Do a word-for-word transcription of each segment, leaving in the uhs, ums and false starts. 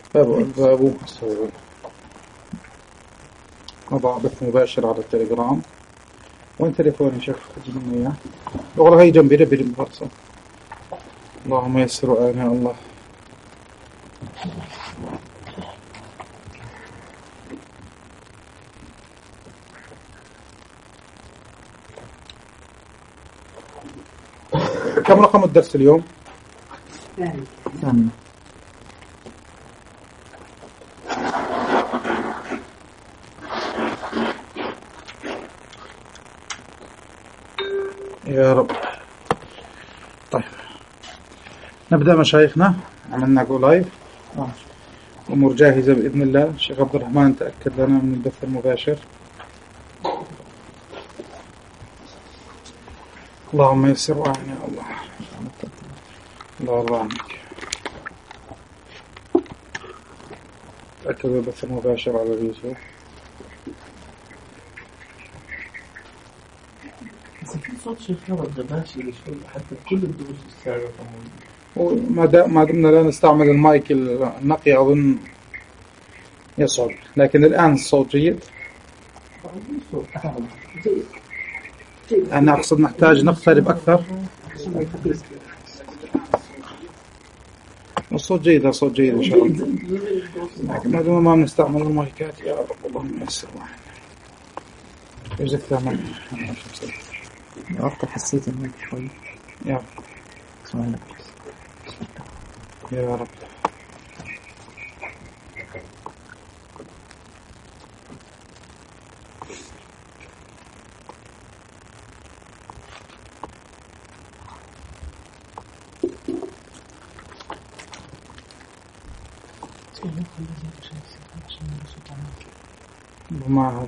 بابو بابو أضع بث مباشر على التليجرام. وين تليفوني؟ شوف أجيب منه إياه. والله هي جنبي ربي المفرصة. اللهم يسر وآمين يا الله. كم رقم الدرس اليوم؟ ثاني ثاني. يا رب. طيب نبدأ مشايخنا. عملنا جو لايف، أمور جاهزة بإذن الله. الشيخ عبد الرحمن تأكد لنا من البث المباشر. اللهم يسر وأعن يا الله. الله يرضى عنك. تأكد بالبث المباشر على اليوتيوب. في صوت شيخ رد ماشي لشوي حتى كل الدروس السابقة. وما دام ما دمنا لا نستعمل المايك النقي أظن يصعب، لكن الآن الصوت جيد. أنا أقصد نحتاج نقترب أكثر. الصوت جيد، الصوت جيد إن شاء الله، لكن ما دام ما نستعمل المايكات يا رب. اللهم يسر وأعن. يجزاك الله خير. وقت حسيت المايك شوي يا رب يا رب. معه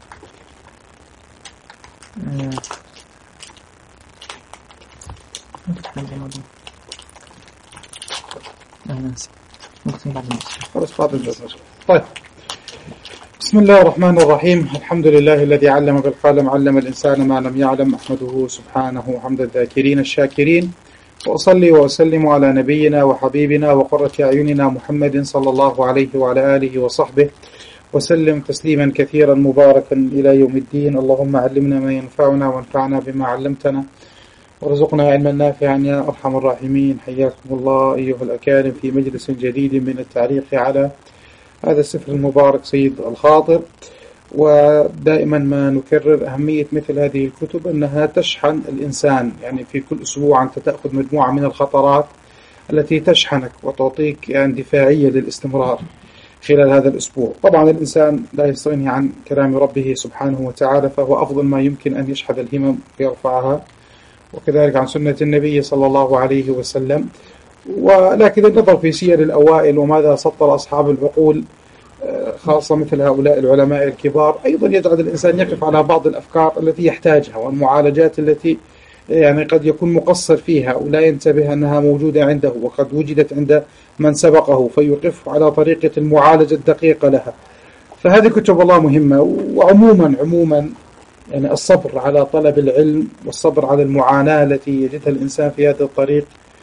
طيب. بسم الله الرحمن الرحيم. الحمد لله الذي علم بالقلم، علم الإنسان ما لم يعلم. أحمده سبحانه حمد الذاكرين الشاكرين، وأصلي وأسلم على نبينا وحبيبنا وقرة أعيننا محمد صلى الله عليه وعلى آله وصحبه وسلم تسليما كثيرا مباركا إلى يوم الدين. اللهم علمنا ما ينفعنا وانفعنا بما علمتنا ورزقنا علما نافعا يا أرحم الراحمين. حياكم الله أيها الأكارم في مجلس جديد من التعليق على هذا السفر المبارك سيد الخاطر. ودائما ما نكرر أهمية مثل هذه الكتب، أنها تشحن الإنسان، يعني في كل أسبوع أنت تأخذ مجموعة من الخطرات التي تشحنك وتعطيك يعني دفاعية للاستمرار خلال هذا الأسبوع. طبعا الإنسان لا يستغني عن كلام ربه سبحانه وتعالى، فهو أفضل ما يمكن أن يشحذ الهمم ويرفعها، وكذلك عن سنة النبي صلى الله عليه وسلم. ولكن النظر في سير الأوائل وماذا سطر أصحاب العقول، خاصة مثل هؤلاء العلماء الكبار، أيضا يجعل الإنسان يقف على بعض الأفكار التي يحتاجها والمعالجات التي يعني قد يكون مقصر فيها ولا ينتبه أنها موجودة عنده وقد وجدت عند من سبقه، فيوقف على طريقة المعالجة الدقيقة لها. فهذه كتب الله مهمة. وعموما عموما يعني الصبر على طلب العلم والصبر على المعاناة التي يجدها الإنسان في هذا الطريق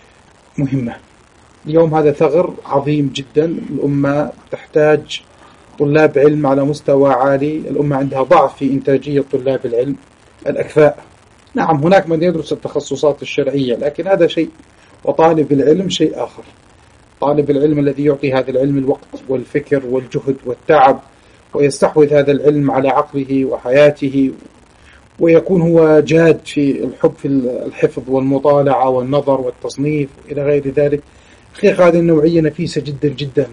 مهمة. اليوم هذا ثغر عظيم جدا. الأمة تحتاج طلاب علم على مستوى عالي. الأمة عندها ضعف في إنتاجية طلاب العلم الأكفاء. نعم هناك من يدرس التخصصات الشرعية، لكن هذا شيء، وطالب العلم شيء آخر. طالب العلم الذي يعطي هذا العلم الوقت والفكر والجهد والتعب، ويستحوذ هذا العلم على عقله وحياته، ويكون هو جاد في الحب في الحفظ والمطالعة والنظر والتصنيف إلى غير ذلك. حقيقة هذه النوعية نفيسة جدا جدا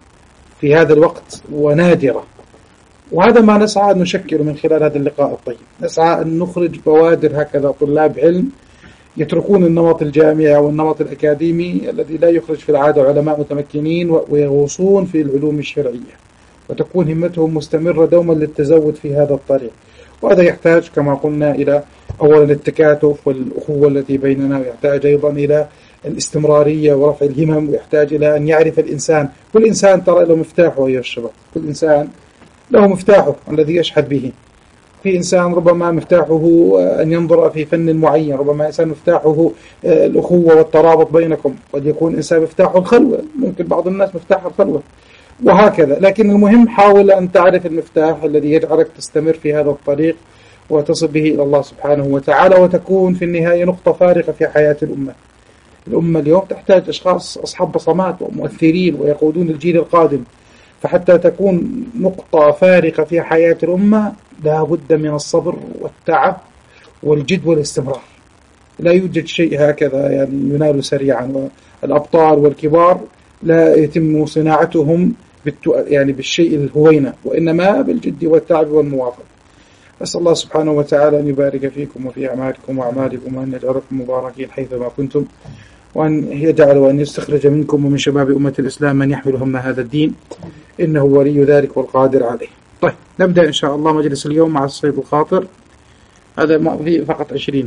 في هذا الوقت ونادرة، وهذا ما نسعى أن نشكل من خلال هذا اللقاء الطيب. نسعى أن نخرج بوادر هكذا طلاب علم يتركون النمط الجامعي والنمط الأكاديمي الذي لا يخرج في العادة علماء متمكنين، ويغوصون في العلوم الشرعية، وتكون همتهم مستمرة دوما للتزود في هذا الطريق. وهذا يحتاج كما قلنا إلى أولا التكاتف والأخوة التي بيننا، ويحتاج أيضا إلى الاستمرارية ورفع الهمم، ويحتاج إلى أن يعرف الإنسان. كل إنسان ترى له مفتاحه أيها الشباب، كل إنسان له مفتاحه الذي يشهد به. في إنسان ربما مفتاحه أن ينظر في فن معين، ربما إنسان مفتاحه الأخوة والترابط بينكم، قد يكون إنسان مفتاحه الخلوة، ممكن بعض الناس مفتاح الخلوة، وهكذا. لكن المهم حاول أن تعرف المفتاح الذي يجعلك تستمر في هذا الطريق وتصل به إلى الله سبحانه وتعالى، وتكون في النهاية نقطة فارقة في حياة الأمة. الأمة اليوم تحتاج أشخاص أصحاب بصمات ومؤثرين ويقودون الجيل القادم، فحتى تكون نقطة فارقة في حياة الأمة لا بد من الصبر والتعب والجد والاستمرار. لا يوجد شيء هكذا يعني ينال سريعا، والأبطال والكبار لا يتم صناعتهم يعني بالشيء الهوينة، وإنما بالجد والتعب والمواظبة. أسأل الله سبحانه وتعالى أن يبارك فيكم وفي أعمالكم وأعمالكم، وأن يجعلكم مباركين حيثما كنتم، وأن يجعل وأن يستخرج منكم ومن شباب أمة الإسلام من يحمل هم هذا الدين، إنه ولي ذلك والقادر عليه. طيب نبدأ إن شاء الله مجلس اليوم مع الصيد الخاطر. هذا ما فيه فقط عشرين،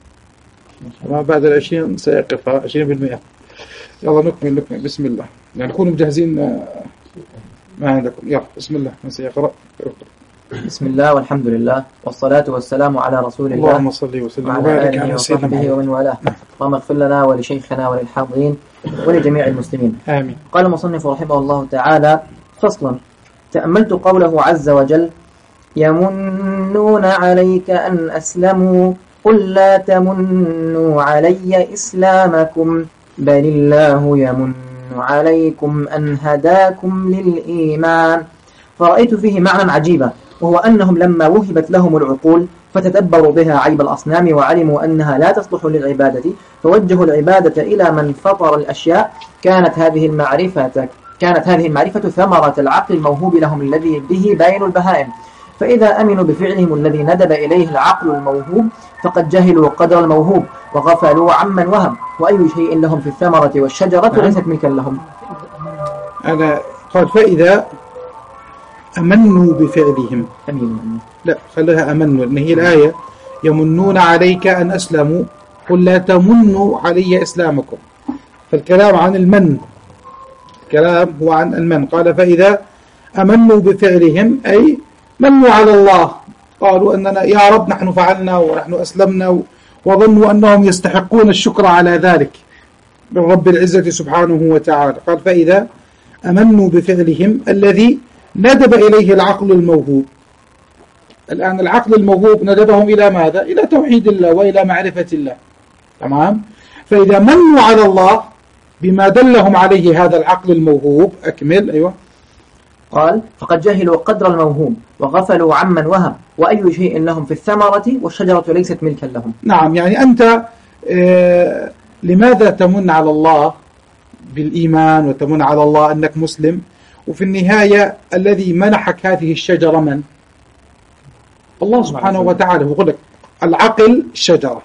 وما بعد العشرين سيقف عشرين بالمئة. يلا نكمل نكمل بسم الله، يعني نكون مجهزين ما عندكم. يلا بسم الله، من سيقرأ؟ بسم الله والحمد لله والصلاة والسلام على رسول الله، اللهم صل وسلم وعلى آله وصحبه ومن والاه. اللهم اغفر لنا ولشيخنا وللحاضرين ولجميع المسلمين، آمين. قال المصنف رحمه الله تعالى: فصلا. تأملت قوله عز وجل: يمنون عليك أن أسلموا قل لا تمنوا علي إسلامكم بل الله يمن عليكم أن هداكم للإيمان. فرأيت فيه معنى عجيبا، وهو أنهم لما وهبت لهم العقول فتدبروا بها عيب الأصنام وعلموا أنها لا تصلح للعبادة، فوجهوا العبادة إلى من فطر الأشياء. كانت هذه المعرفة كانت هذه المعرفة ثمرة العقل الموهوب لهم الذي به باين البهائم. فإذا أمنوا بفعلهم الذي ندب إليه العقل الموهوب فقد جهلوا قدر الموهوب وغفلوا عمن وهم، وأي شيء لهم في الثمرة والشجرة ليست ملكا لهم. أنا قال فإذا أمنوا بفعلهم، أمين. لا خليها أمنوا، لأن هي الآية يمنون عليك أن أسلموا قل لا تمنوا علي إسلامكم، فالكلام عن المن، الكلام هو عن المن. قال فإذا أمنوا بفعلهم أي منوا على الله، قالوا أننا يا رب نحن فعلنا ونحن أسلمنا، وظنوا أنهم يستحقون الشكر على ذلك من رب العزة سبحانه وتعالى. قال فإذا أمنوا بفعلهم الذي ندب إليه العقل الموهوب. الآن العقل الموهوب ندبهم إلى ماذا؟ إلى توحيد الله وإلى معرفة الله، تمام؟ فإذا منوا على الله بما دلهم عليه هذا العقل الموهوب. أكمل. أيوة. قال فقد جهلوا قدر الموهوب وغفلوا عمن وهم، وأي شيء لهم في الثمرة والشجرة ليست ملكا لهم. نعم، يعني أنت آه لماذا تمن على الله بالإيمان وتمن على الله أنك مسلم، وفي النهاية الذي منحك هذه الشجرة من؟ الله سبحانه وتعالى. يقول لك العقل شجرة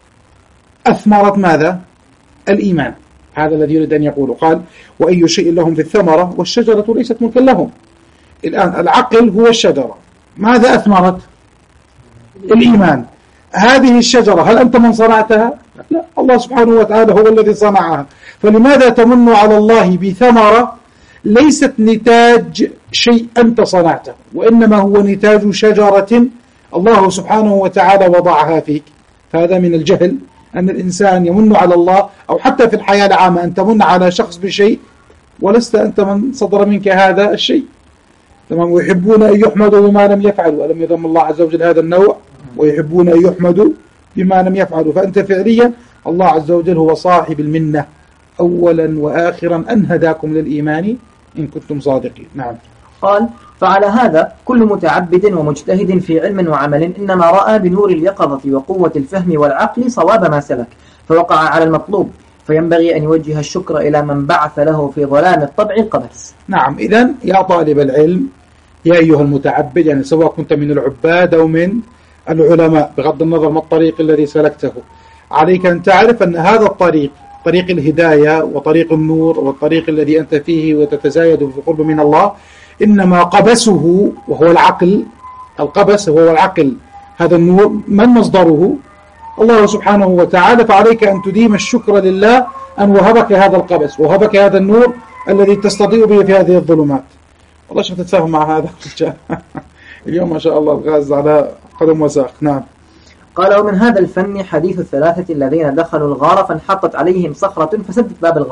أثمرت ماذا؟ الإيمان. هذا الذي يريد أن يقوله. قال وأي شيء لهم في الثمرة والشجرة ليست ملكا لهم. الآن العقل هو الشجرة، ماذا أثمرت؟ الإيمان. هذه الشجرة هل أنت من صنعتها؟ لا، الله سبحانه وتعالى هو الذي صنعها. فلماذا تمن على الله بثمرة ليست نتاج شيء أنت صنعته، وإنما هو نتاج شجرة الله سبحانه وتعالى وضعها فيك؟ فهذا من الجهل أن الإنسان يمن على الله، أو حتى في الحياة العامة أن تمن على شخص بشيء ولست أنت من صدر منك هذا الشيء، تمام؟ ويحبون أن يحمدوا بما لم يفعلوا، ألم يذم الله عز وجل هذا النوع؟ ويحبون أن يحمدوا بما لم يفعلوا. فأنت فعليا الله عز وجل هو صاحب المنة أولا وآخرا أن هداكم للإيمان إن كنتم صادقين. نعم. قال فعلى هذا كل متعبد ومجتهد في علم وعمل إنما رأى بنور اليقظة وقوة الفهم والعقل صواب ما سلك، فوقع على المطلوب، فينبغي أن يوجه الشكر إلى من بعث له في ظلام الطبع القبس. نعم. إذن يا طالب العلم، يا أيها المتعبد، يعني سواء كنت من العباد أو من العلماء بغض النظر ما الطريق الذي سلكته، عليك أن تعرف أن هذا الطريق طريق الهداية وطريق النور والطريق الذي أنت فيه وتتزايد في القرب من الله، إنما قبسه وهو العقل. القبس هو العقل، هذا النور من مصدره؟ الله سبحانه وتعالى. فعليك أن تديم الشكر لله أن وهبك هذا القبس، وهبك هذا النور الذي تستضيء به في هذه الظلمات. والله شو تتفاهم مع هذا اليوم ما شاء الله الغاز على قدم وساق. نعم. قال ومن هذا الفن حديث الثلاثة الذين دخلوا الغار فانحطت عليهم صخرة فسدت باب الغار،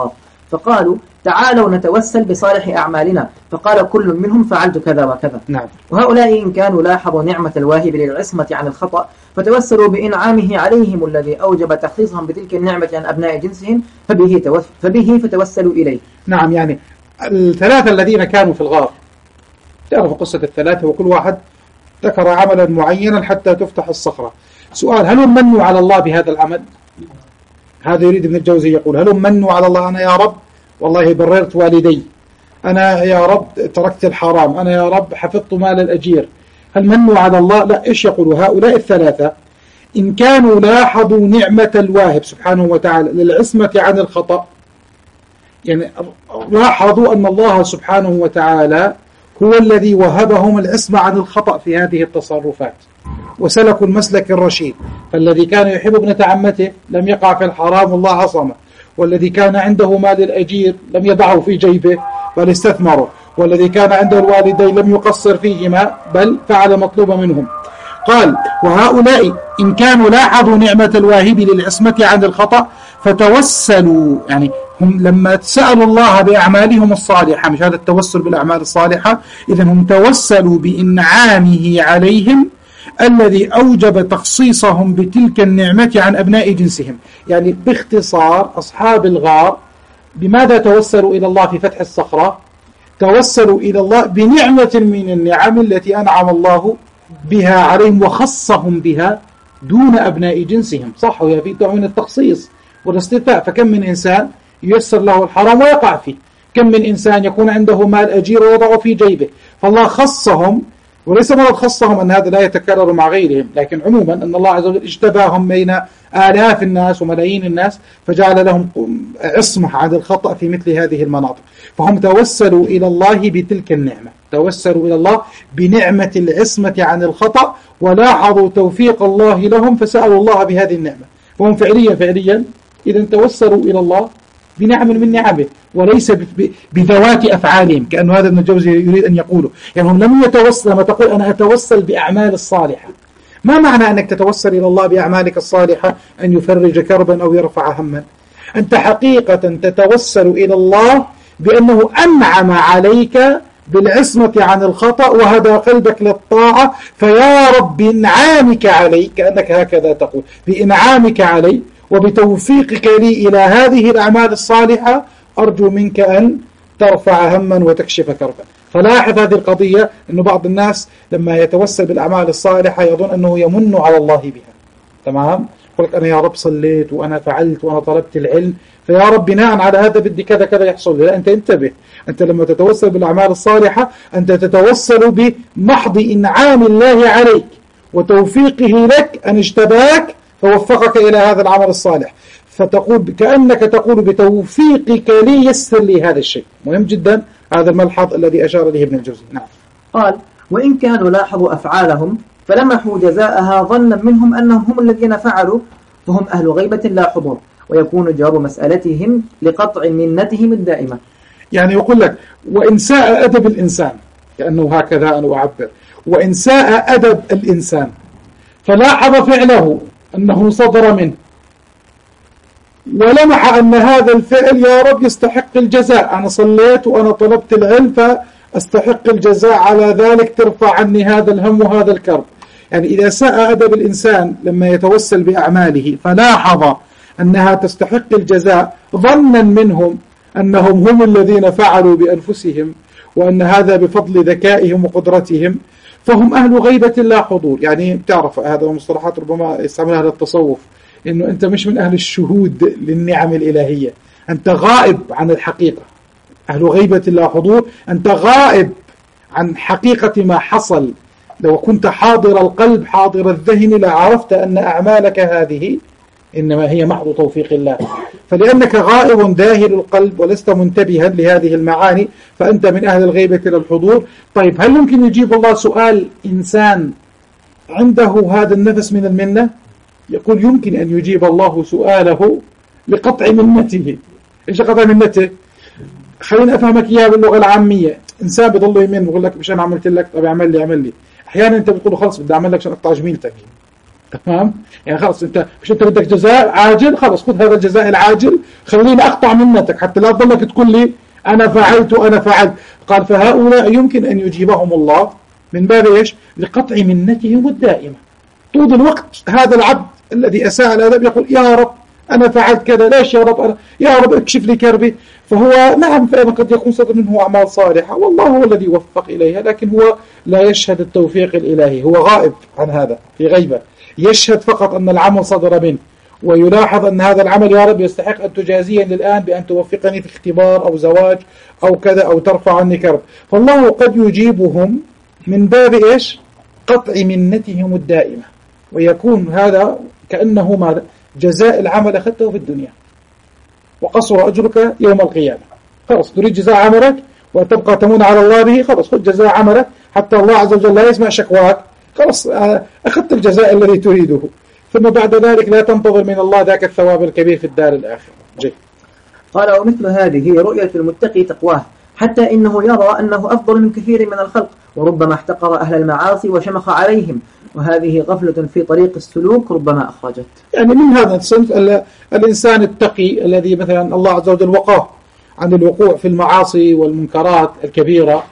فقالوا تعالوا نتوسل بصالح أعمالنا، فقال كل منهم فعلت كذا وكذا. نعم. وهؤلاء إن كانوا لاحظوا نعمة الواهب للعصمة عن الخطأ فتوسلوا بإنعامه عليهم الذي أوجب تخصيصهم بتلك النعمة عن أبناء جنسهم فبه, فبه فتوسلوا إليه. نعم، يعني الثلاثة الذين كانوا في الغار، تعرفوا قصة الثلاثة، وكل واحد ذكر عملا معينا حتى تفتح الصخرة. سؤال: هل هم منوا على الله بهذا العمل؟ هذا يريد ابن الجوزي يقول: هل هم منوا على الله؟ أنا يا رب والله بررت والدي، أنا يا رب تركت الحرام، أنا يا رب حفظت مال الأجير. هل منوا على الله؟ لا. إيش يقولوا هؤلاء الثلاثة؟ إن كانوا لاحظوا نعمة الواهب سبحانه وتعالى للعصمة عن الخطأ، يعني لاحظوا أن الله سبحانه وتعالى هو الذي وهبهم العصمة عن الخطأ في هذه التصرفات، وسلكوا المسلك الرشيد. فالذي كان يحب ابنة عمته لم يقع في الحرام والله عصمه، والذي كان عنده مال الأجير لم يضعه في جيبه بل استثمره، والذي كان عنده الوالدين لم يقصر فيهما بل فعل مطلوب منهم. قال: وهؤلاء إن كانوا لاحظوا نعمة الواهب للعصمة عن الخطأ فتوسلوا، يعني هم لما سألوا الله بأعمالهم الصالحة، مش هذا التوسل بالأعمال الصالحة، إذن هم توسلوا بإنعامه عليهم الذي أوجب تخصيصهم بتلك النعمة عن أبناء جنسهم. يعني باختصار أصحاب الغار بماذا توسلوا إلى الله في فتح الصخرة؟ توسلوا إلى الله بنعمة من النعم التي أنعم الله بها عليهم وخصهم بها دون أبناء جنسهم. صح، وهي في نوع من التخصيص والاستثناء. فكم من إنسان ييسر له الحرام ويقع فيه، كم من إنسان يكون عنده مال أجير ويضعه في جيبه، فالله خصهم. وليس مرض خصهم أن هذا لا يتكرر مع غيرهم، لكن عموما أن الله عز وجل اجتباهم بين آلاف الناس وملايين الناس فجعل لهم عصمة عن الخطأ في مثل هذه المناطق. فهم توسلوا إلى الله بتلك النعمة، توسلوا إلى الله بنعمة العصمة عن الخطأ، ولاحظوا توفيق الله لهم فسألوا الله بهذه النعمة. وهم فعليا فعليا إذا توسلوا إلى الله بنعم من نعمه وليس بذوات أفعالهم، كأنه هذا ابن الجوزي يريد أن يقوله. يعني هم لم يتوسل. لما تقول أنا أتوسل بأعمال الصالحة، ما معنى أنك تتوسل إلى الله بأعمالك الصالحة أن يفرج كربا أو يرفع هما؟ أنت حقيقة تتوسل إلى الله بأنه أنعم عليك بالعصمة عن الخطأ وهدى قلبك للطاعة، فيا رب بإنعامك علي، كأنك هكذا تقول، بإنعامك علي وبتوفيقك لي إلى هذه الأعمال الصالحة أرجو منك أن ترفع هما وتكشف كربا. فلاحظ هذه القضية، أنه بعض الناس لما يتوسل بالأعمال الصالحة يظن أنه يمن على الله بها. تمام؟ يقول لك أنا يا رب صليت وأنا فعلت وأنا طلبت العلم، فيا رب بناء على هذا بدي كذا كذا يحصل. لا، أنت انتبه، أنت لما تتوسل بالأعمال الصالحة أنت تتوسل بمحض إنعام الله عليك وتوفيقه لك أن اجتباك فوفقك إلى هذا العمل الصالح، فتقول كأنك تقول بتوفيقك لي يسر لي هذا الشيء. مهم جدا هذا الملحظ الذي أشار إليه ابن الجوزي. نعم. قال: وإن كانوا لاحظوا أفعالهم فلمحوا جزاءها ظنا منهم أنهم هم الذين فعلوا فهم أهل غيبة لا حضور، ويكون جواب مسألتهم لقطع منتهم الدائمة. يعني يقول لك وإن ساء أدب الإنسان، كأنه هكذا أنا أعبر، وإن ساء أدب الإنسان فلاحظ فعله أنه صدر منه ولمح أن هذا الفعل يا رب يستحق الجزاء، أنا صليت وأنا طلبت العلم فأستحق الجزاء على ذلك، ترفع عني هذا الهم وهذا الكرب. يعني إذا ساء أدب الإنسان لما يتوسل بأعماله فلاحظ أنها تستحق الجزاء ظنا منهم أنهم هم الذين فعلوا بأنفسهم وأن هذا بفضل ذكائهم وقدرتهم، فهم أهل غيبة لا حضور. يعني تعرف هذا مصطلحات ربما يستعملها للتصوف، إنه أنت مش من أهل الشهود للنعم الإلهية، أنت غائب عن الحقيقة. أهل غيبة لا حضور، أنت غائب عن حقيقة ما حصل. لو كنت حاضر القلب حاضر الذهن لعرفت أن أعمالك هذه إنما هي محض توفيق الله، فلأنك غائب ذاهل القلب ولست منتبها لهذه المعاني فأنت من أهل الغيبة للحضور. طيب، هل يمكن يجيب الله سؤال إنسان عنده هذا النفس من المنة؟ يقول يمكن أن يجيب الله سؤاله لقطع منته. إيش قطع منته؟ خليني أفهمك إياها باللغة العامية. إنسان بيضل يمين بيقول لك مش أنا عملت لك، طب اعمل لي اعمل لي. أحيانا أنت بتقول خلص بدي أعمل لك عشان أقطع جميلتك، تمام؟ يعني خلاص أنت مش أنت بدك جزاء عاجل، خلاص خذ هذا الجزاء العاجل، خليني أقطع منتك حتى لا تضلك تقول لي أنا فعلت وأنا فعلت. قال فهؤلاء يمكن أن يجيبهم الله من باب إيش؟ لقطع منتهم الدائمة. طول الوقت هذا العبد الذي أساء الأدب يقول يا رب أنا فعلت كذا، ليش يا رب أنا؟ يا رب اكشف لي كربي. فهو نعم فعلا قد يكون صدر منه أعمال صالحة والله هو الذي وفق إليها، لكن هو لا يشهد التوفيق الإلهي، هو غائب عن هذا في غيبة، يشهد فقط أن العمل صدر منه، ويلاحظ أن هذا العمل يا رب يستحق أن تجازيني الآن بأن توفقني في اختبار أو زواج أو كذا أو ترفع عني كرب. فالله قد يجيبهم من باب إيش؟ قطع منتهم الدائمة، ويكون هذا كأنه ماذا؟ جزاء العمل أخذته في الدنيا وقصر أجرك يوم القيامة. خلاص تريد جزاء عملك وتبقى تمون على الله به، خلاص خذ جزاء عملك حتى الله عز وجل لا يسمع شكواك، خلاص أخذت الجزاء الذي تريده، ثم بعد ذلك لا تنتظر من الله ذاك الثواب الكبير في الدار الآخرة. جيد. قال ومثل هذه رؤية المتقي تقواه، حتى إنه يرى أنه أفضل من كثير من الخلق، وربما احتقر أهل المعاصي وشمخ عليهم، وهذه غفلة في طريق السلوك ربما أخرجت. يعني من هذا الصنف الإنسان التقي الذي مثلا الله عز وجل وقاه عن الوقوع في المعاصي والمنكرات الكبيرة،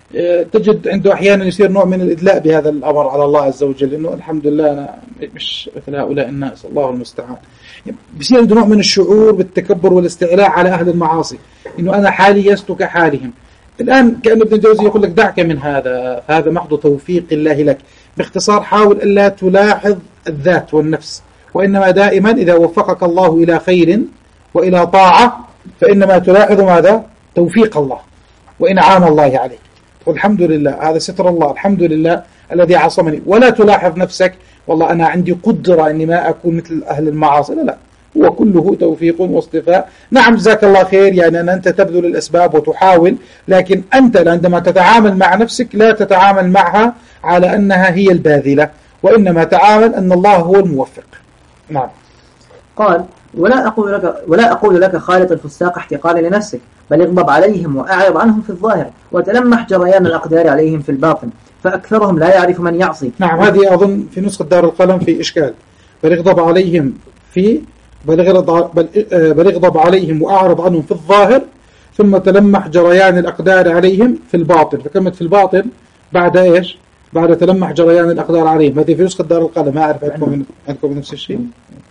تجد عنده أحيانا يصير نوع من الإدلاء بهذا الأمر على الله عز وجل، إنه الحمد لله أنا مش مثل هؤلاء الناس، الله المستعان. بيصير عنده نوع من الشعور بالتكبر والاستعلاء على أهل المعاصي، إنه أنا حالي لست كحالهم. الآن كأن ابن الجوزي يقول لك دعك من هذا، هذا محض توفيق الله لك. باختصار حاول ألا تلاحظ الذات والنفس، وإنما دائما إذا وفقك الله إلى خير وإلى طاعة فإنما تلاحظ ماذا؟ توفيق الله وإنعام الله عليك. والحمد لله هذا ستر الله، الحمد لله الذي عصمني. ولا تلاحظ نفسك والله أنا عندي قدرة أني ما أكون مثل أهل المعاصي، لا لا، هو كله توفيق واصطفاء. نعم جزاك الله خير، يعني أن أنت تبذل الأسباب وتحاول، لكن أنت عندما تتعامل مع نفسك لا تتعامل معها على أنها هي الباذلة، وإنما تعامل أن الله هو الموفق. نعم. قال ولا أقول لك ولا أقول لك خالط الفساق احتقارا لنفسك، بل اغضب عليهم وأعرض عنهم في الظاهر، وتلمح جريان الأقدار عليهم في الباطن، فأكثرهم لا يعرف من يعصي. نعم هذه أظن في نسخة دار القلم في إشكال، بل اغضب عليهم في بل اغضب, بل بل اغضب عليهم وأعرض عنهم في الظاهر، ثم تلمح جريان الأقدار عليهم في الباطن. فكلمة في الباطن بعد إيش؟ بعد تلمح جريان الأقدار عليهم. هذه في نسخة دار القلم، ما أعرف عندكم عندكم نفس الشيء.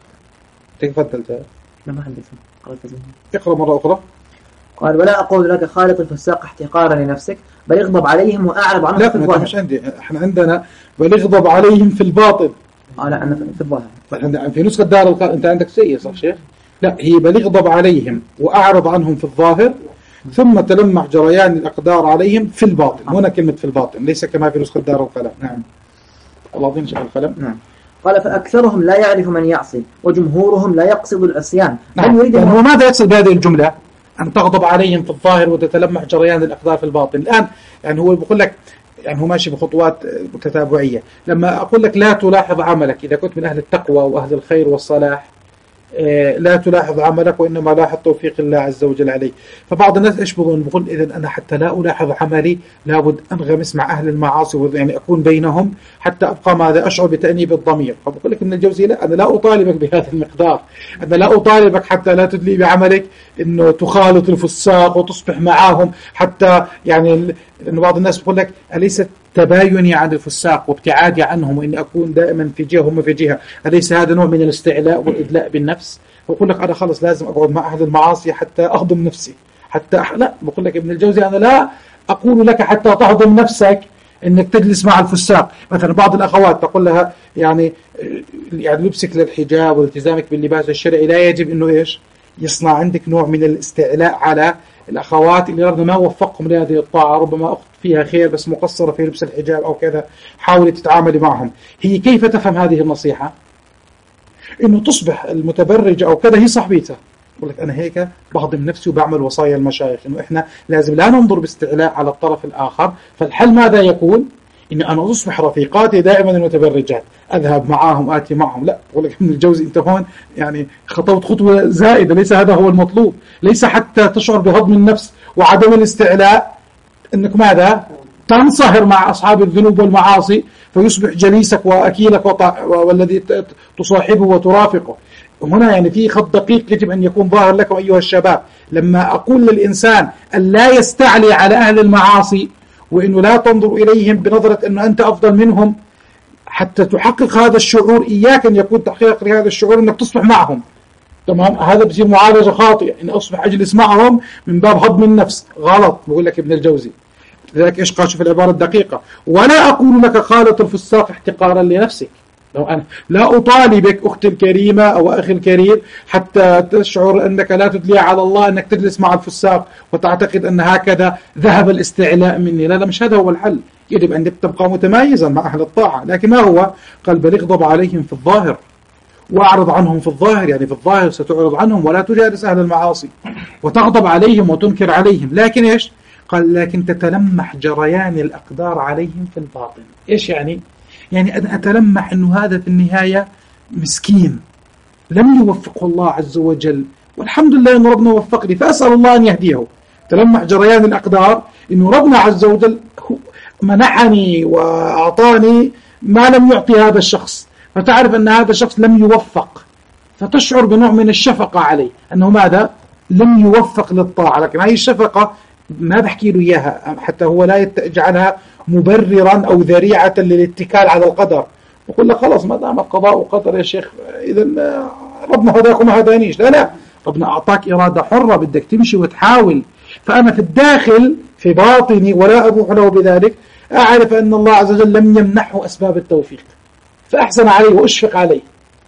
تفضل تعال. لا ما عندي. اقرأ مرة أخرى. قال ولا أقول لك خالط الفساق احتقارا لنفسك، بل اغضب عليهم وأعرض عنهم لا في الظاهر. لا مش عندي، احنا عندنا بل اغضب عليهم في الباطن. اه لا أنا في الظاهر. في نسخة دار القلم أنت عندك سيء صح شيخ؟ لا هي بل اغضب عليهم وأعرض عنهم في الظاهر، ثم تلمح جريان الأقدار عليهم في الباطن. هنا كلمة في الباطن ليس كما في نسخة دار القلم. نعم. الله يعطينا شيخ القلم. نعم. قال فأكثرهم لا يعرف من يعصي، وجمهورهم لا يقصد العصيان. نعم. يعني هو ماذا يقصد بهذه الجملة؟ أن تغضب عليهم في الظاهر وتتلمح جريان الأقدار في الباطن. الآن يعني هو بيقول لك، يعني هو ماشي بخطوات تتابعية. لما أقول لك لا تلاحظ عملك إذا كنت من أهل التقوى وأهل الخير والصلاح، لا تلاحظ عملك وإنما لاحظ توفيق الله عز وجل عليه. فبعض الناس إيش بظن؟ بقول إذن أنا حتى لا ألاحظ عملي لابد أنغمس مع أهل المعاصي، يعني أكون بينهم حتى أبقى ماذا؟ أشعر بتأنيب الضمير. فبقول لك ابن الجوزي لا، أنا لا أطالبك بهذا المقدار، أنا لا أطالبك حتى لا تدلي بعملك إنه تخالط الفساق وتصبح معهم حتى يعني. لأن بعض الناس بقول لك أليس تبايني عن الفساق وابتعادي عنهم وإني أكون دائما في جهة هم في جهة، أليس هذا نوع من الاستعلاء والإدلاء بالنفس؟ بقول لك أنا خلص لازم أقعد مع أهل المعاصي حتى أهضم نفسي حتى أح... لا بقول لك ابن الجوزي أنا لا أقول لك حتى تهضم نفسك إنك تجلس مع الفساق. مثلا بعض الأخوات تقول لها يعني يعني لبسك للحجاب والتزامك باللباس الشرعي لا يجب إنه إيش يصنع عندك نوع من الاستعلاء على الأخوات اللي ربنا ما وفقهم لهذه الطاعة، ربما أخت فيها خير بس مقصرة في لبس الحجاب أو كذا، حاولي تتعاملي معهم. هي كيف تفهم هذه النصيحة؟ إنه تصبح المتبرجة أو كذا هي صاحبتها. يقول لك أنا هيك بهضم نفسي وبعمل وصايا المشايخ إنه إحنا لازم لا ننظر باستعلاء على الطرف الآخر. فالحل ماذا يكون؟ إن أنا أصبح رفيقاتي دائما المتبرجات، أذهب معهم آتي معهم. لا، أقول لك ابن الجوزي أنت هون يعني خطوت خطوة زائدة، ليس هذا هو المطلوب. ليس حتى تشعر بهضم النفس وعدم الاستعلاء إنك ماذا تنصهر مع أصحاب الذنوب والمعاصي فيصبح جليسك وأكيلك والذي تصاحبه وترافقه. هنا يعني في خط دقيق يجب أن يكون ظاهر لكم أيها الشباب. لما أقول للإنسان أن لا يستعلي على أهل المعاصي وإنه لا تنظر إليهم بنظرة أنه أنت أفضل منهم، حتى تحقق هذا الشعور إياك أن يكون تحقيق لهذا الشعور أنك تصبح معهم. تمام، هذا بصير معالجة خاطئة، إن أصبح أجلس معهم من باب هضم النفس. غلط، بقول لك ابن الجوزي. لذلك إيش قال؟ شوف العبارة الدقيقة: ولا أقول لك خالط الفساق احتقارا لنفسك. لو أنا لا أطالبك أختي الكريمة أو أخي الكريم حتى تشعر أنك لا تدلي على الله أنك تجلس مع الفساق وتعتقد أن هكذا ذهب الاستعلاء مني. لا لا، مش هذا هو الحل. يجب أن تبقى متمايزا مع أهل الطاعة. لكن ما هو؟ قال: بل اغضب عليهم في الظاهر وأعرض عنهم في الظاهر. يعني في الظاهر ستعرض عنهم ولا تجالس أهل المعاصي، وتغضب عليهم وتنكر عليهم. لكن إيش؟ قال: لكن تتلمح جريان الأقدار عليهم في الباطن. إيش يعني؟ يعني أنا أتلمح أنه هذا في النهاية مسكين لم يوفقه الله عز وجل، والحمد لله أنه ربنا وفقني، فأسأل الله أن يهديه. تلمح جريان الأقدار أنه ربنا عز وجل منحني وأعطاني ما لم يعطي هذا الشخص، فتعرف أن هذا الشخص لم يوفق، فتشعر بنوع من الشفقة عليه أنه ماذا؟ لم يوفق للطاعة. لكن هذه الشفقة ما بحكي له إياها حتى هو لا يجعلها مبررا أو ذريعة للاتكال على القدر، وقل له خلاص ما دام القضاء وقدر يا شيخ، إذا ربنا هداك وما هدانيش. لا لا، ربنا أعطاك إرادة حرة، بدك تمشي وتحاول. فأنا في الداخل في باطني ولا أبوح له بذلك أعرف أن الله عز وجل لم يمنحه أسباب التوفيق، فأحسن عليه وأشفق عليه.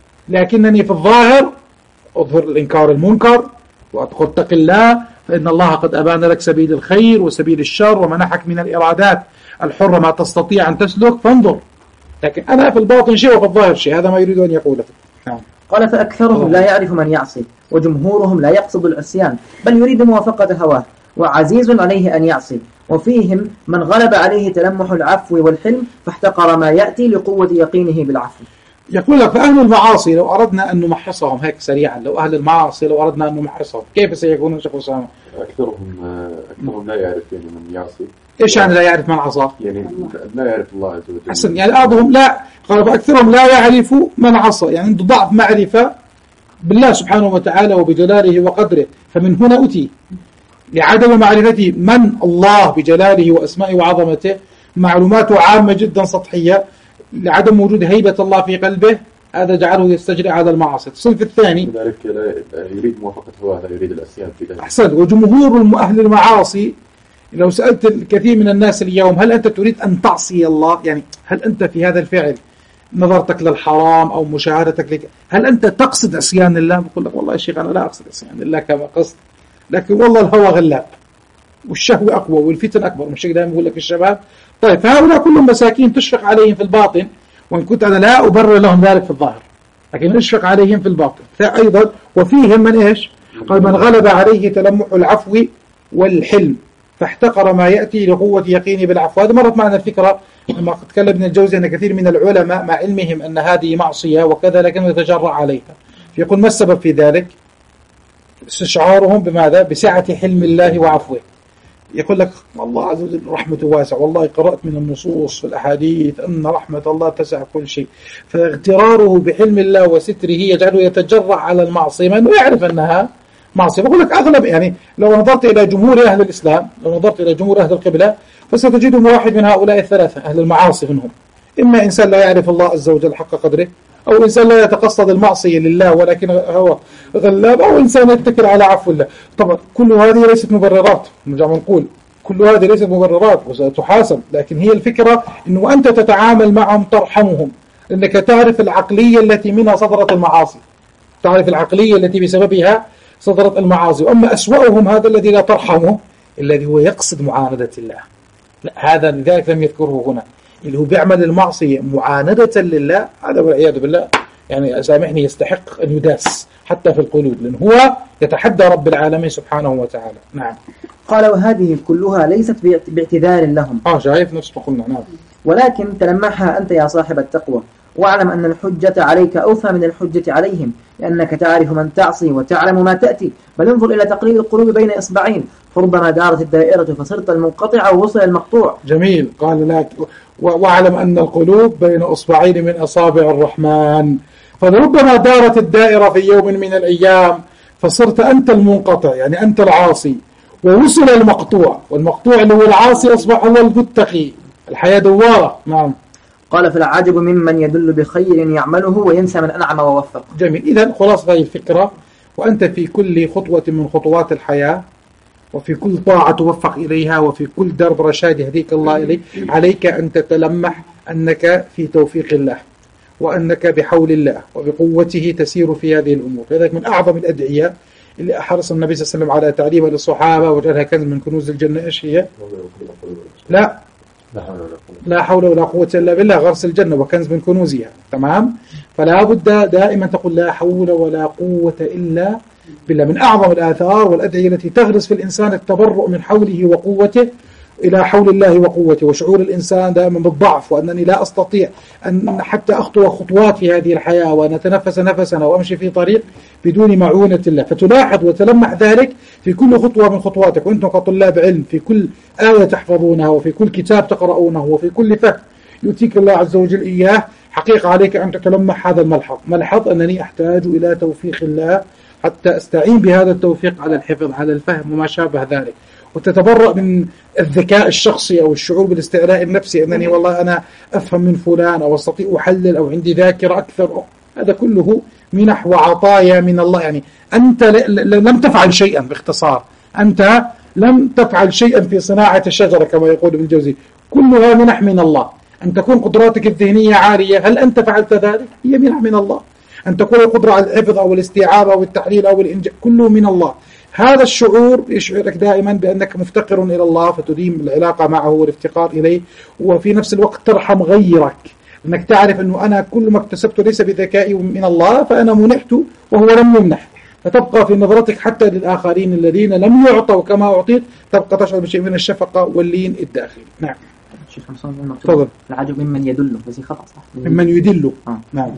لكنني في الظاهر أظهر الإنكار المنكر وأقول اتق الله فإن الله قد أبان لك سبيل الخير وسبيل الشر ومنحك من الإرادات الحرة ما تستطيع أن تسلك، فانظر. لكن أنا في الباطن شيء وفي الظاهر شيء. هذا ما يريد أن يقوله. نعم. قال: فأكثرهم لا يعرف من يعصي، وجمهورهم لا يقصد العصيان، بل يريد موافقة هواه، وعزيز عليه أن يعصي. وفيهم من غلب عليه تلمح العفو والحلم فاحتقر ما يأتي لقوة يقينه بالعفو. يقول لك: فأهل المعاصي لو أردنا أن نمحصهم هيك سريعا، لو أهل المعاصي لو أردنا أن نمحصهم كيف سيكونون شيخ أسامة؟ أكثرهم أكثرهم لا يعرف يعني من يعصي. إيش يعني لا يعرف من عصى؟ يعني لا يعرف الله عز وجل. حسن، يعني بعضهم لا، قال فأكثرهم لا يعرف من عصى، يعني عنده ضعف معرفة بالله سبحانه وتعالى وبجلاله وقدره. فمن هنا أتي لعدم معرفته من الله بجلاله وأسمائه وعظمته، معلوماته عامة جدا سطحية، لعدم وجود هيبة الله في قلبه، هذا جعله يستجري على المعاصي. الصنف الثاني لذلك لا يريد موافقة هواه، لا يريد العصيان في ذلك. أحسن. وجمهور أهل المعاصي لو سألت الكثير من الناس اليوم هل أنت تريد أن تعصي الله؟ يعني هل أنت في هذا الفعل نظرتك للحرام أو مشاهدتك لك هل أنت تقصد عصيان الله؟ بقول لك والله يا شيخ أنا لا أقصد عصيان الله كما قصد، لكن والله الهوى غلاب والشهوة أقوى والفتن أكبر. مش هيك دائما بقول لك الشباب؟ طيب، فهؤلاء كلهم مساكين تشفق عليهم في الباطن، وإن كنت أنا لا أبرر لهم ذلك في الظاهر، لكن أشفق عليهم في الباطن. فأيضا وفيهم من إيش؟ قال: من غلب عليه تلمح العفو والحلم فاحتقر ما يأتي لقوة يقينه بالعفو. هذا مرت معنا الفكرة لما تكلم ابن الجوزي أن كثير من العلماء مع علمهم أن هذه معصية وكذا لكن يتجرأ عليها. فيقول: ما السبب في ذلك؟ استشعارهم بماذا؟ بسعة حلم الله وعفوه. يقول لك الله عز وجل رحمته واسعة، والله قرأت من النصوص في الأحاديث أن رحمة الله تسع كل شيء، فاغتراره بحلم الله وستره يجعله يتجرأ على المعصية ما أنه يعرف أنها معصية. بقول لك أغلب، يعني لو نظرت إلى جمهور أهل الإسلام، لو نظرت إلى جمهور أهل القبلة فستجدهم واحد من هؤلاء الثلاثة أهل المعاصي منهم. إما إنسان لا يعرف الله عز وجل حق قدره، أو إنسان لا يتقصد المعصية لله ولكن هو غلاب، أو إنسان يتكل على عفو الله. طبعا كل هذه ليست مبررات، نرجع نقول كل هذه ليست مبررات وستحاسب، لكن هي الفكرة أنه أنت تتعامل معهم ترحمهم، لأنك تعرف العقلية التي منها صدرت المعاصي، تعرف العقلية التي بسببها صدرت المعاصي. وأما أسوأهم هذا الذي لا ترحمه، الذي هو يقصد معاندة الله. لا، هذا لذلك لم يذكره هنا، اللي هو بيعمل المعصية معاندة لله، هذا والعياذ بالله يعني سامحني يستحق أن يداس حتى في القلوب، لأن هو يتحدى رب العالمين سبحانه وتعالى. نعم. قال: وهذه كلها ليست باعتذار لهم. آه شايف نفس ما قلنا. نعم. ولكن تلمحها أنت يا صاحب التقوى، واعلم أن الحجة عليك أوفى من الحجة عليهم، لأنك تعرف من تعصي وتعلم ما تأتي. بل انظر إلى تقليد القلوب بين إصبعين، فربما دارت الدائرة فصرت المنقطع ووصل المقطوع. جميل. قال لك واعلم أن القلوب بين إصبعين من أصابع الرحمن، فربما دارت الدائرة في يوم من الأيام فصرت أنت المنقطع، يعني أنت العاصي، ووصل المقطوع، والمقطوع اللي هو العاصي أصبح هو المتقي. الحياة دوارة. نعم. قال فالعجب ممن يدل بخير يعمله وينسى من أنعم ووفق. جميل. إذن خلاص هذه الفكرة، وأنت في كل خطوة من خطوات الحياة وفي كل طاعة توفق إليها وفي كل درب رشاد يهديك الله إليه، عليك أن تتلمح أنك في توفيق الله، وأنك بحول الله وبقوته تسير في هذه الأمور. لذلك من أعظم الأدعية اللي أحرص النبي صلى الله عليه وسلم على تعليمها للصحابة وجعلها كنز من كنوز الجنة، إيش هي؟ لا لا حول ولا قوة إلا بالله، غرس الجنة وكنز من كنوزها. تمام. فلا بد دائما تقول لا حول ولا قوة إلا بالله. من أعظم الآثار والأدعية التي تغرس في الإنسان التبرؤ من حوله وقوته إلى حول الله وقوته، وشعور الإنسان دائما بالضعف، وأنني لا أستطيع أن حتى أخطو خطوات في هذه الحياة وأن أتنفس نفسا وأمشي في طريق بدون معونة الله. فتلاحظ وتلمح ذلك في كل خطوة من خطواتك، وأنتم كطلاب علم في كل آية تحفظونها وفي كل كتاب تقرؤونه وفي كل فهم يؤتيك الله عز وجل إياه، حقيقة عليك أن تتلمح هذا الملحظ، ملحظ أنني أحتاج إلى توفيق الله حتى أستعين بهذا التوفيق على الحفظ على الفهم وما شابه ذلك، وتتبرأ من الذكاء الشخصي أو الشعور بالاستعلاء النفسي أنني والله أنا أفهم من فلان أو أستطيع أحلل أو عندي ذاكرة أكثر. هذا كله منح وعطايا من الله. يعني أنت لم تفعل شيئا، باختصار أنت لم تفعل شيئا في صناعة الشجرة كما يقول ابن الجوزي، كلها منح من الله. أن تكون قدراتك الذهنية عالية، هل أنت فعلت ذلك؟ هي منح من الله. أن تكون القدرة على الحفظ أو الاستيعاب أو التحليل أو الإنجاز، كله من الله. هذا الشعور يشعرك دائما بأنك مفتقر إلى الله، فتديم العلاقة معه والافتقار إليه، وفي نفس الوقت ترحم غيرك، أنك تعرف أنه أنا كل ما اكتسبته ليس بذكائي من الله، فأنا منحت وهو لم يمنح، فتبقى في نظرتك حتى للآخرين الذين لم يعطوا كما أعطيت، تبقى تشعر بشيء من الشفقة واللين الداخلي. نعم. شيخ حمصان المكتوب العجب ممن يدل، بس خطأ صح؟ ممن يدل. آه. نعم.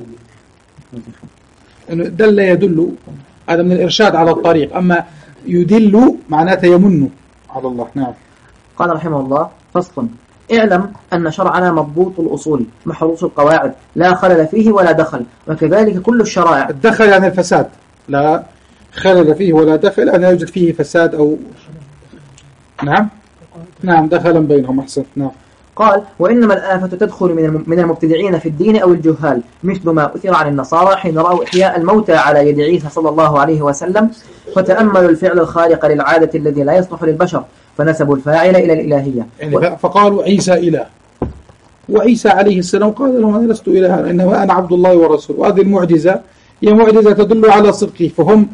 إنه دل يدل، هذا من الإرشاد على الطريق، أما يدل معناته يمن على الله. نعم. قال رحمه الله: فصل: اعلم أن شرعنا مضبوط الأصول محروس القواعد، لا خلل فيه ولا دخل، وكذلك كل الشرائع. الدخل يعني الفساد، لا خلل فيه ولا دخل أن يوجد فيه فساد أو نعم نعم دخلا بينهم. أحسن. نعم. قال: وإنما الآفة تدخل من المبتدعين في الدين أو الجهال، مثل ما أثر عن النصارى حين رأوا إحياء الموتى على يد عيسى صلى الله عليه وسلم، فتأملوا الفعل الخارق للعادة الذي لا يصلح للبشر، فنسبوا الفاعل إلى الإلهية. يعني و... فقالوا عيسى إله، وعيسى عليه السلام قال لهم أنا لست إلها إنما أنا عبد الله ورسوله. وهذه المعجزة هي معجزة تدل على صدقه، فهم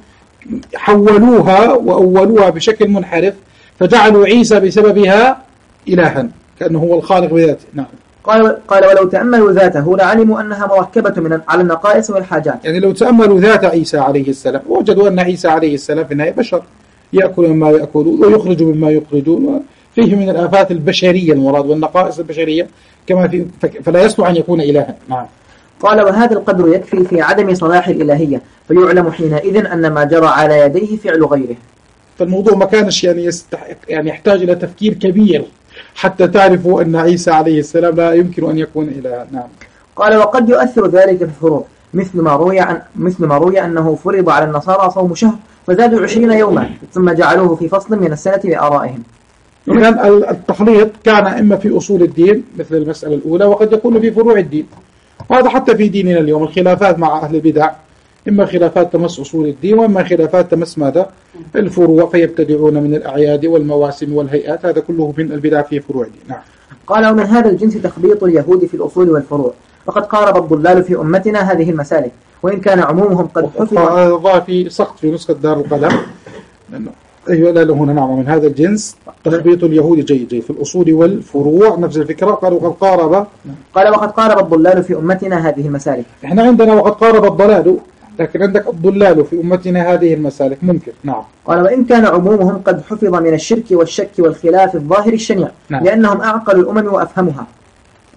حولوها وأولوها بشكل منحرف، فجعلوا عيسى بسببها إلها كأنه هو الخالق بذاته. نعم. قال قال ولو تأملوا ذاته لعلموا أنها مركبة من على النقائص والحاجات. يعني لو تأملوا ذات عيسى عليه السلام وجدوا أن عيسى عليه السلام في النهاية بشر، يأكل مما يأكلون ويخرج مما يخرجون، وفيه من الآفات البشرية المراد والنقائص البشرية كما في، فلا يصلح أن يكون إلها. نعم. قال: وهذا القدر يكفي في عدم صلاح الإلهية، فيعلم حينئذ أن ما جرى على يديه فعل غيره. فالموضوع ما كانش يعني يستحق، يعني يحتاج إلى تفكير كبير حتى تعرفوا أن عيسى عليه السلام لا يمكن أن يكون إلها. نعم. قال: وقد يؤثر ذلك في الفروع، مثل ما روي عن مثل ما روي أنه فرض على النصارى صوم شهر فزادوا عشرين يوما، ثم جعلوه في فصل من السنة بآرائهم. إذن التخليط كان إما في أصول الدين مثل المسألة الأولى، وقد يكون في فروع الدين، وهذا حتى في ديننا اليوم الخلافات مع أهل البدع إما خلافات تمس أصول الدين، وإما خلافات تمس ماذا؟ الفروع، فيبتدعون من الأعياد والمواسم والهيئات، هذا كله من البدع في فروع الدين. نعم. قال: ومن هذا الجنس تخبيط اليهود في الأصول والفروع، وقد قارب الضلال في أمتنا هذه المسالك، وإن كان عمومهم قد حفظ. ضاع في سقط في نسخة دار القلم، أيوة لا هنا. نعم. من هذا الجنس تخبيط اليهود جيد جيد في الأصول والفروع، نفس الفكرة. قالوا قد قارب. قال: وقد قارب الضلال في أمتنا هذه المسالك. إحنا عندنا وقد قارب الضلال، لكن عندك الضلال في أمتنا هذه المسالك ممكن. نعم. قال: وإن كان عمومهم قد حفظ من الشرك والشك والخلاف الظاهر الشنيع. نعم. لأنهم أعقل الأمم وأفهمها.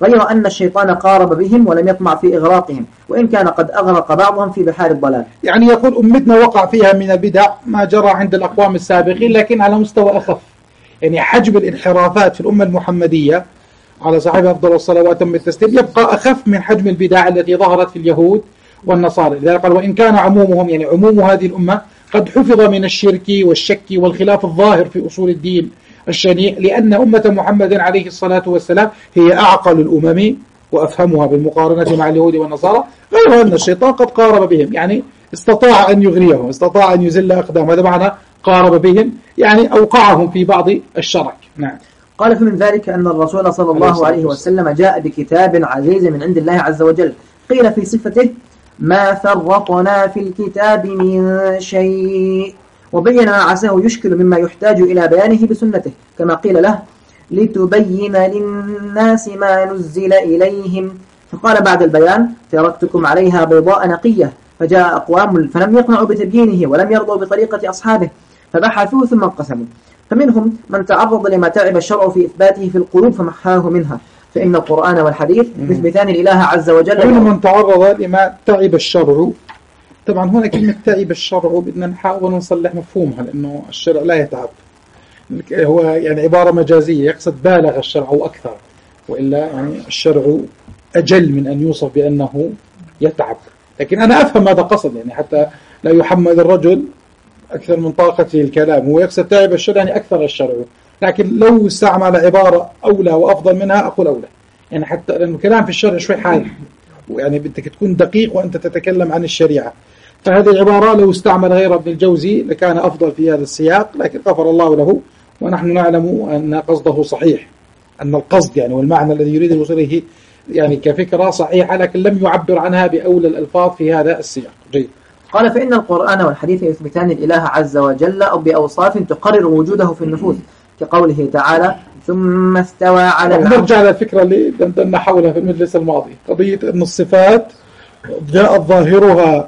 غير أن الشيطان قارب بهم ولم يطمع في إغراقهم، وإن كان قد أغرق بعضهم في بحار الضلال. يعني يقول أمتنا وقع فيها من البدع ما جرى عند الأقوام السابقين، لكن على مستوى أخف. يعني حجم الانحرافات في الأمة المحمدية على صاحبها أفضل الصلوات والتسليم يبقى أخف من حجم البدع التي ظهرت في اليهود والنصارى. لذلك قال وإن كان عمومهم يعني عموم هذه الأمة قد حفظ من الشرك والشك والخلاف الظاهر في أصول الدين الشنيع، لأن أمة محمد عليه الصلاة والسلام هي أعقل الأمم وأفهمها بالمقارنة مع اليهود والنصارى، غير أن الشيطان قد قارب بهم، يعني استطاع أن يغريهم، استطاع أن يزل أقدام. هذا معنى قارب بهم، يعني أوقعهم في بعض الشرك. نعم. قال فمن ذلك أن الرسول صلى الله عليه وسلم جاء بكتاب عزيز من عند الله عز وجل، قيل في صفته ما فرطنا في الكتاب من شيء، وبين ما عساه يشكل مما يحتاج إلى بيانه بسنته، كما قيل له لتبين للناس ما نزل إليهم، فقال بعد البيان تركتكم عليها بيضاء نقية، فجاء أقوام فلم يقنعوا بتبيينه ولم يرضوا بطريقة أصحابه فبحثوا ثم انقسموا، فمنهم من تعرض لما تعب الشرع في إثباته في القلوب فمحاه منها، فإن القرآن والحديث يثبتان الإله عز وجل. ومنهم من تعرض لما تعب الشرع. طبعا هنا كلمة تعب الشرع بدنا نحاول نصلح مفهومها، لأنه الشرع لا يتعب، هو يعني عبارة مجازية يقصد بالغ الشرع أو أكثر، وإلا يعني الشرع أجل من أن يوصف بأنه يتعب. لكن أنا أفهم هذا قصد، يعني حتى لا يحمل الرجل أكثر من طاقته الكلام، هو يقصد تعب الشرع يعني أكثر الشرع، لكن لو استعمل عبارة أولى وأفضل منها أقول أولى، يعني حتى لأن الكلام في الشرع شوي حاد، ويعني بدك تكون دقيق وأنت تتكلم عن الشريعة، فهذه العبارة لو استعمل غير ابن الجوزي لكان أفضل في هذا السياق، لكن غفر الله له، ونحن نعلم أن قصده صحيح، أن القصد يعني والمعنى الذي يريد الوصول إليه يعني كفكرة صحيحة، لكن لم يعبر عنها بأولى الألفاظ في هذا السياق. جيد. قال فإن القرآن والحديث يثبتان الإله عز وجل أو بأوصاف تقرر وجوده في النفوس، كقوله تعالى ثم استوى على العرش. نرجع للفكرة اللي دندنا حولها في المجلس الماضي، قضية أن الصفات جاءت ظاهرها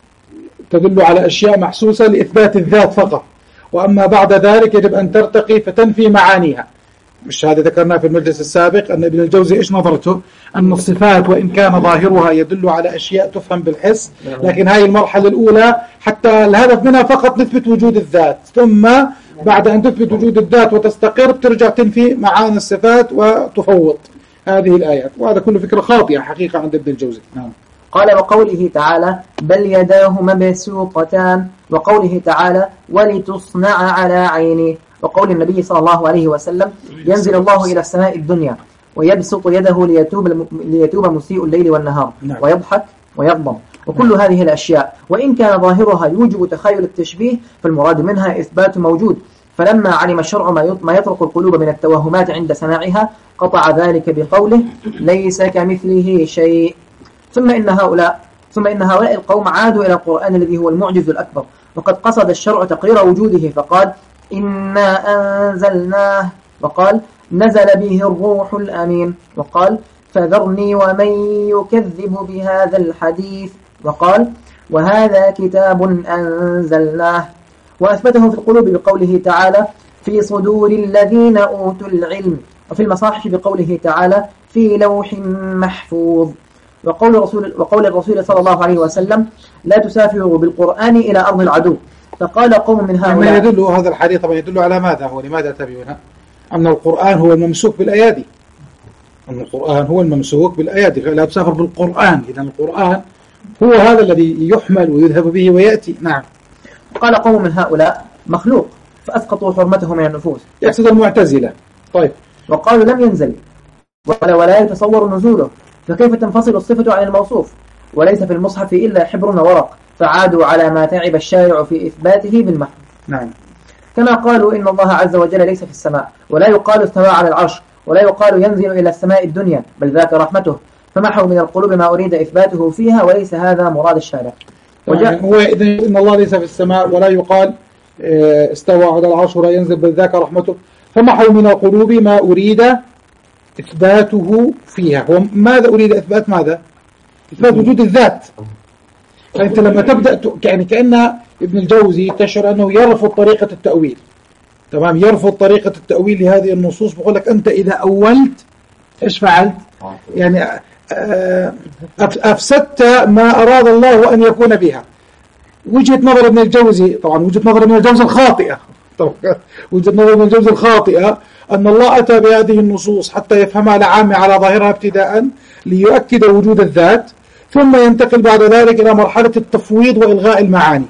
تدل على أشياء محسوسة لإثبات الذات فقط، وأما بعد ذلك يجب أن ترتقي فتنفي معانيها. مش هذا ذكرناه في المجلس السابق أن ابن الجوزي إيش نظرته؟ أن الصفات وإن كان ظاهرها يدل على أشياء تفهم بالحس، لكن هذه المرحلة الأولى حتى الهدف منها فقط نثبت وجود الذات، ثم بعد أن تثبت وجود الذات وتستقر بترجع تنفي معاني الصفات وتفوض هذه الآيات، وهذا كله فكرة خاطئة حقيقة عند ابن الجوزي. نعم. قال وقوله تعالى بل يداه مبسوطتان، وقوله تعالى ولتصنع على عيني، وقول النبي صلى الله عليه وسلم ينزل الله إلى السماء الدنيا ويبسط يده ليتوب, ليتوب مسيء الليل والنهار ويضحك ويغضب، وكل هذه الأشياء وإن كان ظاهرها يوجب تخيل التشبيه فالمراد منها إثبات موجود، فلما علم الشرع ما يطرق القلوب من التوهمات عند سماعها قطع ذلك بقوله ليس كمثله شيء. ثم إن هؤلاء ثم إن هؤلاء القوم عادوا إلى القرآن الذي هو المعجز الأكبر، وقد قصد الشرع تقرير وجوده فقال إنا أنزلناه، وقال نزل به الروح الأمين، وقال فذرني ومن يكذب بهذا الحديث، وقال وهذا كتاب أنزلناه، وأثبته في القلوب بقوله تعالى في صدور الذين أوتوا العلم، وفي المصاحف بقوله تعالى في لوح محفوظ، وقول الرسول, وقول الرسول صلى الله عليه وسلم لا تسافروا بالقرآن إلى أرض العدو، فقال قوم من هؤلاء. ما يدل هذا الحديث طبعا يدل على ماذا؟ هو لماذا تبيونها؟ أن القرآن هو الممسوك بالأيادي، أن القرآن هو الممسوك بالأيادي، لا تسافر بالقرآن، إذن القرآن هو هذا الذي يحمل ويذهب به ويأتي. نعم. قال قوم من هؤلاء مخلوق فأسقطوا حرمته من النفوس، يقصد المعتزلة. طيب. وقالوا لم ينزل ولا, ولا يتصور نزوله، فكيف تنفصل الصفة عن الموصوف؟ وليس في المصحف إلا حبر وورق، فعادوا على ما تعب الشارع في إثباته بالمحو. نعم. كما قالوا إن الله عز وجل ليس في السماء، ولا يقال استوى على العرش، ولا يقال ينزل إلى السماء الدنيا، بل ذاك رحمته، فمحوا من القلوب ما أريد إثباته فيها، وليس هذا مراد الشارع. وجاء هو إذن إن الله ليس في السماء ولا يقال استوى على العرش ولا ينزل، بل ذاك رحمته، فمحوا من القلوب ما أريد إثباته فيها. وماذا أريد إثبات ماذا؟ إثبات وجود الذات. فأنت لما تبدأ يعني كأن ابن الجوزي تشعر أنه يرفض طريقة التأويل، تمام، يرفض طريقة التأويل لهذه النصوص، بقول لك أنت إذا أولت إيش فعلت؟ يعني أفسدت ما أراد الله أن يكون بها. وجهة نظر ابن الجوزي، طبعا وجهة نظر ابن الجوزي الخاطئة، طبعا وجهة نظر ابن الجوزي الخاطئة أن الله أتى بهذه النصوص حتى يفهمها العامة على ظاهرها ابتداء ليؤكد وجود الذات، ثم ينتقل بعد ذلك إلى مرحلة التفويض وإلغاء المعاني.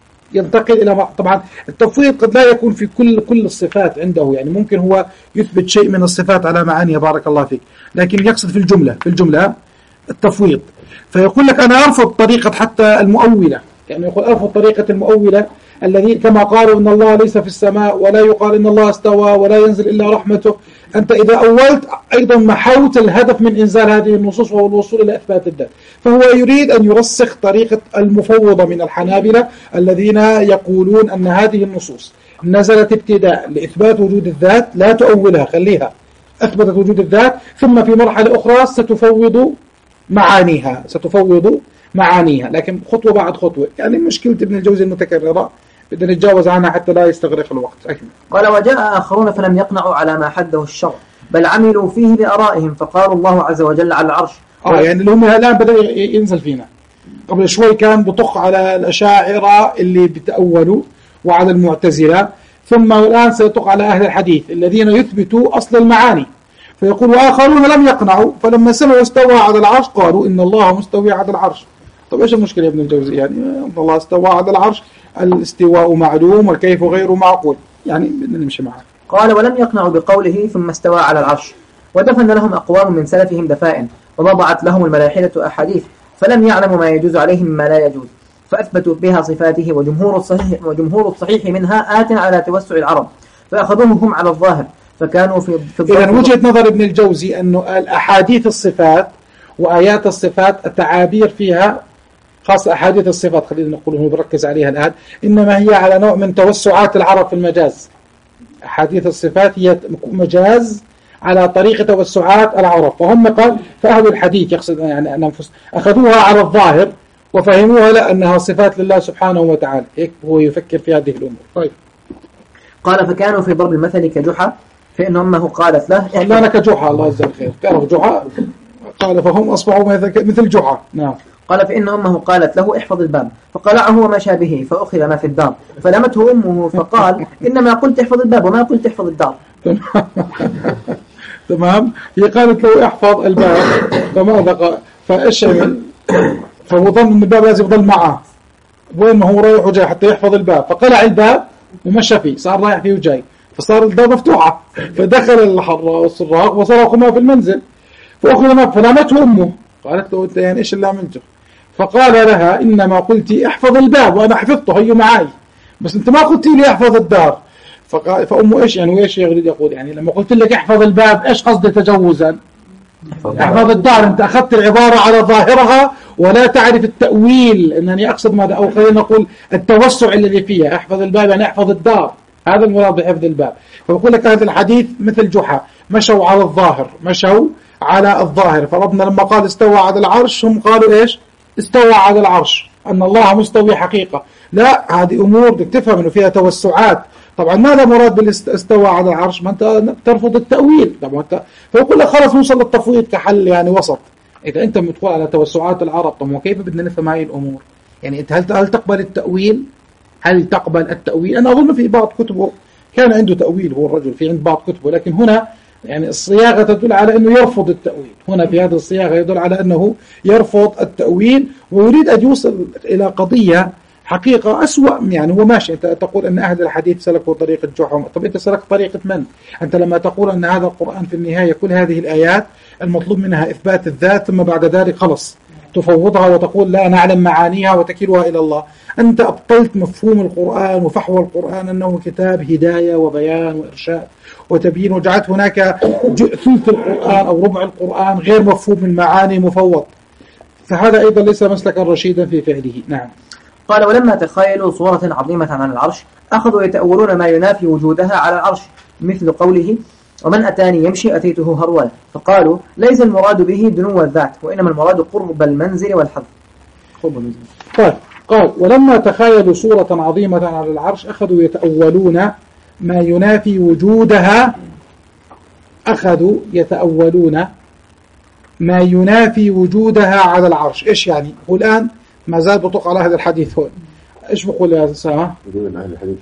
ينتقل إلى طبعا التفويض قد لا يكون في كل كل الصفات عنده، يعني ممكن هو يثبت شيء من الصفات على معانيها بارك الله فيك، لكن يقصد في الجملة في الجملة التفويض. فيقول لك أنا أرفض طريقة حتى المؤولة، يعني يقول أرفض طريقة المؤولة الذي كما قالوا إن الله ليس في السماء ولا يقال إن الله استوى ولا ينزل إلا رحمته. أنت إذا أولت أيضا محوت الهدف من إنزال هذه النصوص وهو الوصول إلى إثبات الذات. فهو يريد أن يرسخ طريقة المفوضة من الحنابلة الذين يقولون أن هذه النصوص نزلت ابتداء لإثبات وجود الذات، لا تؤولها، خليها أثبتت وجود الذات، ثم في مرحلة أخرى ستفوض معانيها ستفوض معانيها لكن خطوة بعد خطوة. يعني مشكلة ابن الجوزي المتكررة بدنا نتجاوز عنها حتى لا يستغرق الوقت. أكمل. قال وجاء آخرون فلم يقنعوا على ما حده الشرع بل عملوا فيه بآرائهم فقالوا الله عز وجل على العرش. آه يعني اللي هم الآن بدأ ينزل فينا. قبل شوي كان بطخ على الأشاعرة اللي بتأولوا وعلى المعتزلة، ثم الآن سيطخ على أهل الحديث الذين يثبتوا أصل المعاني. فيقول وآخرون لم يقنعوا فلما سمعوا استوى على العرش قالوا إن الله مستوي على العرش. طب إيش المشكلة يا ابن الجوزي؟ يعني إن الله استوى على العرش، الاستواء معلوم والكيف غير معقول، يعني بدنا نمشي معه. قال ولم يقنعوا بقوله ثم استوى على العرش، ودفن لهم أقوام من سلفهم دفائن ووضعت لهم الملاحدة أحاديث فلم يعلموا ما يجوز عليهم ما لا يجوز، فأثبتوا بها صفاته وجمهور الصحيح, وجمهور الصحيح منها آت على توسع العرب فأخذوهم هم على الظاهر فكانوا في, في إذن وجهة نظر ابن الجوزي أنه الأحاديث الصفات وآيات الصفات التعابير فيها خاصة أحاديث الصفات خلينا نقول هو بركز عليها الآن، إنما هي على نوع من توسعات العرب في المجاز. أحاديث الصفات هي مجاز على طريقة توسعات العرب، فهم قال فأهل الحديث يقصد يعني أن أنفس أخذوها على الظاهر وفهموها لأنها صفات لله سبحانه وتعالى. هيك هو يفكر في هذه الأمور. طيب قال فكانوا في ضرب المثل كجحا فإن أمه قالت له يعني لا كجحا الله يجزاه خير تعرف جحا قال فهم أصبحوا مثل جحا. نعم. قال فإن أمه قالت له احفظ الباب فقلعه وما شابه فأخذ ما في الدار فلمته أمه فقال إنما قلت احفظ الباب وما قلت احفظ الدار. تمام. هي قالت له احفظ الباب فماذا قال فإيش عمل؟ فهو ظن أن الباب لازم يضل معه وين ما هو رايح وجاي حتى يحفظ الباب، فقلع الباب ومشى فيه صار رايح فيه وجاي فصار الباب مفتوحة فدخل الحراء والسراق وصرخوا في المنزل فأخذ ما فلامته أمه قالت له أنت يعني إيش اللي عملته؟ فقال لها إنما قلت احفظ الباب وأنا حفظته هي معي بس أنت ما قلت لي احفظ الدار. فقال فأمه إيش يعني وإيش يريد يقول يعني لما قلت لك احفظ الباب إيش قصدي تجوزا؟ احفظ الدار أنت أخذت العبارة على ظاهرها ولا تعرف التأويل أنني أقصد ماذا، أو خلينا نقول التوسع الذي فيها. احفظ الباب يعني احفظ الدار، هذا المراد بحفظ الباب. فبقول لك هذا الحديث مثل جحا مشوا على الظاهر مشوا على الظاهر. فربنا لما قال استوى على العرش هم قالوا إيش؟ استوى على العرش أن الله مستوي حقيقة. لا هذه أمور بدك تفهم أنه فيها توسعات. طبعا ماذا مراد بالاستوى على العرش؟ ما أنت ترفض التأويل. طبعا أنت فيقول لك خلاص نوصل للتفويض كحل يعني وسط. إذا أنت متقول على توسعات العرب طب وكيف بدنا نفهم هاي الأمور؟ يعني أنت هل هل تقبل التأويل؟ هل تقبل التأويل؟ أنا أظن في بعض كتبه كان عنده تأويل هو الرجل في عند بعض كتبه، لكن هنا يعني الصياغة تدل على أنه يرفض التأويل. هنا في هذه الصياغة يدل على أنه يرفض التأويل ويريد أن يوصل إلى قضية حقيقة أسوأ. يعني هو ماشي أنت تقول أن أهل الحديث سلكوا طريقة جحا، طب أنت سلك طريقة من؟ أنت لما تقول أن هذا القرآن في النهاية كل هذه الآيات المطلوب منها إثبات الذات ثم بعد ذلك خلص تفوضها وتقول لا نعلم معانيها وتكلها إلى الله، أنت أبطلت مفهوم القرآن وفحوى القرآن أنه كتاب هداية وبيان وإرشاد وتبيين، وجعلت هناك ثلث القرآن أو ربع القرآن غير مفهوم المعاني مفوض، فهذا أيضا ليس مسلكا رشيدا في فعله. نعم. قال ولما تخيلوا صورة عظيمة عن العرش أخذوا يتأولون ما ينافي وجودها على العرش مثل قوله ومن أتاني يمشي أتيته هرولا، فقالوا ليس المراد به دنو الذات وإنما المراد قرب المنزل والحظ. طيب قال ولما تخيلوا صورة عظيمة على العرش أخذوا يتأولون ما ينافي وجودها أخذوا يتأولون ما ينافي وجودها على العرش. إيش يعني؟ والآن ما زال بطق على هذا الحديث هون. إيش بقول يا سامة؟ يقول إن أهل الحديث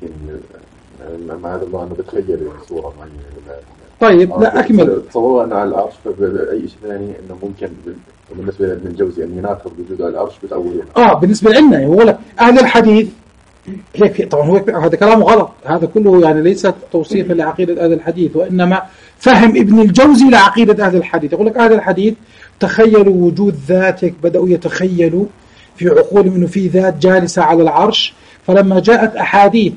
يعني مع هذا الله أنه بتخيل صورة معينة. طيب لا أكمل. تصوروا أن على العرش فأي شيء ثاني إنه ممكن بالنسبة لابن الجوزي أن يناقض وجود على العرش بتأولون. آه بالنسبة لنا هو لك أهل الحديث هيك طبعا هو هذا كلامه غلط. هذا كله يعني ليس توصيفا لعقيدة أهل الحديث، وإنما فهم ابن الجوزي لعقيدة أهل الحديث. يقول لك أهل الحديث تخيلوا وجود ذاتك، بدأوا يتخيلوا في عقولهم إنه في ذات جالسة على العرش، فلما جاءت أحاديث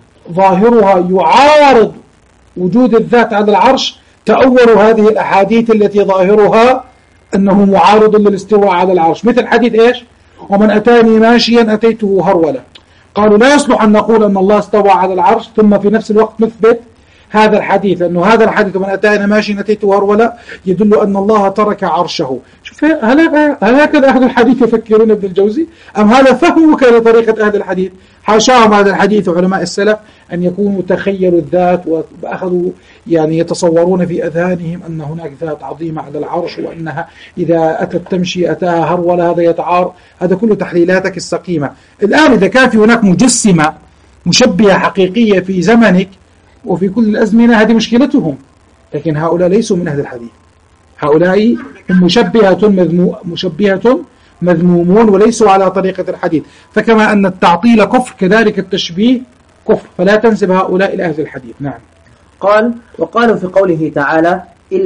ظاهرها يعارض وجود الذات على العرش تأولوا هذه الأحاديث التي ظاهرها أنه معارض للاستواء على العرش. مثل حديث إيش؟ ومن أتاني ماشيا أتيته هرولا. قالوا لا يصلح أن نقول أن الله استوى على العرش ثم في نفس الوقت نثبت هذا الحديث، لأنه هذا الحديث من أتانا ماشيا أتيته هرولا يدل أن الله ترك عرشه. شوف هل هكذا أهل الحديث يفكرون ابن الجوزي أم هذا فهمك لطريقة أهل الحديث؟ حاشاهم هذا الحديث علماء السلف أن يكونوا تخيلوا الذات وأخذوا يعني يتصورون في أذهانهم أن هناك ذات عظيمة على العرش وأنها إذا أتت تمشي أتاها هرولا. هذا يتعارض، هذا كله تحليلاتك السقيمة. الآن إذا كان في هناك مجسمة مشبهة حقيقية في زمنك وفي كل الأزمنة هذه مشكلتهم، لكن هؤلاء ليسوا من أهل الحديث. هؤلاء هم مشبهة مذمو مشبهة مذمومون وليسوا على طريقة الحديث. فكما أن التعطيل كفر كذلك التشبيه كفر، فلا تنسب هؤلاء إلى أهل الحديث. نعم. قال وقالوا في قوله تعالى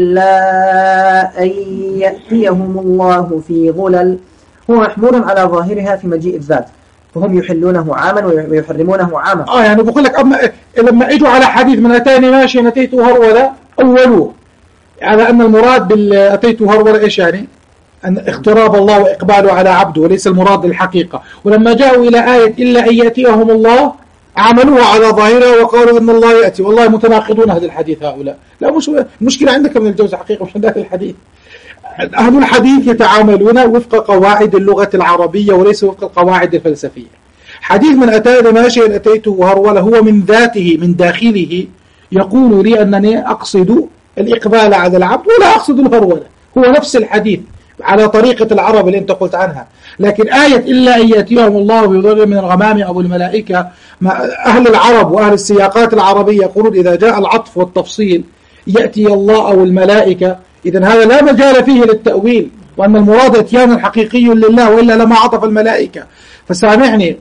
إلا أن يأتيهم الله في ظلل، هو محمول على ظاهرها في مجيء الذات، فهم يحلونه عاما ويحرمونه عاما. آه يعني بقول لك أما لما اجوا على حديث من أتاني ماشي أتيته هرولا أولوه على أن المراد بالأتيته هرولا إيش يعني؟ أن اقتراب الله وإقباله على عبده وليس المراد للحقيقة. ولما جاءوا إلى آية إلا أن يأتيهم الله عملوها على ظاهرها وقالوا أن الله يأتي. والله متناقضون هذا الحديث هؤلاء. لا مش المشكلة عندك من الجوز حقيقة مش عند أهل الحديث. أهل الحديث يتعاملون وفق قواعد اللغة العربية وليس وفق القواعد الفلسفية. حديث من أتاني ماشيا أتيته هرولا هو من ذاته من داخله يقول لي أنني أقصد الإقبال على العبد ولا أقصد الهرولا. هو نفس الحديث على طريقة العرب اللي أنت قلت عنها. لكن آية إلا أن يأتيهم الله بظل من الغمام أو الملائكة، أهل العرب وأهل السياقات العربية يقولون إذا جاء العطف والتفصيل يأتي الله أو الملائكة، إذن هذا لا مجال فيه للتأويل، وأن المراد اتيان حقيقي لله وإلا لما عطف الملائكة. فسامحني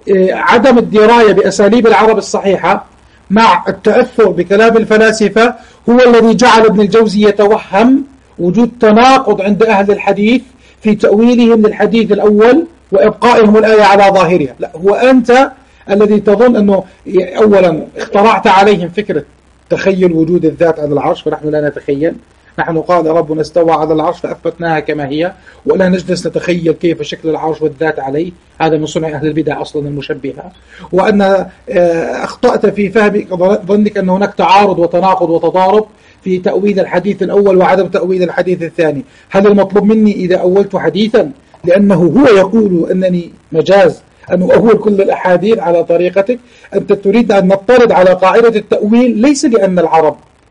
عدم الدراية بأساليب العرب الصحيحة مع التأثر بكلام الفلاسفة هو الذي جعل ابن الجوزي يتوهم وجود تناقض عند أهل الحديث في تأويلهم للحديث الأول وإبقائهم الآية على ظاهرها. لا، هو أنت الذي تظن أنه أولا اخترعت عليهم فكرة تخيل وجود الذات على العرش، فنحن لا نتخيل. نحن قال ربنا استوى على العرش فأثبتناها كما هي، ولا نجلس نتخيل كيف شكل العرش والذات عليه. هذا من صنع أهل البدع أصلا المشبهة. وأن أخطأت في فهمك ظنك أن هناك تعارض وتناقض وتضارب في تأويل الحديث الأول وعدم تأويل الحديث الثاني. هل المطلوب مني إذا أولت حديثا لأنه هو يقول أنني مجاز أن أؤول كل الأحاديث على طريقتك؟ أنت تريد أن نضطرد على قاعدة التأويل ليس لأن العرب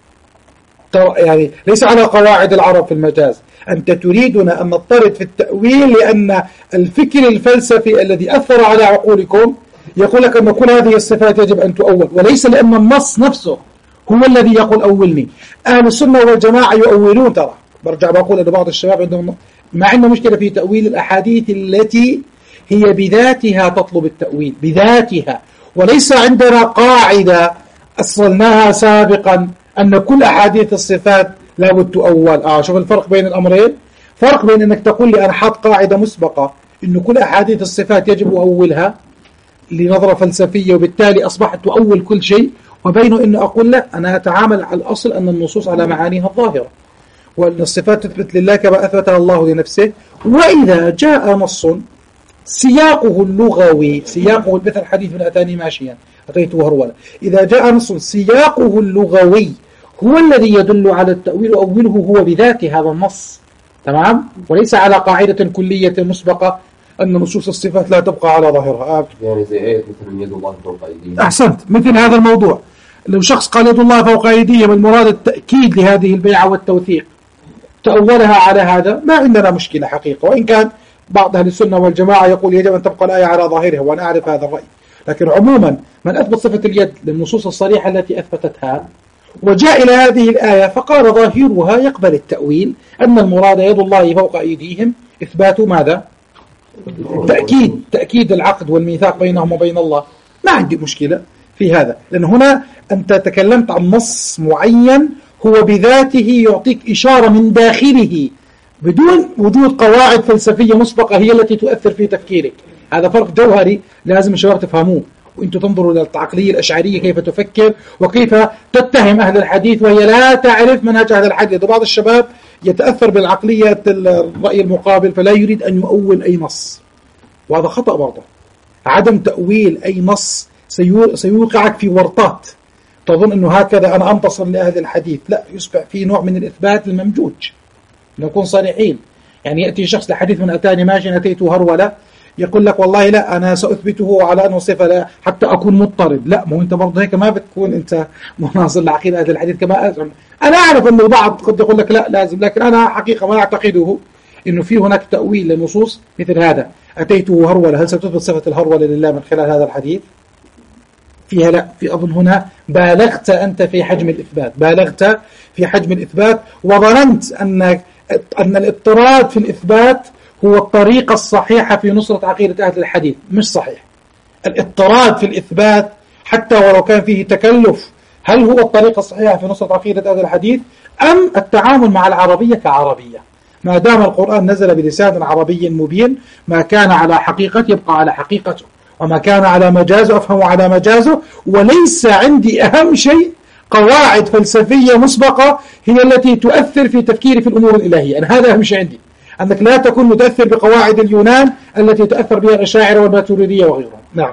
يعني ليس على قواعد العرب في المجاز. أنت تريدنا أن نضطرد في التأويل لأن الفكر الفلسفي الذي أثر على عقولكم يقول لك أن كل هذه الصفات يجب أن تؤول، وليس لأن النص نفسه هو الذي يقول أولني. أهل السنة والجماعة يؤولون. ترى برجع بقول أن بعض الشباب عندهم ما عندهم مشكلة في تأويل الأحاديث التي هي بذاتها تطلب التأويل بذاتها، وليس عندنا قاعدة أصلناها سابقا أن كل أحاديث الصفات لابد تؤول. آه شوف الفرق بين الأمرين. فرق بين أنك تقول لي أنا حاط قاعدة مسبقة أن كل أحاديث الصفات يجب أولها لنظرة فلسفية وبالتالي أصبحت تؤول كل شيء، وبين أنه أقول لا، أنا أتعامل على الأصل أن النصوص على معانيها الظاهرة وأن الصفات تثبت لله كما أثبتها الله لنفسه. وإذا جاء نص سياقه اللغوي سياقه مثل حديث من أتاني ماشيا أتيته هرولا، إذا جاء نص سياقه اللغوي هو الذي يدل على التأويل وأوله هو بذات هذا النص، تمام، وليس على قاعدة كلية مسبقة أن نصوص الصفات لا تبقى على ظاهرها. يعني زي آية مثل يد الله فوق أيديهم. أحسنت. مثل هذا الموضوع لو شخص قال يد الله فوق أيديهم المراد التأكيد لهذه البيعة والتوثيق، تأولها على هذا ما عندنا مشكلة حقيقة، وإن كان بعض أهل السنة والجماعة يقول يجب أن تبقى الآية على ظاهرها، وأنا أعرف هذا الرأي. لكن عموما من أثبت صفة اليد للنصوص الصريحة التي أثبتتها وجاء إلى هذه الآية فقال ظاهرها يقبل التأويل أن المراد يد الله فوق أيديهم إثبات ماذا؟ تأكيد تأكيد العقد والميثاق بينهم وبين الله. ما عندي مشكلة في هذا، لأن هنا أنت تكلمت عن نص معين هو بذاته يعطيك إشارة من داخله بدون وجود قواعد فلسفية مسبقة هي التي تؤثر في تفكيرك. هذا فرق جوهري لازم الشباب تفهموه، وانتم تنظروا للعقلية الأشعرية كيف تفكر وكيف تتهم أهل الحديث وهي لا تعرف منهج أهل الحديث. وبعض الشباب يتأثر بالعقلية الرأي المقابل فلا يريد أن يؤول أي نص، وهذا خطأ برضه. عدم تأويل أي نص سيوقعك في ورطات، تظن أنه هكذا أنا أنتصر لأهل الحديث، لا، يصبح في نوع من الإثبات الممجوج. نكون صريحين، يعني يأتي شخص لحديث من أتاني ماشي أتيته هرولة يقول لك والله لا أنا سأثبته على أنه صفة لا حتى أكون مضطرب. لا، مو أنت برضه هيك ما بتكون أنت مناصر لعقيدة أهل الحديث كما أزعم. أنا أعرف أن البعض قد يقول لك لا لازم، لكن أنا حقيقة ما أعتقده أنه في هناك تأويل للنصوص مثل هذا. أتيته هرولة، هل ستثبت صفة الهرولة لله من خلال هذا الحديث؟ فيها لا. في أظن هنا بالغت أنت في حجم الإثبات، بالغت في حجم الإثبات وظننت أن أن الاضطراد في الإثبات هو الطريقة الصحيحة في نصرة عقيدة أهل الحديث. مش صحيح. الاضطراد في الإثبات حتى ولو كان فيه تكلف، هل هو الطريقة الصحيحة في نصرة عقيدة أهل الحديث أم التعامل مع العربية كعربية؟ ما دام القرآن نزل بلسان عربي مبين، ما كان على حقيقة يبقى على حقيقته، وما كان على مجازه أفهم على مجازه. وليس عندي أهم شيء قواعد فلسفية مسبقة هي التي تؤثر في تفكيري في الأمور الإلهية. أنا هذا أهم شيء عندي، أنك لا تكون متأثر بقواعد اليونان التي تأثر بها الأشاعرة والماتريدية وغيرهم. نعم.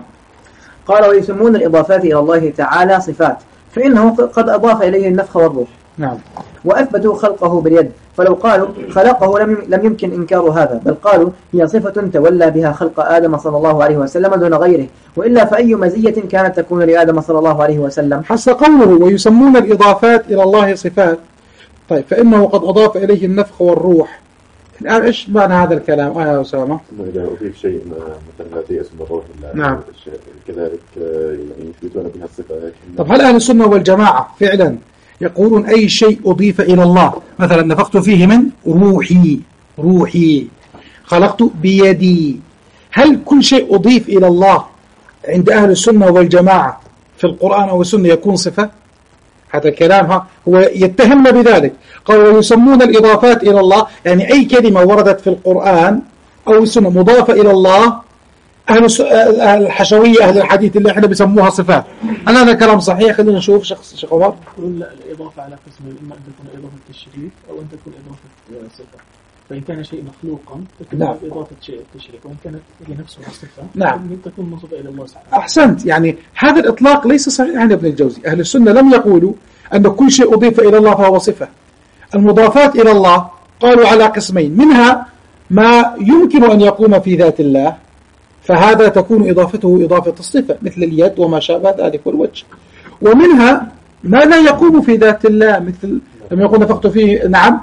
قال ويسمون الإضافات إلى الله تعالى صفات، فإنه قد أضاف إليه النفخ والروح. نعم. وأثبتوا خلقه باليد، فلو قالوا خلقه لم يمكن إنكار هذا، بل قالوا هي صفة تولى بها خلق آدم صلى الله عليه وسلم دون غيره، وإلا فأي مزية كانت تكون لآدم صلى الله عليه وسلم. حس قوله ويسمون الإضافات إلى الله صفات. طيب، فإنه قد أضاف إليه النفخ والروح. الآن إيش معنى هذا الكلام آه يا أسامة؟ إذا أضيف شيء مثلا لا اسم الروح نعم كذلك يعني يثبتون بها الصفة. طب هل أهل السنة والجماعة فعلا يقولون أي شيء أضيف إلى الله، مثلا نفخت فيه من روحي روحي خلقت بيدي، هل كل شيء أضيف إلى الله عند أهل السنة والجماعة في القرآن أو السنة يكون صفة؟ هذا الكلام هو يتهمنا بذلك. قال ويسمون الإضافات إلى الله، يعني أي كلمة وردت في القرآن أو السنة مضافة إلى الله، أهل الحشوية أهل الحديث اللي احنا بيسموها صفات. هل هذا كلام صحيح؟ خلينا نشوف شخص شيخ عمر. يقول لا، الإضافة على قسمين، إما أن تكون إضافة تشريف أو أن تكون إضافة صفة. فإن كان شيء مخلوقا تكون نعم. إضافة شيء التشريف، وإن كانت هي نفسها صفة نعم. تكون منصوبة إلى الله سبحانه. أحسنت. يعني هذا الإطلاق ليس صحيح عند ابن الجوزي. أهل السنة لم يقولوا أن كل شيء أضيف إلى الله فهو صفة. المضافات إلى الله قالوا على قسمين، منها ما يمكن أن يقوم في ذات الله فهذا تكون إضافته إضافة الصفة مثل اليد وما شابه ذلك والوجه، ومنها ما لا يقوم في ذات الله مثل لما يقول نفخت فيه نعم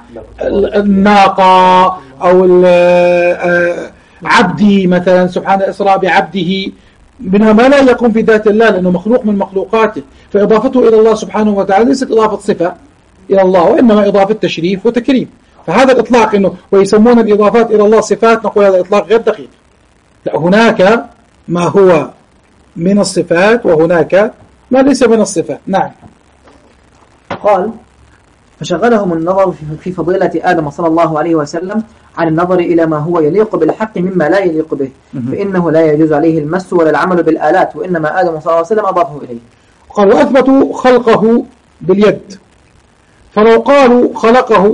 الناقة أو عبدي مثلا سبحان الإسراء بعبده، منها ما لا يقوم في ذات الله لأنه مخلوق من مخلوقاته، فإضافته إلى الله سبحانه وتعالى ليست إضافة صفة إلى الله وإنما إضافة تشريف وتكريم. فهذا الإطلاق إنه ويسمون الإضافات إلى الله صفات، نقول هذا إطلاق غير دقيق. لا، هناك ما هو من الصفات وهناك ما ليس من الصفات. نعم. قال فشغلهم النظر في فضيلة آدم صلى الله عليه وسلم عن النظر إلى ما هو يليق بالحق مما لا يليق به، فإنه لا يجوز عليه المس ولا العمل بالآلات، وإنما آدم صلى الله عليه وسلم أضافه إليه. قال وأثبتوا خلقه باليد، فلو قالوا خلقه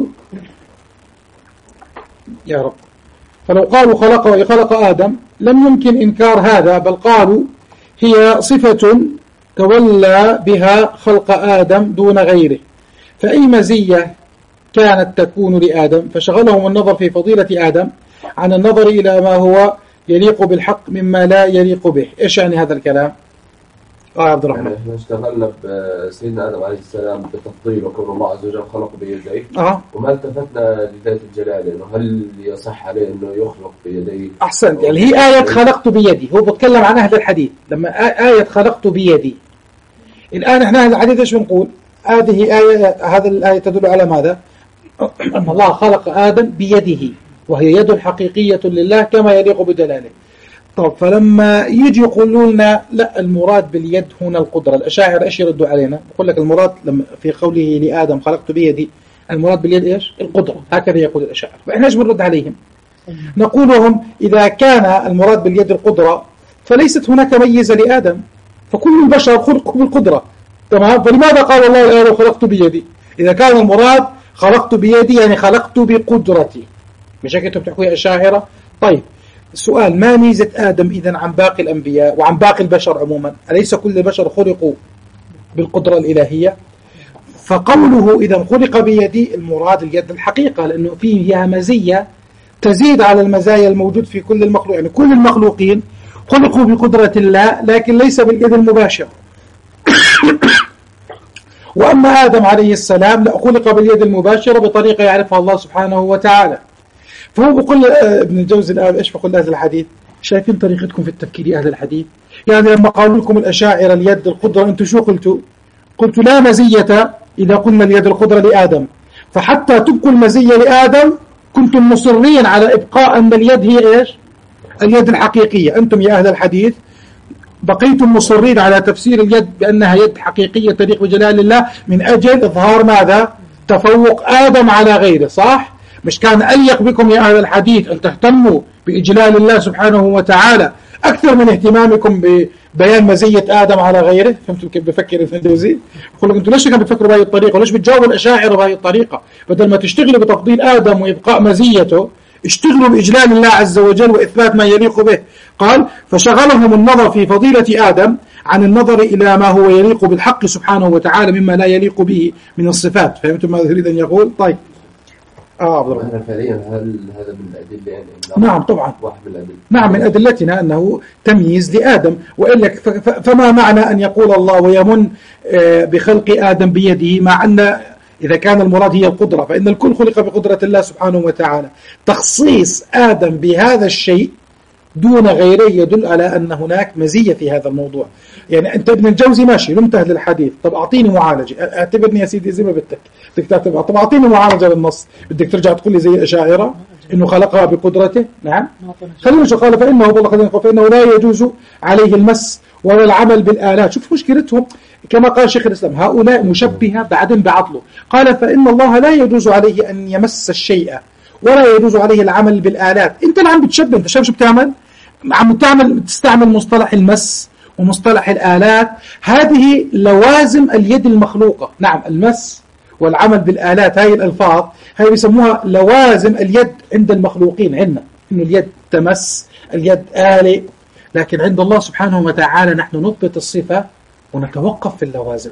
يا رب فلو قالوا خلقه خلق آدم لم يمكن إنكار هذا، بل قالوا هي صفة تولى بها خلق آدم دون غيره، فأي مزية كانت تكون لآدم، فشغلهم النظر في فضيلة آدم عن النظر إلى ما هو يليق بالحق مما لا يليق به. إيش يعني هذا الكلام؟ اه عبد الرحمن. يعني احنا اشتغلنا بسيدنا آدم عليه السلام بتفضيل وكون الله عز وجل خلق بيديه اه وما التفتنا لذات الجلال انه هل يصح عليه انه يخلق بيديه؟ احسنت. يعني هي آية خلقت بيدي، هو بتكلم عن أهل الحديث لما آية خلقت بيدي. الآن احنا أهل الحديث ايش بنقول؟ هذه آية، هذه الآية تدل على ماذا؟ أن الله خلق آدم بيده وهي يد حقيقية لله كما يليق بجلاله. طب فلما يجي يقولوا لنا لا المراد باليد هنا القدرة، الأشاعرة ايش يردوا علينا؟ يقول لك المراد لما في قوله لآدم خلقت بيدي المراد باليد ايش؟ القدرة، هكذا يقول الأشاعرة. فإحنا ايش بنرد عليهم؟ نقول لهم إذا كان المراد باليد القدرة فليست هناك ميزة لآدم، فكل البشر خلقوا بالقدرة، تمام؟ فلماذا قال الله لآدم خلقت بيدي؟ إذا كان المراد خلقت بيدي يعني خلقت بقدرتي، مش هيك انتم بتحكوا يا أشاعرة؟ طيب السؤال، ما ميزة آدم إذن عن باقي الأنبياء وعن باقي البشر عموما؟ أليس كل البشر خلقوا بالقدرة الإلهية؟ فقوله إذا خلق بيدي المراد اليد الحقيقة، لأنه فيها مزية تزيد على المزايا الموجود في كل المخلوق، يعني كل المخلوقين خلقوا بقدرة الله لكن ليس باليد المباشرة. وأما آدم عليه السلام لا، خلق باليد المباشرة بطريقة يعرفها الله سبحانه وتعالى. فهو بقول ابن الجوزي الآن إيش بقول أهل الحديث؟ شايفين طريقتكم في التفكير يا أهل الحديث؟ يعني لما قالوا لكم الأشاعرة اليد القدرة أنتم شو قلتوا؟ قلتوا لا مزية إذا قلنا اليد القدرة لآدم، فحتى تبقوا المزية لآدم كنتم مصرين على إبقاء أن اليد هي إيش؟ اليد الحقيقية. أنتم يا أهل الحديث بقيتم مصرين على تفسير اليد بأنها يد حقيقية تليق بجلال الله من أجل إظهار ماذا؟ تفوق آدم على غيره، صح؟ مش كان أليق بكم يا أهل الحديث أن تهتموا بإجلال الله سبحانه وتعالى أكثر من اهتمامكم ببيان مزية آدم على غيره؟ فهمتوا كيف بفكر ابن الجوزي؟ يقول لك أنتوا ليش كانوا بتفكروا بهذه الطريقة وليش بتجاوبوا الأشاعرة بهذه الطريقة؟ بدل ما تشتغلوا بتفضيل آدم وإبقاء مزيته اشتغلوا بإجلال الله عز وجل وإثبات ما يليق به. قال فشغلهم النظر في فضيلة آدم عن النظر إلى ما هو يليق بالحق سبحانه وتعالى مما لا يليق به من الصفات. فهمتم ماذا يريد أن يقول؟ طيب اه عبد الرحمن، فعليا هل هذا من الأدلة يعني؟ نعم طبعا، واحد من الأدلة. نعم من أدلتنا أنه تمييز لآدم. وإلا فما معنى أن يقول الله ويمن بخلق آدم بيده مع أن إذا كان المراد هي القدرة فإن الكل خلق بقدرة الله سبحانه وتعالى. تخصيص آدم بهذا الشيء دون غيره يدل على أن هناك مزية في هذا الموضوع. يعني أنت ابن الجوزي ماشي لمت أهل الحديث، طب أعطيني معالجة، اعتبرني يا سيدي زي ما بدك بدك تعتبر، طب أعطيني معالجة للنص. بدك ترجع تقول لي زي الأشاعرة إنه خلقها بقدرته؟ نعم خلينا نشوف. قال فإنه والله فإنه لا يجوز عليه المس ولا العمل بالآلات. شوف مشكلتهم كما قال شيخ الإسلام هؤلاء مشبهة بعدم بعطله. قال فإن الله لا يجوز عليه أن يمس الشيء ولا يجوز عليه العمل بالآلات. أنت اللي عم بتشبه، أنت شايف شو بتعمل؟ عم تعمل تستعمل مصطلح المس ومصطلح الآلات، هذه لوازم اليد المخلوقة. نعم المس والعمل بالآلات هاي الألفاظ هاي بيسموها لوازم اليد عند المخلوقين. عندنا إنه اليد تمس، اليد آلة، لكن عند الله سبحانه وتعالى نحن نثبت الصفة ونتوقف في اللوازم.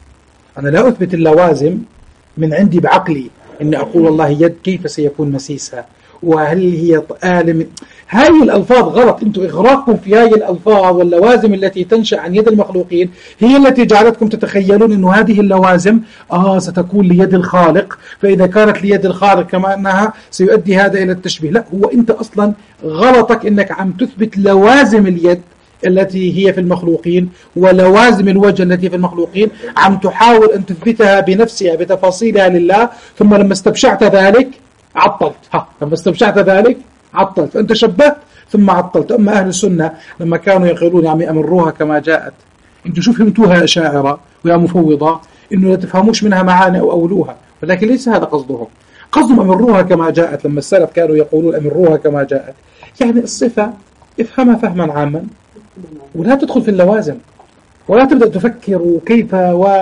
أنا لا أثبت اللوازم من عندي بعقلي إن أقول الله يد كيف سيكون مسيسها وهل هي آلة. هاي الألفاظ غلط. أنتم إغراقكم في هاي الألفاظ واللوازم التي تنشأ عن يد المخلوقين هي التي جعلتكم تتخيلون أن هذه اللوازم آه ستكون ليد الخالق، فإذا كانت ليد الخالق كما أنها سيؤدي هذا إلى التشبيه. لا، هو أنت أصلا غلطك أنك عم تثبت لوازم اليد التي هي في المخلوقين ولوازم الوجه التي في المخلوقين، عم تحاول أن تثبتها بنفسها بتفاصيلها لله، ثم لما استبشعت ذلك عطلت. ها لما استبشعت ذلك عطلت، فأنت شبهت ثم عطلت. أما أهل السنة لما كانوا يقولون عم يأمروها كما جاءت، أنتم شو فهمتوها يا شاعرة ويا مفوضة؟ إنه لا تفهموش منها معاني أو أولوها، ولكن ليس هذا قصدهم. قصدهم أمروها كما جاءت. لما السلف كانوا يقولون أمروها كما جاءت، يعني الصفة افهمها فهما عاما ولا تدخل في اللوازم ولا تبدأ تفكر وكيف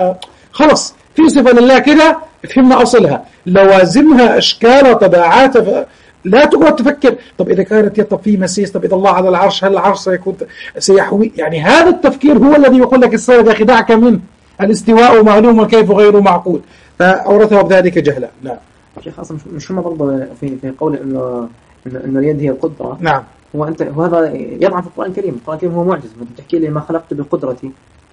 وخلص. في صفة لله كده فهمنا أصلها، لوازمها أشكالها طباعاتها، لا تقعد تفكر طب إذا كانت يطب في مسيس، طب إذا الله على العرش هل العرش سيكون سيحوي. يعني هذا التفكير هو الذي يقول لك السيد خدعك منه. الاستواء معلوم والكيف غير معقول، فأورثه بذلك جهلا. لا شيخ أصلا مش هم برضه في في قول إنه إنه اليد هي القدرة. نعم هو أنت وهذا يضعف في القرآن الكريم. القرآن الكريم هو معجز. بتحكي لي ما خلقت بقدرتي،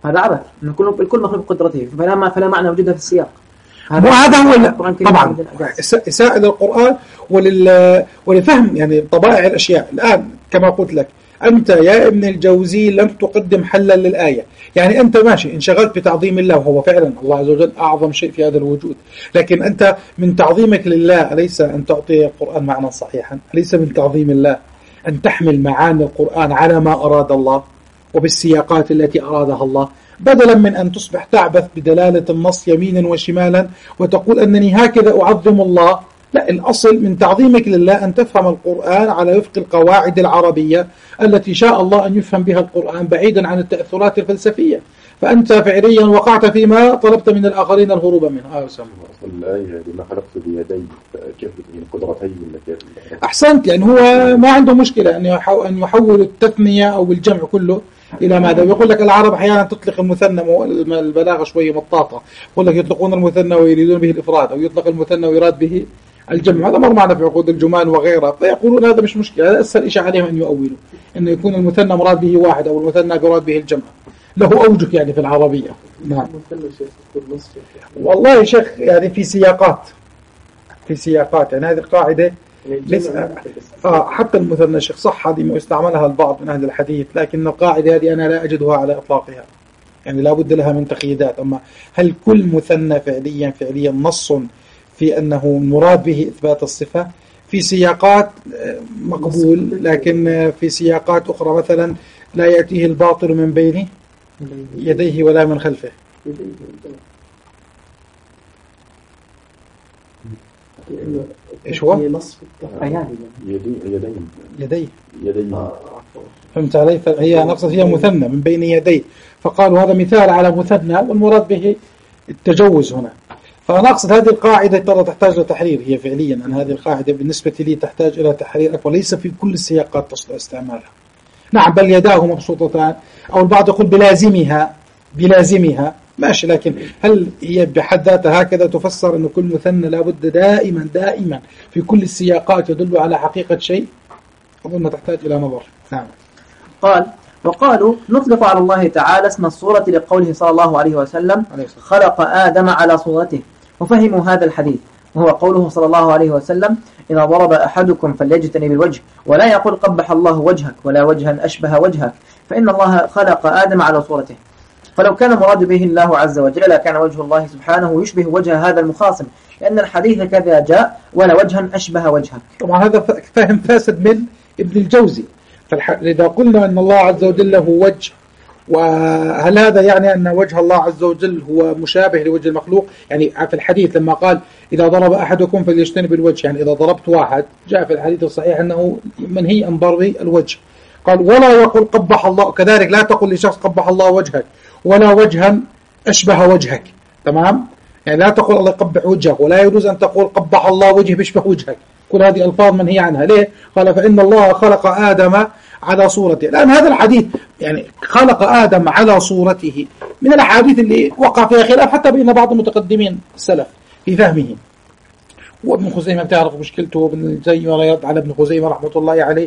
هذا عبث، الكل الكل مخلوق بقدرته، فلا فلا معنى وجودها في السياق. وهذا هو طبعا إساءة للقرآن ولل ولفهم يعني طبائع الأشياء. الآن كما قلت لك أنت يا ابن الجوزي لم تقدم حلا للآية، يعني أنت ماشي انشغلت بتعظيم الله وهو فعلا الله عز وجل أعظم شيء في هذا الوجود، لكن أنت من تعظيمك لله أليس أن تعطي القرآن معنى صحيحا؟ أليس من تعظيم الله أن تحمل معاني القرآن على ما أراد الله وبالسياقات التي أرادها الله، بدلا من أن تصبح تعبث بدلالة النص يمينا وشمالا وتقول أنني هكذا أعظم الله؟ لا، الأصل من تعظيمك لله أن تفهم القرآن على وفق القواعد العربية التي شاء الله أن يفهم بها القرآن بعيدا عن التأثرات الفلسفية. فأنت فعليا وقعت فيما طلبت من الآخرين الهروب منه. آه أصل الآية لما خلقت بيدي كيف من قدرتين لك؟ أحسنت، يعني هو ما عنده مشكلة أن أن يحول التثنية أو الجمع كله إلى ماذا؟ ويقول لك العرب أحيانا تطلق المثنى، البلاغة شوية مطاطة، يقول لك يطلقون المثنى ويريدون به الإفراد، أو يطلق المثنى ويراد به الجمع. هذا مر معنا في عقود الجمال وغيرها، فيقولون هذا مش مشكلة، هذا أسهل إشي عليهم أن يؤولوا أن يكون المثنى مراد به واحد أو المثنى يراد به الجمع، له أوجه يعني في العربية. نعم والله يا شيخ، يعني في سياقات في سياقات يعني هذه القاعدة آه حتى المثنى شيخ صح هذه ما يستعملها البعض من أهل الحديث، لكن القاعدة هذه أنا لا أجدها على إطلاقها، يعني لا بد لها من تقييدات. أما هل كل مثنى فعليا فعليا نص في أنه مراد به إثبات الصفة؟ في سياقات مقبول، لكن في سياقات أخرى مثلا لا يأتيه الباطل من بين يديه ولا من خلفه. إيش هو؟ يدين يديه يدين فهمت علي؟ فهي نقصد فيها مثنى من بين يديه، فقالوا هذا مثال على مثنى والمراد به التجوز هنا. فأنا أقصد هذه القاعدة ترى تحتاج لتحرير، هي فعليا أن هذه القاعدة بالنسبة لي تحتاج إلى تحرير أكبر، ليس في كل السياقات تصل استعمالها. نعم بل يداه مبسوطتان، أو البعض يقول بلازمها بلازمها ماشي، لكن هل هي بحد ذاتها هكذا تفسر أن كل مثنى لابد دائما دائما في كل السياقات يدل على حقيقة شيء؟ أظن تحتاج إلى نظر. نعم. قال وقالوا نطلق على الله تعالى اسم الصورة لقوله صلى الله عليه وسلم خلق آدم على صورته، وفهموا هذا الحديث وهو قوله صلى الله عليه وسلم إذا ضرب أحدكم فليجتنب بالوجه، ولا يقول قبح الله وجهك ولا وجها أشبه وجهك، فإن الله خلق آدم على صورته. فلو كان مراد به الله عز وجل لكان وجه الله سبحانه يشبه وجه هذا المخاصم، لأن الحديث كذا جاء ولا وجها أشبه وجهك. طبعا هذا فهم فاسد من ابن الجوزي. فإذا قلنا أن الله عز وجل له وجه، وهل هذا يعني أن وجه الله عز وجل هو مشابه لوجه المخلوق؟ يعني في الحديث لما قال إذا ضرب أحدكم فليجتنب الوجه، يعني إذا ضربت واحد جاء في الحديث الصحيح أنه منهي عن ضرب الوجه. قال ولا يقول قبح الله، كذلك لا تقل لشخص قبح الله وجهك ولا وجها أشبه وجهك، تمام؟ يعني لا تقول الله يقبح وجهك، ولا يجوز أن تقول قبح الله وجه بيشبه وجهك، كل هذه ألفاظ منهي عنها. ليه؟ قال فإن الله خلق آدم على صورته، لأن هذا الحديث يعني خلق آدم على صورته من الأحاديث اللي وقع فيها خلاف حتى بين بعض المتقدمين السلف في فهمه. وابن خزيمة بتعرف مشكلته، وابن زيمة يرد على ابن خزيمة رحمة الله عليه،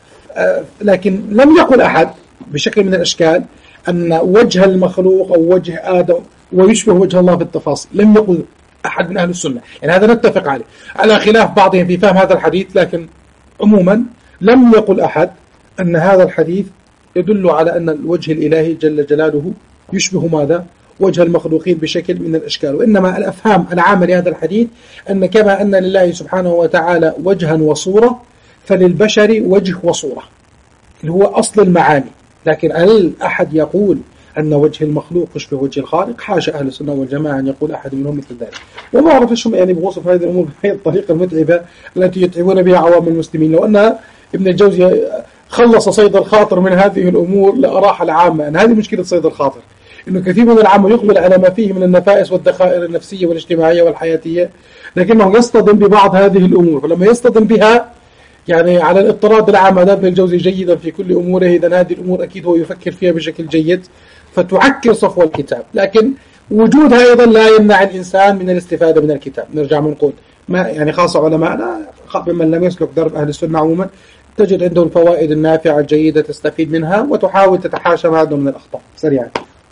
لكن لم يقل أحد بشكل من الأشكال أن وجه المخلوق أو وجه آدم ويشبه وجه الله في التفاصيل، لم يقل أحد من أهل السنة، يعني هذا نتفق عليه على خلاف بعضهم في فهم هذا الحديث، لكن عموما لم يقل أحد أن هذا الحديث يدل على أن الوجه الإلهي جل جلاله يشبه ماذا؟ وجه المخلوقين بشكل من الأشكال. وإنما الأفهام العامة لهذا الحديث أن كما أن لله سبحانه وتعالى وجها وصورة فللبشر وجه وصورة اللي هو أصل المعاني، لكن هل أحد يقول أن وجه المخلوق يشبه وجه الخالق؟ حاشا أهل السنة والجماعة أن يقول أحد منهم مثل ذلك. وما أعرف إيش يعني بوصف هذه الأمور بهذه الطريقة المتعبة التي يتعبون بها عوام المسلمين. لو أن ابن الجوزي خلص صيد الخاطر من هذه الأمور لأراح العامة، أن هذه مشكلة صيد الخاطر، إنه كثير من العامة يقبل على ما فيه من النفائس والدخائر النفسية والاجتماعية والحياتية، لكنه يصطدم ببعض هذه الأمور، فلما يصطدم بها يعني على الاضطراد العام هذا ابن الجوزي جيدا في كل أموره، إذا هذه الأمور أكيد هو يفكر فيها بشكل جيد فتعكر صفو الكتاب، لكن وجودها أيضا لا يمنع الإنسان من الاستفادة من الكتاب. نرجع ونقول ما يعني خاصة علماءنا بمن لم يسلك درب أهل السنة عموما تجد عندهم الفوائد النافعة الجيدة تستفيد منها وتحاول تتحاشى ما عندهم من الأخطاء سريعا.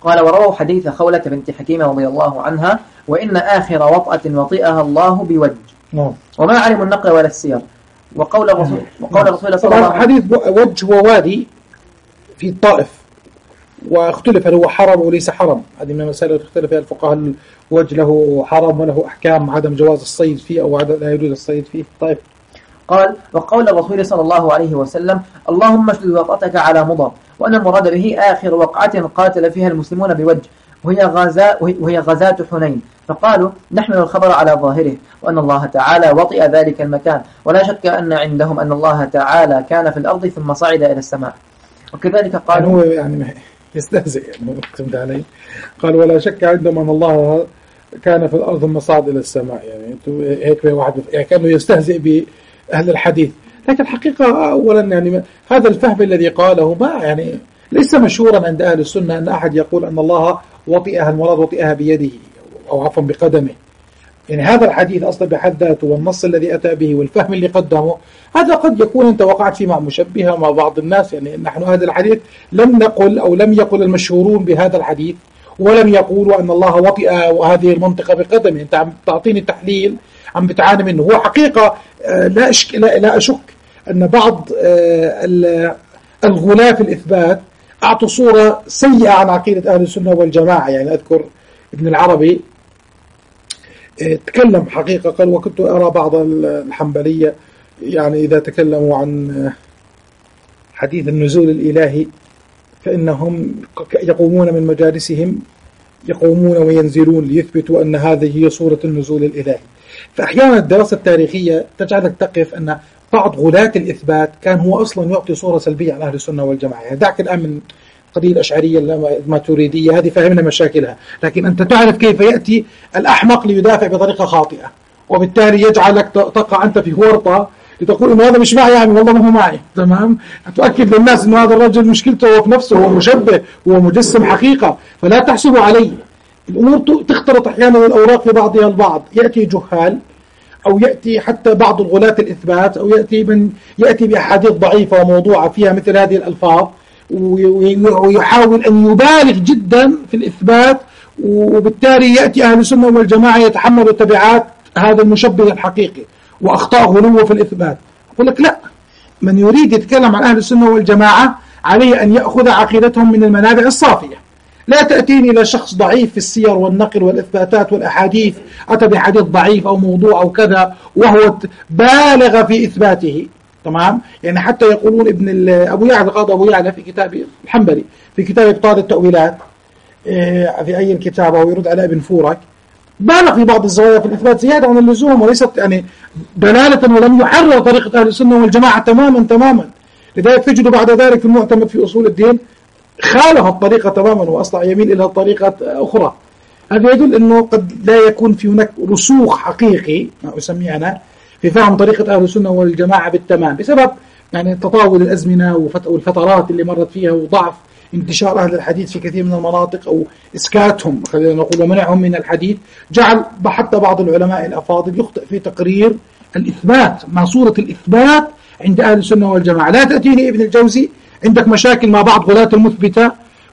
قال ورووا حديث خولة بنت حكيم رضي الله عنها وإن آخر وطأة وطئها الله بوجه نعم. وما علموا النقل ولا السير. وقول الرسول وقول الرسول صلى الله عليه وسلم حديث وجه ووادي في الطائف، واختلف هل هو حرم وليس حرم. هذه من المسائل التي اختلف فيها الفقهاء، الوجه له حرم وله أحكام عدم جواز الصيد فيه أو عدم لا يجوز الصيد فيه. طيب. قال وقول الرسول صلى الله عليه وسلم اللهم اشدد وطأتك على مضر، وأن المراد به آخر وقعة قاتل فيها المسلمون بوجه وهي غزاء وهي غزاة حنين، فقالوا نحمل الخبر على ظاهره وأن الله تعالى وطئ ذلك المكان، ولا شك أن عندهم أن الله تعالى كان في الأرض ثم صعد إلى السماء. وكذلك قالوا يعني هو يعني يستهزئ يعني اقسمت عليه، قال ولا شك عندهم أن الله كان في الأرض ثم صعد إلى السماء، يعني انتوا هيك واحد يعني كانوا يستهزئ بأهل الحديث. لكن الحقيقة أولا يعني هذا الفهم الذي قاله ما يعني ليس مشهورا عند أهل السنة أن أحد يقول أن الله وطئها، المراد وطئها بيده أو عفوا بقدمه. يعني هذا الحديث أصلا بحد ذاته والنص الذي أتى به والفهم اللي قدمه هذا قد يكون أنت وقعت فيه مع مشبهة مع بعض الناس. يعني نحن هذا الحديث لم نقل أو لم يقل المشهورون بهذا الحديث ولم يقولوا أن الله وطئ وهذه المنطقة بقدمه. أنت عم تعطيني تحليل عم بتعاني منه. هو حقيقة لا أشك لا, لا أشك أن بعض الغلاة في الإثبات أعطوا صورة سيئة عن عقيدة أهل السنة والجماعة. يعني أذكر ابن العربي تكلم حقيقة قال وكنت أرى بعض الحنبلية يعني إذا تكلموا عن حديث النزول الإلهي فإنهم يقومون من مجالسهم يقومون وينزلون ليثبتوا أن هذه هي صورة النزول الإلهي. فأحيانا الدراسة التاريخية تجعلك تقف أن بعض غلاة الإثبات كان هو أصلا يعطي صورة سلبية عن أهل السنة والجماعة. يعني دعك الآن من قضية الأشعرية الماتريدية هذه فهمنا مشاكلها، لكن أنت تعرف كيف يأتي الأحمق ليدافع بطريقة خاطئة وبالتالي يجعلك تقع أنت في ورطة لتقول إنه هذا مش معي يعني والله ما هو معي. تمام. تؤكد للناس إنه هذا الرجل مشكلته هو في نفسه، هو مشبه، هو مجسم حقيقة، فلا تحسبوا عليه. الأمور تختلط أحيانا الأوراق في بعضها البعض، يأتي جهال أو يأتي حتى بعض الغلاة الإثبات أو يأتي من يأتي بأحاديث ضعيفة وموضوعة فيها مثل هذه الألفاظ ويحاول أن يبالغ جدا في الإثبات، وبالتالي يأتي أهل السنة والجماعة يتحملوا تبعات هذا المشبه الحقيقي وأخطاء غلوه في الإثبات. أقول لك لا، من يريد يتكلم عن أهل السنة والجماعة عليه أن يأخذ عقيدتهم من المنابع الصافية. لا تأتيني إلى شخص ضعيف في السير والنقل والإثباتات والأحاديث أتى بحديث ضعيف أو موضوع أو كذا وهو بالغ في إثباته. تمام. يعني حتى يقولون ابن أبو يعلى القاضي أبو يعلى في كتاب الحنبلي في كتاب إبطال التأويلات في أي الكتاب أو يرد على ابن فورك بالغ في بعض الزوايا في الإثبات زيادة عن اللزوم وليست يعني دلالة، ولم يحرر طريقة أهل السنة والجماعة تماما تماما. لذلك تجد بعد ذلك في المعتمد في أصول الدين خالف الطريقة تماما وأصلا يميل إلى طريقة أخرى. هذا يدل أنه قد لا يكون في هناك رسوخ حقيقي ما أسميه أنا في فهم طريقة أهل السنة والجماعة بالتمام بسبب يعني تطاول الأزمنة والفترات اللي مرت فيها وضعف انتشار أهل الحديث في كثير من المناطق أو إسكاتهم خلينا نقول ومنعهم من الحديث، جعل حتى بعض العلماء الأفاضل يخطئ في تقرير الإثبات مع صورة الإثبات عند أهل السنة والجماعة. لا تأتيني ابن الجوزي عندك مشاكل مع بعض غلاة المثبتة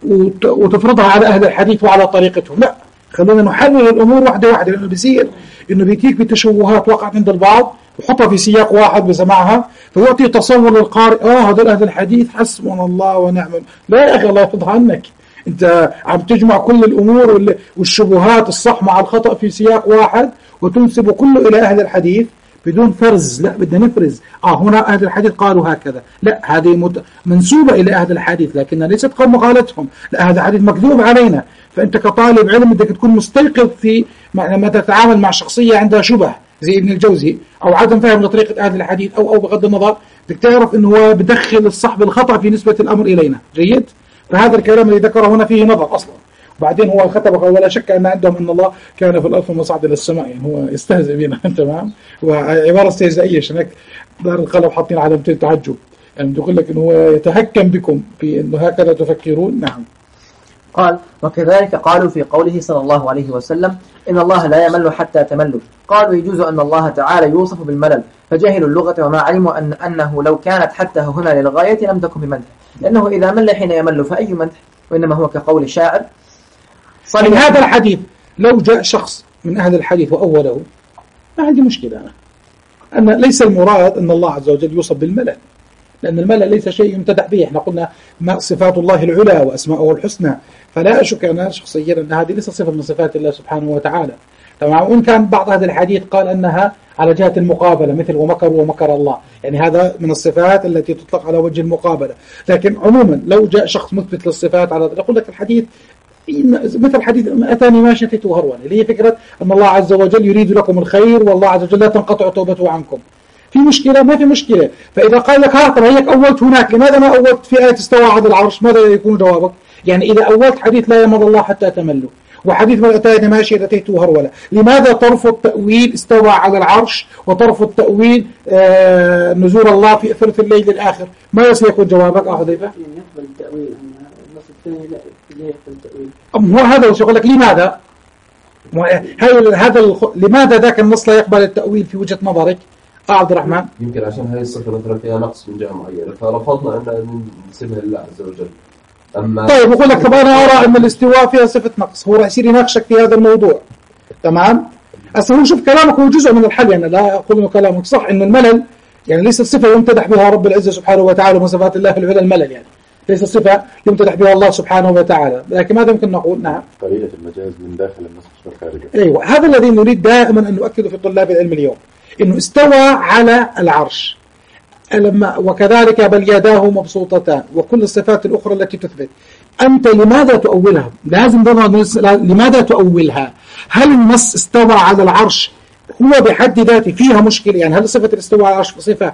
وتفرضها على أهل الحديث وعلى طريقتهم. لا، خلينا نحرر الأمور واحدة واحدة، لأنه بيصير إنه بيتيك بتشوهات وقعت عند البعض وحطها في سياق واحد بسمعها فيعطي تصور للقارئ اه هذول أهل الحديث حسبنا الله ونعم. لا يا أخي الله يفضح عنك، أنت عم تجمع كل الأمور والشبهات الصح مع الخطأ في سياق واحد وتنسب كله إلى أهل الحديث بدون فرز. لا، بدنا نفرز آه هنا أهل الحديث قالوا هكذا، لا هذه مت... منسوبة إلى أهل الحديث لكنها ليست قول مقالتهم، لا هذا حديث مكذوب علينا. فأنت كطالب علم بدك تكون مستيقظ في لما تتعامل مع شخصية عندها شبه زي ابن الجوزي أو عدم فهم لطريقة أهل الحديث أو أو بغض النظر بدك تعرف إنه هو بدخل الصح بالخطأ في نسبة الأمر إلينا. جيد. فهذا الكلام اللي ذكره هنا فيه نظر أصلا. وبعدين هو الخطب ولا شك أن عندهم أن الله كان في الأرض ثم صعد إلى السماء، يعني هو يستهزئ بنا. تمام. وعبارة استهزائية عشان هيك دار القلم حاطين علامتين تعجب، يعني تقول لك إنه هو يتهكم بكم في إنه هكذا تفكرون. نعم. قال وكذلك قالوا في قوله صلى الله عليه وسلم إن الله لا يمل حتى تملوا. قالوا يجوز أن الله تعالى يوصف بالملل فجهلوا اللغة وما علموا أن أنه لو كانت حتى هنا للغاية لم تكن بمدح، لأنه إذا مل حين يمل فأي مدح، وإنما هو كقول الشاعر من هذا الحديث لو جاء شخص من أهل الحديث وأوله ما عندي مشكلة أنا أن ليس المراد أن الله عز وجل يوصف بالملل، لأن الملل ليس شيء يمتدح به. احنا قلنا ما صفات الله العلى وأسماءه الحسنى، فلا أشك أنا شخصيا أن هذه ليست صفة من صفات الله سبحانه وتعالى. طبعا وإن كان بعض أهل الحديث قال أنها على جهة المقابلة، مثل ومكروا ومكر الله، يعني هذا من الصفات التي تطلق على وجه المقابلة. لكن عموما لو جاء شخص مثبت للصفات على يقول لك الحديث مثل حديث أتاني ماشية تهروني، اللي هي فكرة أن الله عز وجل يريد لكم الخير والله عز وجل لا تنقطع توبته عنكم. في مشكلة؟ ما في مشكلة. فإذا قال لك ها طب هيك أولت هناك، لماذا ما أولت في آية استوى على العرش؟ ماذا يكون جوابك؟ يعني إذا أولت حديث لا يمض الله حتى تملوا، وحديث من أتاني ماشية أتيته هرولا، لماذا ترفض تأويل استوى على العرش وترفض تأويل آه نزول الله في ثلث الليل الآخر؟ ماذا سيكون جوابك يا حذيفة؟ يقبل التأويل، النص الثاني لا يقبل التأويل. أم هو هذا وش يقول لك لماذا؟ هذا الخ... لماذا ذاك النص لا يقبل التأويل في وجهة نظرك؟ آه عبد الرحمن. يمكن عشان هاي الصفة مثلا فيها نقص من جهة معينة فرفضنا أن نسميها لله عز وجل. أما طيب يقول لك طب أنا أرى أن الاستواء فيها صفة نقص، هو راح يصير يناقشك في هذا الموضوع. تمام؟ أصلا شوف كلامك هو جزء من الحل، يعني لا أقول إنه كلامك صح إن الملل يعني ليست صفة يمتدح بها رب العزة سبحانه وتعالى، من صفات الله العلى الملل، يعني ليست صفة يمتدح بها الله سبحانه وتعالى. لكن ماذا يمكن نقول؟ نعم قرينة المجاز من داخل النص مش من خارجه. أيوة هذا الذي نريد دائما أن نؤكده في طلاب العلم اليوم، إنه استوى على العرش لما وكذلك بل يداه مبسوطتان وكل الصفات الأخرى التي تثبت. أنت لماذا تؤولها؟ لازم لماذا تؤولها؟ هل النص استوى على العرش هو بحد ذاته فيها مشكلة؟ يعني هل صفة الاستواء على العرش صفة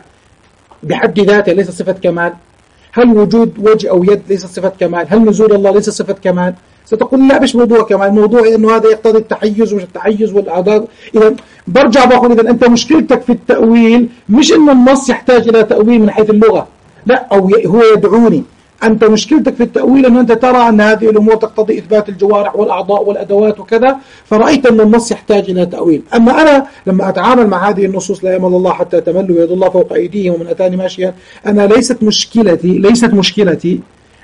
بحد ذاته ليس صفة كمال؟ هل وجود وجه أو يد ليس صفة كمال؟ هل نزول الله ليس صفة كمال؟ ستقول لا مش موضوع كمال، الموضوع إنه هذا يقتضي التحيز والتحيز والأعداد. إذا برجع بقول إذا أنت مشكلتك في التأويل مش إنه النص يحتاج إلى تأويل من حيث اللغة، لا، أو هو يدعوني. أنت مشكلتك في التأويل أن أنت ترى أن هذه الأمور تقتضي إثبات الجوارح والأعضاء والأدوات وكذا، فرأيت أن النص يحتاج إلى تأويل. أما أنا لما أتعامل مع هذه النصوص لا يمل الله حتى تملوا يد الله فوق أيديهم ومن أتاني ماشيا، أنا ليست مشكلتي ليست مشكلتي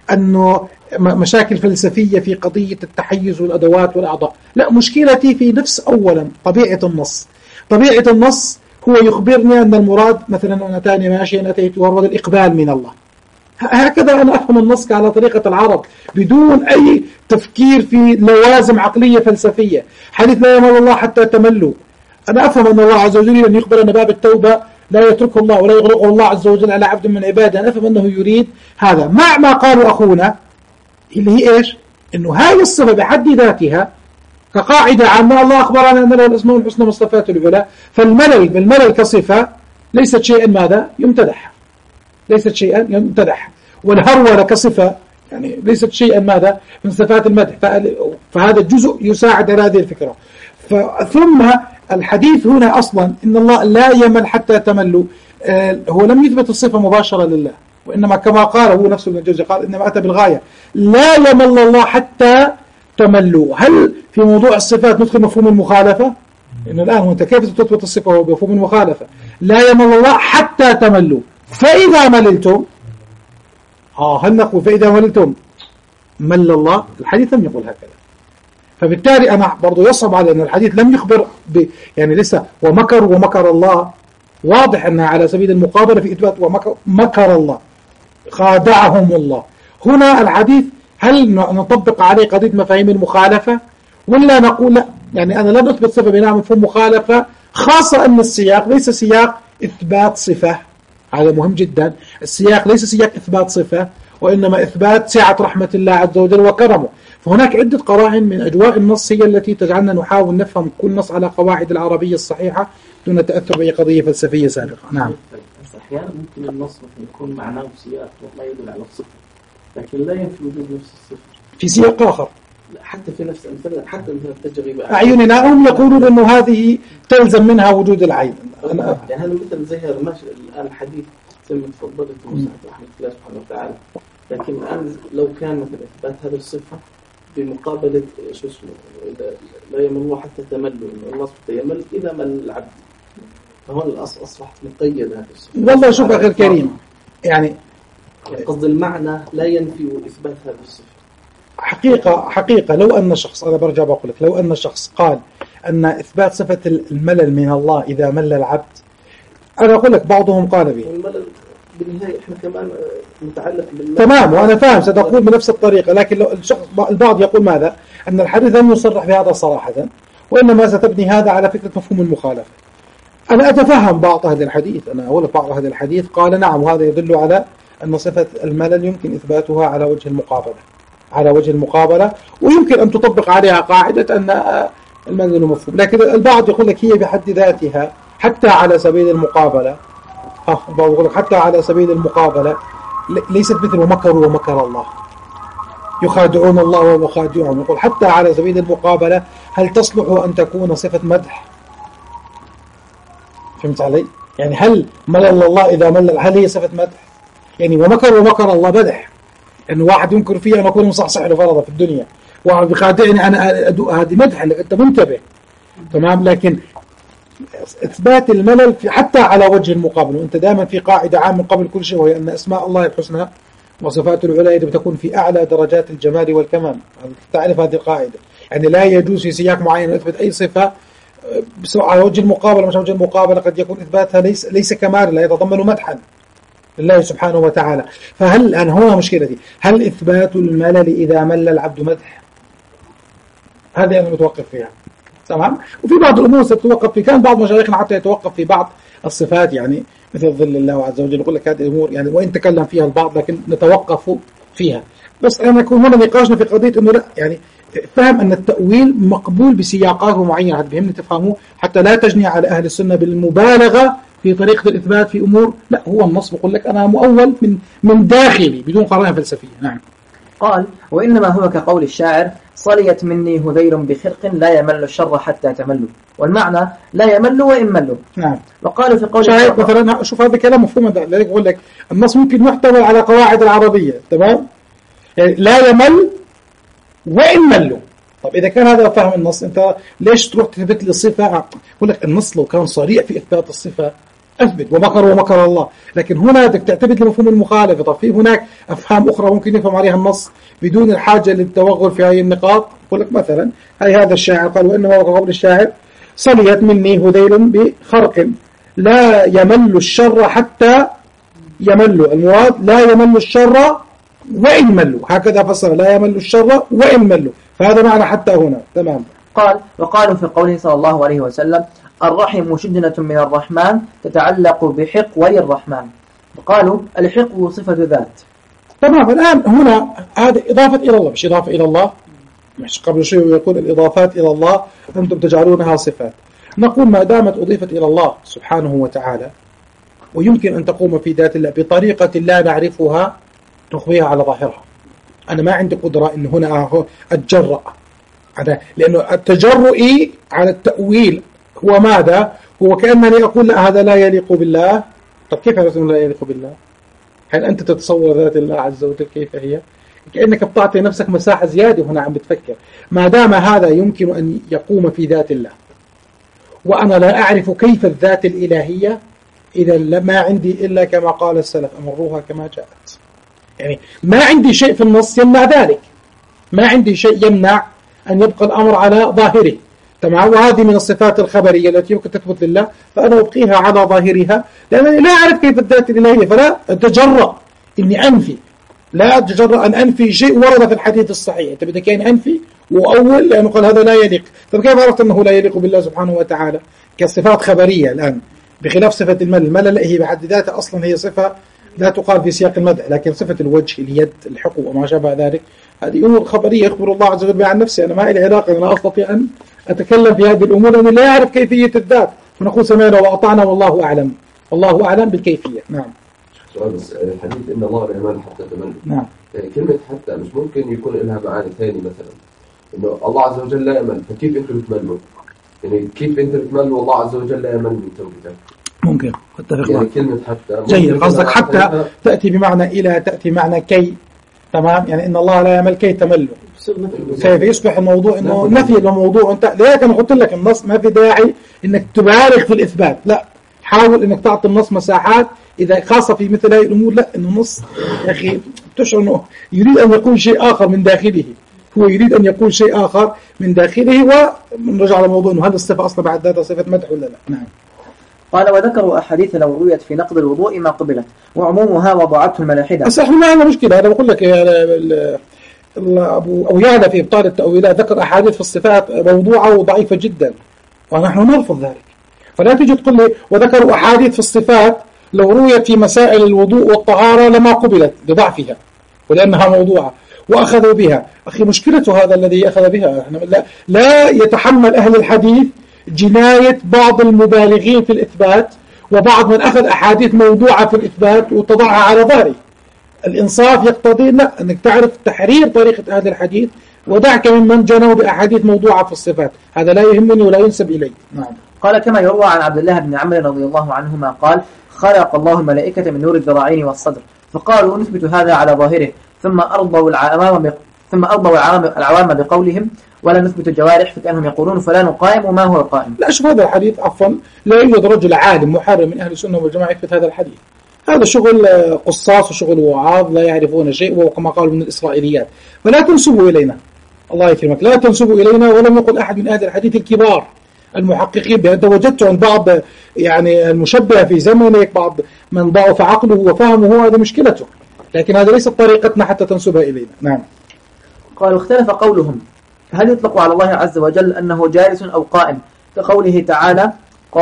أنه مشاكل فلسفية في قضية التحيز والأدوات والأعضاء، لا، مشكلتي في نفس أولا طبيعة النص. طبيعة النص هو يخبرني أن المراد مثلا أن أتاني ماشيا أتيت وهو الإقبال من الله. هكذا أنا أفهم النص على طريقة العرب بدون أي تفكير في لوازم عقلية فلسفية. حديث لا يمل الله حتى تملوا، أنا أفهم أن الله عز وجل أن يخبر أن باب التوبة لا يتركه الله ولا يغلقه الله عز وجل على عبد من عباده. أنا أفهم أنه يريد هذا مع ما قالوا أخونا اللي هي إيش؟ إنه هاي الصفة بحد ذاتها كقاعدة عامة الله أخبرنا أن له الأسماء الحسنى والصفات العلى، فالملل بالملل كصفة ليست شيئا ماذا يمتدح، ليست شيئا يمتدح. والهرولة كصفة يعني ليست شيئا ماذا من صفات المدح، فهذا الجزء يساعد على هذه الفكرة. ثم الحديث هنا أصلا إن الله لا يمل حتى تملوا، هو لم يثبت الصفة مباشرة لله، وإنما كما قال هو نفسه ابن الجوزي قال إنما أتى بالغاية لا يمل الله حتى تملوا. هل في موضوع الصفات ندخل مفهوم المخالفة؟ إنه الآن أنت كيف تثبت الصفة هو بمفهوم المخالفة؟ لا يمل الله حتى تملوا، فإذا مللتم آه هل نقول فإذا مللتم مل الله؟ الحديث لم يقول هكذا. فبالتالي أنا برضو يصعب على أن الحديث لم يخبر ب يعني لسه ومكر ومكر الله، واضح أنها على سبيل المقابلة في إثبات ومكر مكر الله خادعهم الله. هنا الحديث هل نطبق عليه قضية مفاهيم المخالفة ولا نقول لا؟ يعني أنا لا نثبت صفة بناء مفهوم مخالفة، خاصة أن السياق ليس سياق إثبات صفة، هذا مهم جدا. السياق ليس سياق إثبات صفة وإنما إثبات سعة رحمة الله عز وجل وكرمه. فهناك عدة قرائن من أجواء النص هي التي تجعلنا نحاول نفهم كل نص على قواعد العربية الصحيحة دون تأثر بأي قضية فلسفية سابقة. نعم. أحيانا ممكن النص يكون معناه سياق والله يدل على الصفة، لكن لا ينفي وجود نفس الصفة في سياق آخر، حتى في نفس مثلا حتى مثلا التجربة أعيننا هم يقولون إنه هذه تلزم منها وجود العين. أنا يعني هذا مثل زي هذا ماشي الآن الحديث زي ما تفضلت مساعد رحمة الله سبحانه وتعالى، لكن الآن لو كان مثلا إثبات هذه الصفة بمقابلة شو اسمه لا يمل حتى تمل، الله سبحانه يمل إذا مل العبد، فهون الأصل أصبحت مقيدة هذه الصفة. والله شوف أخي الكريم، يعني قصد المعنى لا ينفي إثبات هذه الصفة، حقيقة حقيقة لو أن شخص، أنا برجع بقول لك، لو أن شخص قال أن إثبات صفة الملل من الله إذا مل العبد، أنا أقول لك بعضهم قال به. الملل بالنهاية إحنا كمان متعلق بالملل. تمام، وأنا فاهم ستقول بنفس الطريقة، لكن لو الشخص البعض يقول ماذا؟ أن الحديث لم يصرح بهذا صراحة، وإنما ستبني هذا على فكرة مفهوم المخالفة. أنا أتفهم بعض أهل الحديث، أنا أقول بعض أهل الحديث قال نعم، وهذا يدل على أن صفة الملل يمكن إثباتها على وجه المقابلة، على وجه المقابلة، ويمكن أن تطبق عليها قاعدة أن الملل مفهوم. لكن البعض يقول لك هي بحد ذاتها حتى على سبيل المقابلة، آه البعض يقول لك حتى على سبيل المقابلة ليست مثل ومكروا ومكر الله، يخادعون الله وهو خادعهم. يقول حتى على سبيل المقابلة هل تصلح أن تكون صفة مدح؟ فهمت علي؟ يعني هل ملل الله إذا ملل هل هي صفة مدح؟ يعني ومكر ومكر الله مدح، أن واحد ينكر فيه أن أكون مصحصح لفرضه في الدنيا، واحد بخادعني أنا أدو هذه مدح لك أنت منتبه، تمام. لكن إثبات الملل في حتى على وجه المقابل، وأنت دائما في قاعدة عامة قبل كل شيء، وهي أن أسماء الله الحسنى وصفات العلى بتكون في أعلى درجات الجمال والكمال. تعرف هذه القاعدة، يعني لا يجوز في سياق معين أن أثبت أي صفة على وجه المقابلة، مش على وجه المقابلة قد يكون إثباتها ليس ليس كمال، لا يتضمن مدحا لله سبحانه وتعالى. فهل أنا هنا مشكلتي، هل إثبات الملل إذا مل العبد مدح؟ هذه أنا متوقف فيها، تمام. وفي بعض الأمور ستتوقف في، كان بعض مشايخنا حتى يتوقف في بعض الصفات، يعني مثل ظل الله عز وجل، يقول لك هذه الأمور يعني وإن تكلم فيها البعض لكن نتوقف فيها. بس أنا يكون هنا نقاشنا في قضية إنه لا، يعني فهم أن التأويل مقبول بسياقات معينة، هذا بيهمني تفهموه حتى لا تجني على أهل السنة بالمبالغة في طريقة الإثبات في أمور. لا، هو النص بيقول لك أنا مؤول من من داخلي بدون قرائن فلسفية. نعم. قال وإنما هو كقول الشاعر صليت مني هذيل بخرق لا يمل الشر حتى تملوا، والمعنى لا يمل وإن ملوا. نعم. وقالوا في قول شاعر مثلا، شوف هذا كلام مفهوم، لذلك بقول لك النص ممكن يحتمل على قواعد العربية، تمام، يعني لا يمل وإن ملوا. طب إذا كان هذا فهم النص، أنت ليش تروح تثبت لي صفة؟ أقول لك النص لو كان صريح في إثبات الصفة أثبت ومكر ومكر الله، لكن هنا بدك تعتمد لمفهوم المخالفة. طب في هناك أفهام أخرى ممكن يفهم عليها النص بدون الحاجة للتوغل في هذه النقاط. أقول لك مثلا هاي هذا الشاعر قال وإنما هو قول الشاعر صليت مني هذيل بخرق لا يمل الشر حتى يمل، المراد لا يمل الشر وإن ملوا، هكذا فسر لا يمل الشر وإن ملوا، فهذا معنى حتى هنا. تمام. قال وقالوا في قوله صلى الله عليه وسلم الرحم شجنة من الرحمن تتعلق بحقوي الرحمن، وقالوا الحقو صفة ذات. تمام. الآن هنا هذه إضافة إلى الله، مش إضافة إلى الله، مش قبل شيء يقول الإضافات إلى الله أنتم تجعلونها صفات. نقول ما دامت أضيفت إلى الله سبحانه وتعالى ويمكن أن تقوم في ذات الله بطريقة لا نعرفها نخفيها على ظاهرها. أنا ما عندي قدرة إن هنا أتجرأ، لأنه التجرؤي على التأويل هو ماذا؟ هو كأنني أقول لا هذا لا يليق بالله. طب كيف عرفت أنه لا يليق بالله؟ هل أنت تتصور ذات الله عز وجل كيف هي؟ كأنك بتعطي نفسك مساحة زيادة هنا عم بتفكر. ما دام هذا يمكن أن يقوم في ذات الله وأنا لا أعرف كيف الذات الإلهية، إذا ما عندي إلا كما قال السلف أمروها كما جاءت. يعني ما عندي شيء في النص يمنع ذلك، ما عندي شيء يمنع أن يبقى الأمر على ظاهره. تمام. وهذه من الصفات الخبرية التي يمكن تثبت لله، فأنا أبقيها على ظاهرها لأنني لا أعرف كيف الذات الإلهية، فلا أتجرأ إني أنفي، لا أتجرأ أن أنفي شيء ورد في الحديث الصحيح. أنت بدك أن أنفي وأول لأنه قال هذا لا يليق. طب كيف عرفت أنه لا يليق بالله سبحانه وتعالى كصفات خبرية الآن، بخلاف صفة الملل؟ الملل هي بحد ذاتها أصلا هي صفة لا تقال في سياق المدح، لكن صفة الوجه، اليد، الحقوق وما شابه ذلك هذه أمور خبرية يخبر الله عز وجل بها عن نفسه. أنا ما لي علاقة، أنا أستطيع أن أتكلم في هذه الأمور لأني لا أعرف كيفية الذات، فنقول سمعنا وأطعنا والله أعلم، والله أعلم بالكيفية. نعم. سؤال بس، الحديث إن الله لا يمل حتى تمل، نعم، كلمة حتى مش ممكن يكون لها معاني ثانية؟ مثلا إنه الله عز وجل لا يمل، فكيف أنتم بتملوا؟ يعني كيف أنت بتملوا والله عز وجل لا يمل من توبتك؟ ممكن اتفق يعني معك. كلمة حتى جيد، قصدك حتى تأتي بمعنى إلى، تأتي معنى كي. تمام. يعني إن الله لا يمل كي تملوا، كيف يصبح الموضوع إنه نفي الموضوع. أنت لذلك أنا قلت لك النص ما في داعي إنك تبالغ في الإثبات، لا، حاول إنك تعطي النص مساحات إذا خاصة في مثل هذه الأمور. لا، إنه النص يا أخي تشعر أنه يريد أن يقول شيء آخر من داخله، هو يريد أن يقول شيء آخر من داخله. ونرجع على موضوع أنه هل الصفة أصلا بعد ذاتها صفة مدح ولا لا. نعم. قال وذكروا أحاديث لو رويت في نقض الوضوء ما قبلت وعمومها وضعته الملاحدة. بس احنا ما عندنا مشكلة، أنا بقول لك أبو أبو يعلى في إبطال التأويلات ذكر أحاديث في الصفات موضوعة وضعيفة جدا ونحن نرفض ذلك. فلا تجي تقول لي وذكروا أحاديث في الصفات لو رويت في مسائل الوضوء والطهارة لما قبلت لضعفها ولأنها موضوعة وأخذوا بها. أخي مشكلته هذا الذي أخذ بها. لا, لا يتحمل أهل الحديث جناية بعض المبالغين في الإثبات وبعض من أخذ أحاديث موضوعة في الإثبات وتضعها على ظهره. الإنصاف يقتضي لا أنك تعرف تحرير طريقة أهل الحديث ودعك ممن جنوا بأحاديث موضوعة في الصفات، هذا لا يهمني ولا ينسب إلي. نعم. قال كما يروى عن عبد الله بن عمرو رضي الله عنهما قال خلق الله الملائكة من نور الذراعين والصدر، فقالوا نثبت هذا على ظاهره ثم أرضوا العوام ب... ثم أرضوا العوام بقولهم ولا نثبت الجوارح، فكأنهم يقولون فلان قائم وما هو قائم. لا شوف هذا الحديث عفوا لا يوجد رجل عالم محرم من أهل السنة والجماعة يثبت هذا الحديث. هذا شغل قصاص وشغل وعاظ لا يعرفون شيء وكما قالوا من الإسرائيليات. فلا تنسبوا إلينا، الله يكرمك، لا تنسبوا إلينا. ولم يقل أحد من أهل الحديث الكبار المحققين بأن وجدت عند بعض يعني المشبه في زمنك بعض من ضعف عقله وفهمه، هذا مشكلته، لكن هذا ليست طريقتنا حتى تنسبها إلينا. نعم. قالوا اختلف قولهم هل يطلق على الله عز وجل أنه جالس أو قائم كقوله تعالى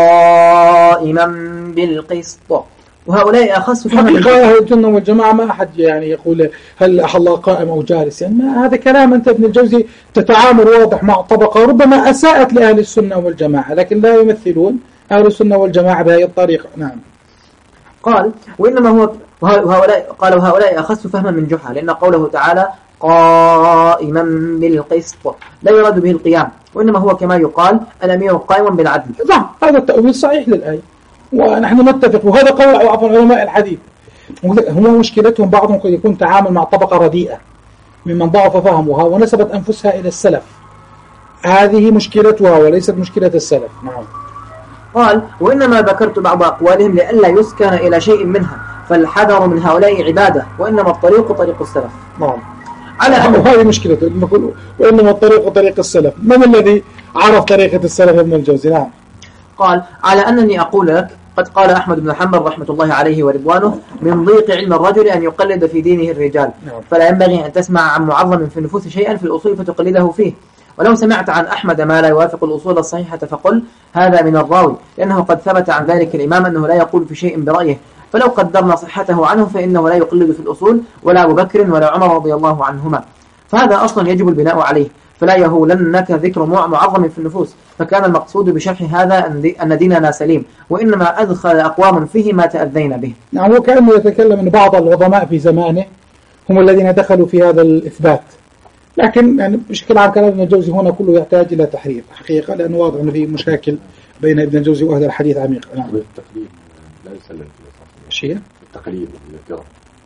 قائما بالقسط، وهؤلاء أخص حقيقة أهل السنة والجماعة ما أحد يعني يقول هل الله قائم أو جالس، يعني ما هذا كلام أنت ابن الجوزي تتعامل واضح مع طبقة ربما أساءت لأهل السنة والجماعة لكن لا يمثلون أهل السنة والجماعة بهذه الطريقة. نعم. قال وإنما هو وهؤلاء قال وهؤلاء أخص فهما من جحا، لأن قوله تعالى قائما بالقسط لا يراد به القيام، وإنما هو كما يقال الأمير قائم بالعدل. نعم هذا التأويل صحيح للآية ونحن نتفق، وهذا قول عفوا علماء الحديث. هم مشكلتهم بعضهم قد يكون تعامل مع طبقة رديئة ممن ضعف فهمها ونسبت أنفسها إلى السلف، هذه مشكلتها وليست مشكلة السلف. نعم. قال وإنما ذكرت بعض أقوالهم لئلا يسكن إلى شيء منها، فالحذر من هؤلاء عبادة وإنما الطريق طريق السلف. نعم. على هذه مشكلته نقول وإنما الطريق طريق السلف. من الذي عرف طريقة السلف ابن الجوزي؟ نعم. قال على أنني أقول لك قد قال أحمد بن حنبل رحمة الله عليه ورضوانه من ضيق علم الرجل أن يقلد في دينه الرجال، فلا ينبغي أن تسمع عن معظم في النفوس شيئا في الأصول فتقلده فيه، ولو سمعت عن أحمد ما لا يوافق الأصول الصحيحة فقل هذا من الراوي، لأنه قد ثبت عن ذلك الإمام أنه لا يقول في شيء برأيه، فلو قدرنا صحته عنه فإنه لا يقلد في الأصول ولا أبو بكر ولا عمر رضي الله عنهما، فهذا أصلا يجب البناء عليه، فلا يهولنك ذكر معظم في النفوس. فكان المقصود بشرح هذا أن ديننا سليم، وإنما أدخل أقوام فيه ما تأذين به. نعم. وكأنه يتكلم أن بعض العظماء في زمانه هم الذين دخلوا في هذا الإثبات، لكن يعني بشكل عام كلام ابن الجوزي هنا كله يحتاج إلى تحرير حقيقة، لأنه واضح أنه في مشاكل بين ابن الجوزي وأهل الحديث عميق. نعم. التقليد لا يسلم شيء التقليد الكرام،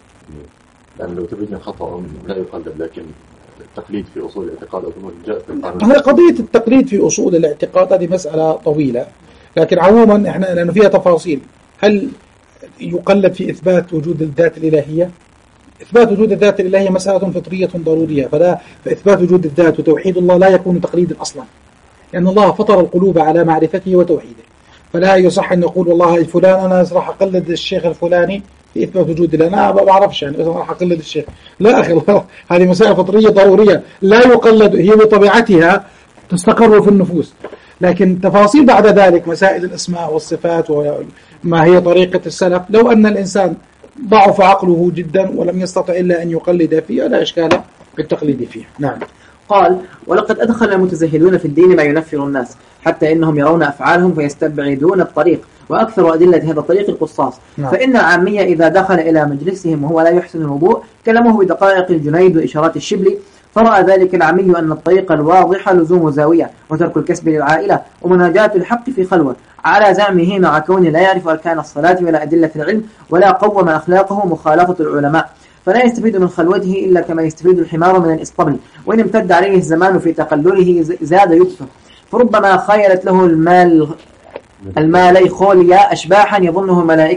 لأن لو تبين خطأ لا يقلد، لكن التقليد في أصول الاعتقاد جاء في القانون. هذه قضية التقليد في أصول الاعتقاد هذه مسألة طويلة، لكن عموما إحنا لأنه فيها تفاصيل. هل يقلد في إثبات وجود الذات الإلهية؟ إثبات وجود الذات الإلهية مسألة فطرية ضرورية، فلا فإثبات وجود الذات وتوحيد الله لا يكون تقليدا أصلا، لأن الله فطر القلوب على معرفته وتوحيده، فلا يصح أن نقول والله فلان أنا راح أقلد الشيخ الفلاني في إثبات وجود الله، أنا ما بعرفش يعني بس راح أقلد الشيخ، لا أخي الله، هذه مسائل فطرية ضرورية لا يقلد، هي بطبيعتها تستقر في النفوس، لكن تفاصيل بعد ذلك مسائل الأسماء والصفات وما هي طريقة السلف، لو أن الإنسان ضعف عقله جدا ولم يستطع إلا أن يقلد فيه لا إشكال بالتقليد فيه. نعم. قال ولقد أدخل المتزهدون في الدين ما ينفر الناس حتى إنهم يرون أفعالهم فيستبعدون الطريق، وأكثر أدلة هذا الطريق القصاص. نعم. فإن العامية إذا دخل إلى مجلسهم وهو لا يحسن الوضوء كلمه بدقائق الجنيد وإشارات الشبل، فرأى ذلك العامي أن الطريق الواضح لزوم زاوية وترك الكسب للعائلة ومناجاة الحق في خلوة، على زعمه مع كونه لا يعرف أركان الصلاة ولا أدلة العلم ولا قوم أخلاقه مخالفة العلماء، فلا يستفيد من خلوته إلا كما يستفيد الحمار من الإسطبل، وإن امتد عليه الزمان في تقلله زاد يطفى، فربما خيلت له المال المالي خوليا أشباحا يظنه ملائكة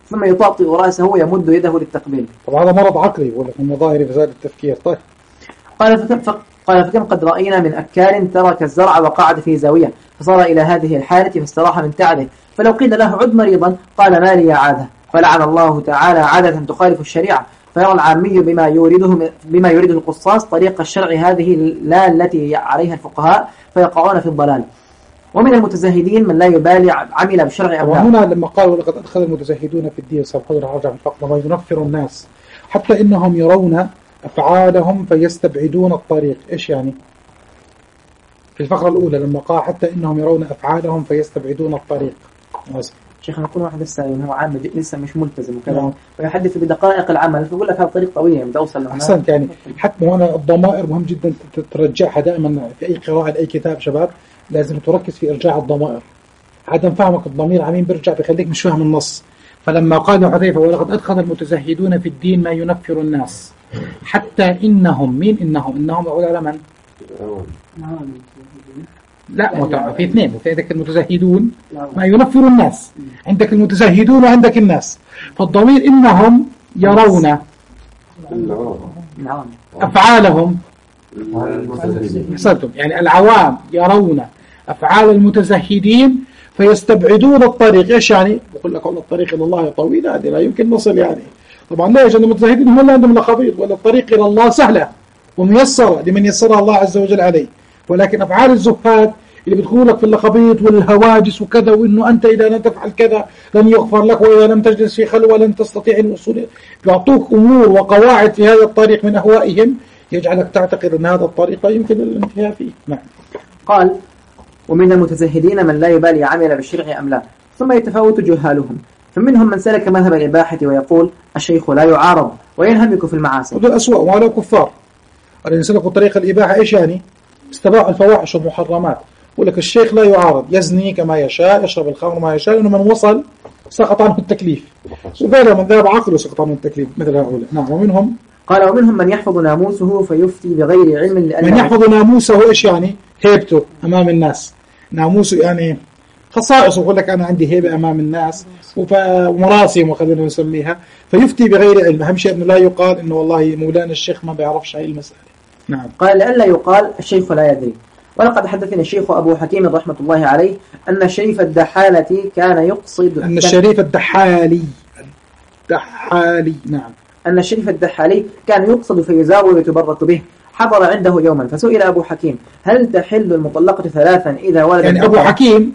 ثم يطأطئ رأسه ويمد يده للتقبيل. طبعا هذا مرض عقلي ولا من مظاهر فساد التفكير. طيب قال فكم, قال فكم قد رأينا من أكال ترك الزرع وقعد في زاوية فصار إلى هذه الحالة فاستراح من تعبه، فلو قيل له عد مريضا قال ما لي عادة. فلعن الله تعالى عادة تخالف الشريعة، فيرى العامي بما يريده بما يريده القصاص طريق الشرع هذه لا التي عليها الفقهاء فيقعون في الضلال. ومن المتزهدين من لا يبالي عمل بشرع أو لا. وهنا لما قالوا لقد أدخل المتزهدون في الدين سبحانه وتعالى فقط ما ينفر الناس حتى إنهم يرون أفعالهم فيستبعدون الطريق. إيش يعني؟ في الفقرة الأولى لما قال حتى إنهم يرون أفعالهم فيستبعدون الطريق. شيخ نقول واحد لسه هو عام لسه مش ملتزم وكذا ويحدث بدقائق العمل فيقول لك هذا طريق طويل بدي أوصل له. أحسنت. يعني حتى وأنا الضمائر مهم جدا ترجعها دائما في أي قراءة لأي كتاب شباب، لازم تركز في إرجاع الضمائر. عدم فهمك الضمير عمين بيرجع بيخليك مش فاهم النص. فلما قال حذيفة ولقد أدخل المتزهدون في الدين ما ينفر الناس حتى إنهم مين إنهم إنهم أقول على من؟ لا متع... في اثنين، في عندك المتزهدون ما ينفر الناس، عندك المتزهدون وعندك الناس. فالضمير إنهم يرون أفعالهم حصلتم يعني العوام يرون أفعال المتزهدين فيستبعدون الطريق. إيش يعني؟ بقول لك والله الطريق إلى الله طويل هذه لا يمكن نصل يعني. طبعا لا يجب المتزهدين هم لا عندهم لخبيط ولا الطريق إلى الله سهلة وميسرة لمن يسرها الله عز وجل عليه، ولكن أفعال الزهاد اللي بتقول لك في اللخبيط والهواجس وكذا وإنه أنت إذا لم تفعل كذا لن يغفر لك وإذا لم تجلس في خلوة لن تستطيع الوصول، يعطوك أمور وقواعد في هذا الطريق من أهوائهم يجعلك تعتقد أن هذا الطريق لا يمكن الانتهاء فيه. نعم. قال ومن المتزهدين من لا يبالي عمل بالشرع أم لا، ثم يتفاوت جهالهم، فمنهم من سلك مذهب الإباحة ويقول الشيخ لا يعارض وينهمك في المعاصي. هذول أسوأ وهؤلاء كفار. الذين سلكوا طريق الإباحة إيش يعني؟ استباحوا الفواحش والمحرمات. يقول لك الشيخ لا يعارض، يزني كما يشاء، يشرب الخمر ما يشاء، لأنه من وصل سقط عنه التكليف. وغيره من ذهب عقله سقط عنه التكليف مثل هؤلاء. نعم. ومنهم قال ومنهم من يحفظ ناموسه فيفتي بغير علم لأن من يحفظ ناموسه إيش يعني؟ هيبته أمام الناس. ناموسه يعني خصائصه، يقول لك أنا عندي هيبة أمام الناس ومراسم وخلينا نسميها، فيفتي بغير علم. أهم شيء أنه لا يقال أنه والله مولانا الشيخ ما بيعرفش هاي المسألة. نعم. قال لألا يقال الشيخ لا يدري. ولقد حدثنا الشيخ أبو حكيم رحمة الله عليه أن الشريف الدحالة كان يقصد أن الشريف الدحالي الدحالي نعم أن الشريف الدحالي كان يقصد فيزاوي ويتبرك به. حضر عنده يوما فسئل أبو حكيم هل تحل المطلقة ثلاثا إذا ولد يعني أبو حكيم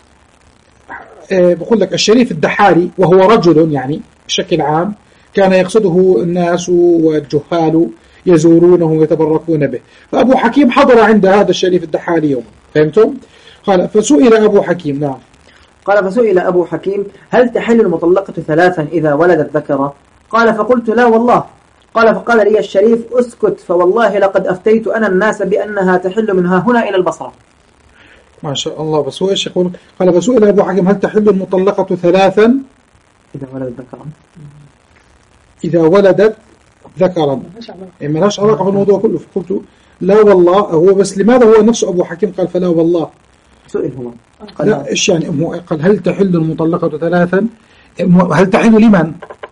بقول لك الشريف الدحالي وهو رجل يعني بشكل عام كان يقصده الناس والجهال يزورونه ويتبركون به. فأبو حكيم حضر عند هذا الشريف الدحالي يوم. فهمتم؟ قال فسئل أبو حكيم. نعم. قال فسئل أبو حكيم هل تحل المطلقة ثلاثا إذا ولدت ذكرا؟ قال فقلت لا والله. قال فقال لي الشريف اسكت فوالله لقد أفتيت أنا الناس بأنها تحل منها هنا إلى البصرة. ما شاء الله. بس هو إيش يقول؟ قال فسئل أبو حكيم هل تحل المطلقة ثلاثا إذا ولدت ذكرا إذا ولدت ذكرا يعني ما لهاش علاقة بالموضوع كله. فقلت لا والله. هو بس لماذا هو نفسه أبو حكيم قال فلا والله؟ سئل هو قال لا إيش يعني هو قال هل تحل المطلقة ثلاثا؟ هل تحل لمن؟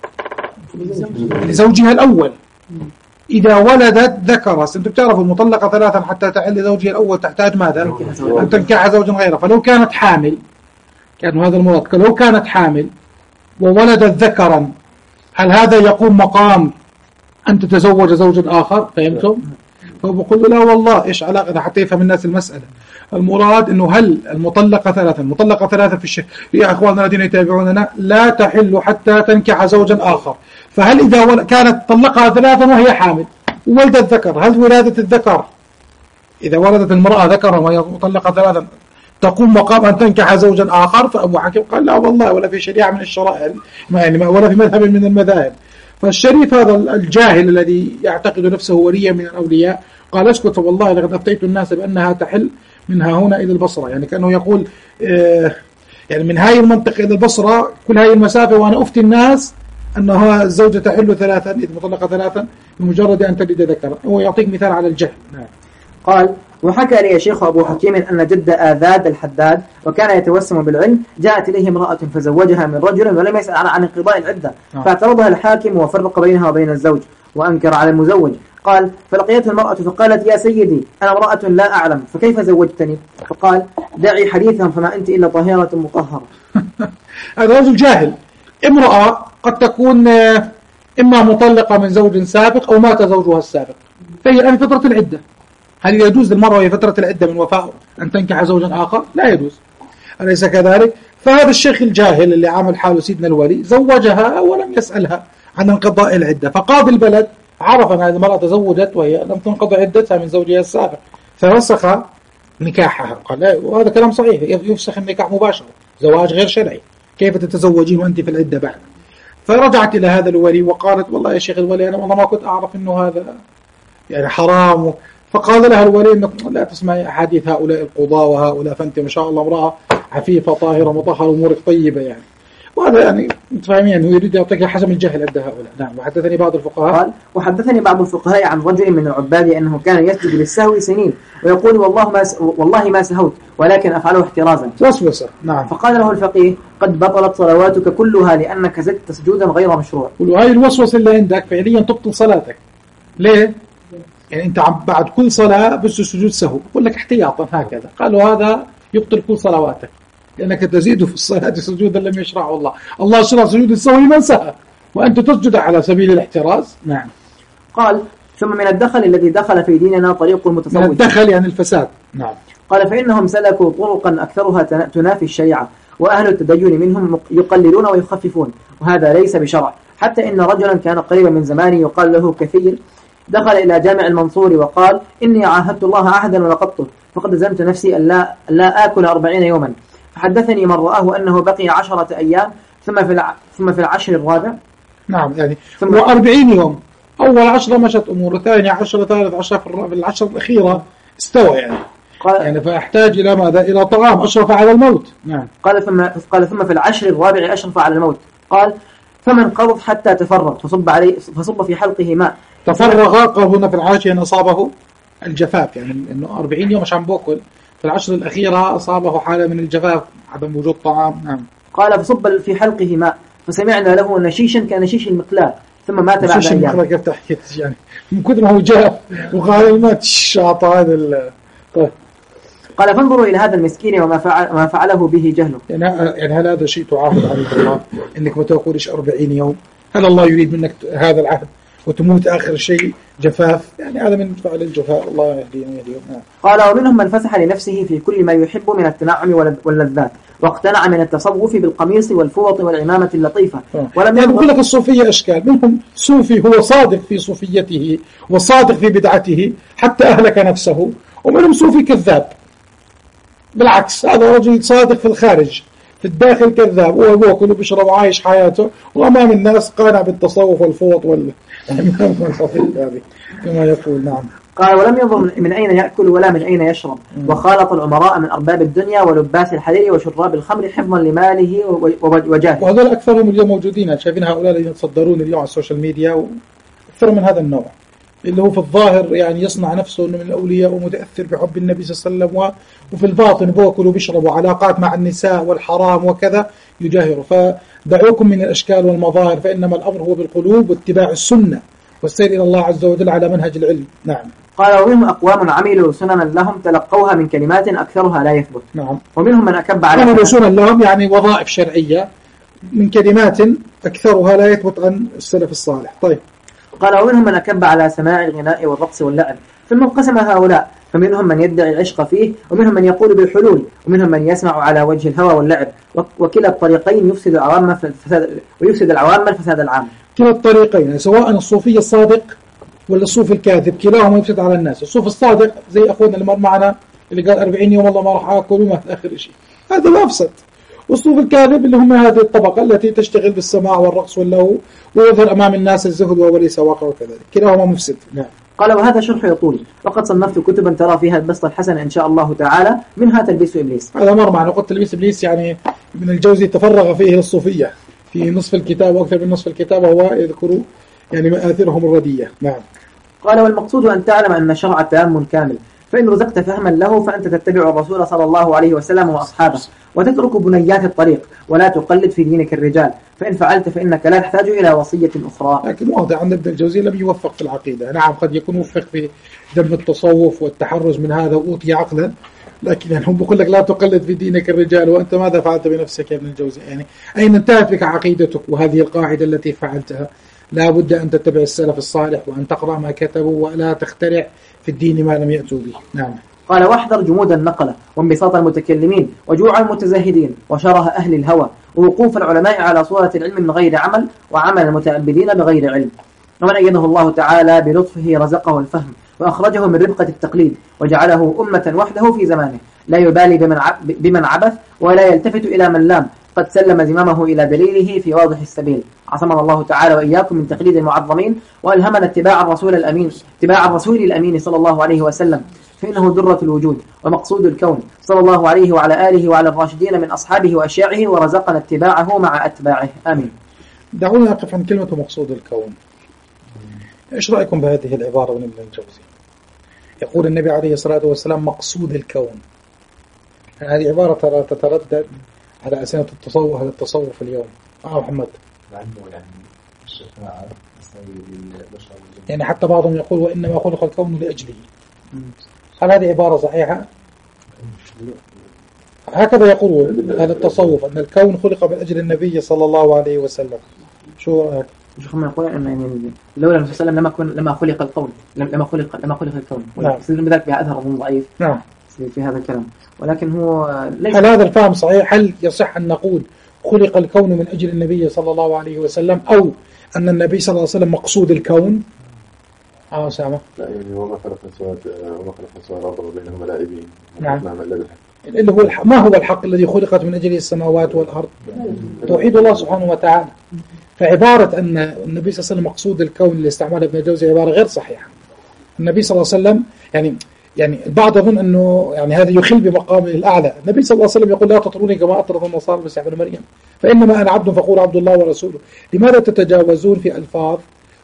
لزوجها الأول إذا ولدت ذكرا. أنتم بتعرفوا المطلقة ثلاثا حتى تحل زوجها الأول تحتاج ماذا؟ أن تنكح زوجا غيره. فلو كانت حامل كان هذا المراد. لو كانت حامل وولدت ذكرا هل هذا يقوم مقام أن تتزوج زوجا آخر؟ فهمتم؟ فبقول لا والله. إيش علاقة حتى يفهم الناس المسألة؟ المراد أنه هل المطلقة ثلاثا المطلقة ثلاثا في الشيء يا أخواننا الذين يتابعوننا لا تحل حتى تنكح زوجا آخر. فهل إذا كانت طلقها ثلاثا وهي حامل وولدت ذكر هل ولادة الذكر إذا ولدت المرأة ذكرا وهي مطلقة ثلاثا تقوم مقام أن تنكح زوجا آخر؟ فأبو حكيم قال لا والله ولا في شريعة من الشرائع ولا في مذهب من المذاهب. فالشريف هذا الجاهل الذي يعتقد نفسه وليا من الأولياء قال اسكت والله لقد أفتيت الناس بأنها تحل منها هنا إلى البصرة. يعني كأنه يقول آه يعني من هاي المنطقة إلى البصرة كل هاي المسافة وأنا أفتي الناس أنها الزوجة تحل ثلاثا إذا مطلقة ثلاثا بمجرد أن تلد ذكرا. هو يعطيك مثال على الجهل. نعم. قال وحكى لي شيخ أبو حكيم أن جد آذاد الحداد وكان يتوسم بالعلم جاءت إليه امرأة فزوجها من رجل ولم يسأل عن انقضاء العدة فاعترضها الحاكم وفرق بينها وبين الزوج وأنكر على المزوج. قال فلقيته المرأة فقالت يا سيدي أنا امرأة لا أعلم فكيف زوجتني؟ فقال دعي حديثهم فما أنت إلا طاهرة مطهرة. هذا رجل جاهل. امرأة قد تكون إما مطلقة من زوج سابق أو مات زوجها السابق فهي الآن فترة العدة. هل يجوز للمرأة في فترة العدة من وفاء أن تنكح زوجا آخر؟ لا يجوز، أليس كذلك؟ فهذا الشيخ الجاهل اللي عامل حاله سيدنا الولي زوجها ولم يسألها عن انقضاء العدة، فقاضي البلد عرف أن هذه المرأة تزوجت وهي لم تنقضي عدتها من زوجها السابق ففسخ نكاحها. قال لا، وهذا كلام صحيح، يفسخ النكاح مباشرة، زواج غير شرعي، كيف تتزوجين وأنت في العدة بعد؟ فرجعت إلى هذا الولي وقالت والله يا شيخ الولي أنا ما كنت أعرف أنه هذا يعني حرام. فقال لها الولي أنك لا تسمعي أحاديث هؤلاء القضاء وهؤلاء، فأنت ما شاء الله امرأة عفيفة طاهرة مطهرة أمورك طيبة يعني. وهذا يعني متفاهمين أنه يريد يعطيك حسم الجهل عند هؤلاء. نعم. وحدثني بعض الفقهاء قال وحدثني بعض الفقهاء عن رجل من العباد أنه كان يسجد للسهو سنين ويقول والله ما س... والله ما سهوت ولكن أفعله احترازا. وسوسة. نعم. فقال له الفقيه قد بطلت صلواتك كلها لأنك زدت سجودا غير مشروع. وهي الوسوسة اللي عندك فعليا تبطل صلاتك. ليه؟ يعني أنت بعد كل صلاة بس سجود سهو، يقول لك احتياطا هكذا. قالوا هذا يبطل كل صلواتك لأنك تزيد في الصلاة سجودا لم يشرعه الله. الله شرع سجود السهو لمن سهى وأنت تسجد على سبيل الاحتراز. نعم. قال ثم من الدخل الذي دخل في ديننا طريق المتصوف. من الدخل يعني الفساد. نعم. قال فإنهم سلكوا طرقا أكثرها تنافي الشريعة وأهل التدين منهم يقللون ويخففون وهذا ليس بشرع. حتى إن رجلا كان قريبا من زماني يقال له كثير دخل إلى جامع المنصور وقال إني عاهدت الله عهدا ونقضته فقد زمت نفسي أن لا, لا آكل أربعين يوما. فحدثني من رآه أنه بقي عشرة أيام ثم في الع... ثم في العشر الرابع. نعم يعني ثم أربعين يوم، أول عشرة مشت أمور، ثاني عشرة، ثالث عشرة، في العشر الأخيرة استوى يعني. قال يعني فأحتاج إلى ماذا؟ إلى طعام أشرف على الموت. نعم. قال ثم قال ثم في العشر الرابع أشرف على الموت. قال فمن قبض حتى تفرغ فصب عليه فصب في حلقه ماء. تفرغ قال هنا في العاشر أن أصابه الجفاف، يعني إنه أربعين يوم مش عم بأكل، في العشر الأخيرة أصابه حالة من الجفاف عدم وجود طعام. نعم. قال فصب في حلقه ماء فسمعنا له نشيشا كنشيش المقلاة ثم مات بعد أيام. نشيش المقلاة كيف تحكي يعني من كثر ما هو جاف وقال مات شاطع هذا ال. طيب. قال فانظروا إلى هذا المسكين وما فعل ما فعله به جهله. يعني يعني هل هذا شيء تعاقب عليه الله إنك ما تقولش أربعين يوم؟ هل الله يريد منك هذا العهد وتموت آخر شيء جفاف؟ يعني هذا من فعل الجفاف، الله يهدينا ويهديهم. قال ومنهم من فسح لنفسه في كل ما يحب من التنعم واللذات واقتنع من التصوف بالقميص والفوط والعمامة اللطيفة. ولم يعني يقول لك الصوفية أشكال، منهم صوفي هو صادق في صوفيته وصادق في بدعته حتى أهلك نفسه، ومنهم صوفي كذاب بالعكس، هذا رجل صادق في الخارج في الداخل كذاب، وهو بياكل وبيشرب وعايش حياته وأمام الناس قانع بالتصوف والفوط والعمامة والخفيف هذه كما يقول. نعم. قال ولم ينظر من أين يأكل ولا من أين يشرب. م. وخالط الأمراء من أرباب الدنيا ولباس الحرير وشراب الخمر حفظا لماله وجاهه. وهذول أكثرهم اليوم موجودين، شايفين هؤلاء الذين يتصدرون اليوم على السوشيال ميديا وأكثر من هذا النوع اللي هو في الظاهر يعني يصنع نفسه إنه من الأولياء ومتأثر بحب النبي صلى الله عليه وسلم، وفي الباطن بأكل وبيشرب وعلاقات مع النساء والحرام وكذا يجاهر. فدعوكم من الأشكال والمظاهر، فإنما الأمر هو بالقلوب واتباع السنة والسير إلى الله عز وجل على منهج العلم. نعم. قال ومنهم أقوام عملوا سننا لهم تلقوها من كلمات أكثرها لا يثبت. نعم. ومنهم من أكب على عملوا سنن لهم يعني وظائف شرعية من كلمات أكثرها لا يثبت عن السلف الصالح. طيب. قال ومنهم من أكب على سماع الغناء والرقص واللعب، ثم انقسم هؤلاء، فمنهم من يدعي العشق فيه، ومنهم من يقول بالحلول، ومنهم من يسمع على وجه الهوى واللعب، وكلا الطريقين يفسد العوام الفساد ويفسد العوام الفساد العام. كلا الطريقين سواء الصوفي الصادق ولا الصوفي الكاذب كلاهما يفسد على الناس. الصوفي الصادق زي أخونا اللي مر معنا اللي قال أربعين يوم والله ما راح آكل وما في آخر شيء، هذا لا أفسد. والصوفي الكاذب اللي هم هذه الطبقة التي تشتغل بالسماع والرقص واللهو ويظهر أمام الناس الزهد وليس واقع وكذلك، كلاهما مفسد. نعم. قال وهذا شرح يطول، وقد صنفت كتبا ترى فيها البسط الحسن إن شاء الله تعالى، منها تلبيس إبليس. هذا مر معنا، قلت تلبيس إبليس يعني ابن الجوزي تفرغ فيه للصوفية في نصف الكتاب وأكثر من نصف الكتاب، وهو يذكر يعني مآثرهم الردية. نعم. قال والمقصود أن تعلم أن شرع التأمل كامل، فإن رزقت فهما له فأنت تتبع الرسول صلى الله عليه وسلم وأصحابه وتترك بنيات الطريق ولا تقلد في دينك الرجال، فإن فعلت فإنك لا تحتاج إلى وصية أخرى. لكن واضح أن ابن الجوزي لم يوفق في العقيدة. نعم قد يكون وفق في ذم التصوف والتحرز من هذا وأوتي عقلا، لكن يعني هم بقول لك لا تقلد في دينك الرجال، وأنت ماذا فعلت بنفسك يا ابن الجوزي؟ يعني أين انتهت بك عقيدتك؟ وهذه القاعدة التي فعلتها لا بد أن تتبع السلف الصالح وأن تقرأ ما كتبوا ولا تخترع في الدين ما لم يأتوا به. نعم. قال واحذر جمود النقلة وانبساط المتكلمين وجوع المتزاهدين وشره أهل الهوى ووقوف العلماء على صورة العلم من غير عمل وعمل المتأبدين بغير علم. ومن أيده الله تعالى بلطفه رزقه الفهم وأخرجه من ربقة التقليد وجعله أمة وحده في زمانه لا يبالي بمن, بمن عبث ولا يلتفت إلى من لام، قد سلم زمامه إلى دليله في واضح السبيل. عصمنا الله تعالى وإياكم من تقليد المعظمين وألهمنا اتباع الرسول الأمين اتباع الرسول الأمين صلى الله عليه وسلم، فإنه درة الوجود ومقصود الكون صلى الله عليه وعلى آله وعلى الراشدين من أصحابه وأشياعه، ورزقنا اتباعه مع أتباعه. آمين. دعونا نقف عن كلمة مقصود الكون. إيش رأيكم بهذه العبارة من ابن الجوزي؟ يقول النبي عليه الصلاة والسلام مقصود الكون. هذه عبارة تتردد على أسنة التصوف هذا التصوف اليوم. آه محمد. يعني حتى بعضهم يقول وإنما خلق الكون لأجله. هل هذه عبارة صحيحة؟ هكذا يقول هذا التصوف أن الكون خلق من أجل النبي صلى الله عليه وسلم. شو رأيك؟ شو خلنا نقول إن يعني لولا النبي صلى الله عليه وسلم لما كن لما خلق الكون لما خلق لما خلق الكون. نعم. بذلك بها أثر ضعيف. نعم. في هذا الكلام، ولكن هو ليس. هل هذا الفهم صحيح؟ هل يصح أن نقول خلق الكون من أجل النبي صلى الله عليه وسلم، أو أن النبي صلى الله عليه وسلم مقصود الكون؟ آه سامة. لا يعني وما خلق السماوات وما خلق السماوات والأرض وبينهما لاعبين. نعم. اللي هو الحق. ما هو الحق الذي خلقت من أجله السماوات والأرض؟ توحيد الله سبحانه وتعالى. فعبارة أن النبي صلى الله عليه وسلم مقصود الكون اللي استعملها ابن الجوزي عبارة غير صحيحة. النبي صلى الله عليه وسلم يعني يعني البعض يظن أنه يعني هذا يخل بمقامه الأعلى. النبي صلى الله عليه وسلم يقول لا تطروني كما أطرد النصارى المسيح ابن مريم، فإنما أنا عبد فقول عبد الله ورسوله. لماذا تتجاوزون في ألفاظ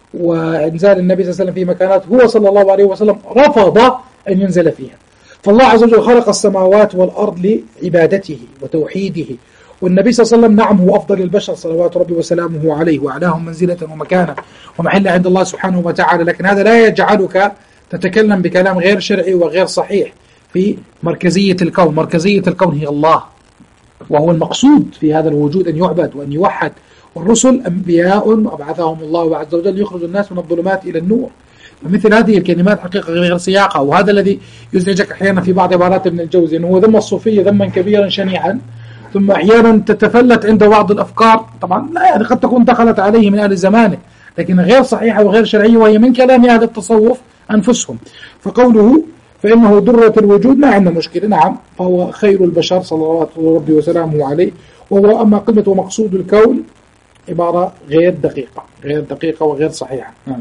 وإنزال النبي صلى الله عليه وسلم في مكانات هو صلى الله عليه وسلم رفض أن ينزل فيها؟ فالله عز وجل خلق السماوات والأرض لعبادته وتوحيده، والنبي صلى الله عليه وسلم نعم هو أفضل البشر صلوات ربي وسلامه عليه وعلاهم منزلة ومكانة ومحل عند الله سبحانه وتعالى، لكن هذا لا يجعلك تتكلم بكلام غير شرعي وغير صحيح في مركزية الكون. مركزية الكون هي الله، وهو المقصود في هذا الوجود أن يعبد وأن يوحد، والرسل أنبياء أبعثهم الله عز وجل يخرج الناس من الظلمات إلى النور. فمثل هذه الكلمات حقيقة غير سياقة، وهذا الذي يزعجك أحيانا في بعض عبارات ابن الجوزي أنه ذم الصوفية ذما كبيرا شنيعا، ثم أحيانا تتفلت عند بعض الأفكار طبعا لا يعني قد تكون دخلت عليه من أهل زمانه لكن غير صحيحة وغير شرعية، وهي من كلام أهل التصوف أنفسهم. فقوله فإنه درة الوجود ما عندنا مشكلة، نعم فهو خير البشر صلوات ربي وسلامه عليه. وهو أما قلة ومقصود الكون عبارة غير دقيقة غير دقيقة وغير صحيحة. نعم.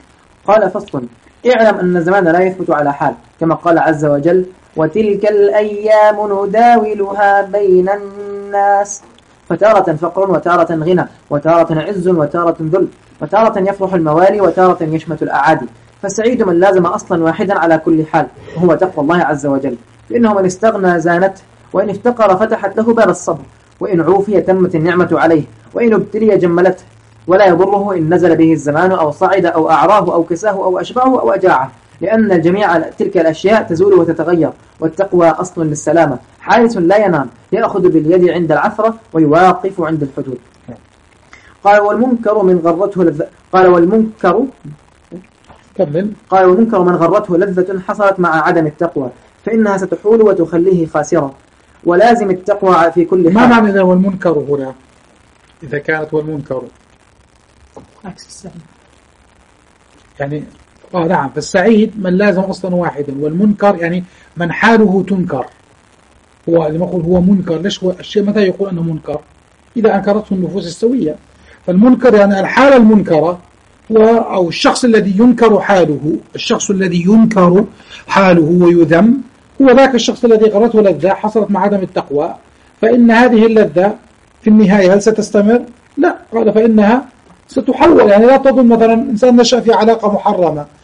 قال فصل اعلم أن الزمان لا يثبت على حال، كما قال عز وجل وتلك الأيام نداولها بين الناس، فتارة فقر وتارة غنى وتارة عز وتارة ذل، وتارة يفرح الموالي وتارة يشمت الأعادي. فالسعيد من لازم أصلا واحدا على كل حال، وهو تقوى الله عز وجل، لأنه من استغنى زانته، وإن افتقر فتحت له باب الصبر، وإن عوفي تمت النعمة عليه، وإن ابتلي جملته، ولا يضره إن نزل به الزمان أو صعد أو أعراه أو كساه أو أشبعه أو أجاعه، لأن الجميع تلك الأشياء تزول وتتغير، والتقوى أصل للسلامة، حارس لا ينام، يأخذ باليد عند العثرة ويواقف عند الحدود. قال والمنكر من غرته لذة قال والمنكر كمل قال والمنكر من غرته لذة حصلت مع عدم التقوى، فإنها ستحول وتخليه خاسرا، ولازم التقوى في كل حال. ما معنى إذا والمنكر هنا إذا كانت والمنكر عكس السعيد يعني آه نعم، فالسعيد من لازم أصلا واحدا، والمنكر يعني من حاله تنكر. هو لما يقول هو منكر، ليش هو الشيء متى يقول أنه منكر؟ إذا أنكرته النفوس السوية. فالمنكر يعني الحالة المنكرة هو أو الشخص الذي ينكر حاله، الشخص الذي ينكر حاله ويذم هو ذاك الشخص الذي غرته لذة حصلت مع عدم التقوى. فإن هذه اللذة في النهاية هل ستستمر؟ لا، قال فإنها ستحول. يعني لا تظن مثلا إنسان نشأ في علاقة محرمة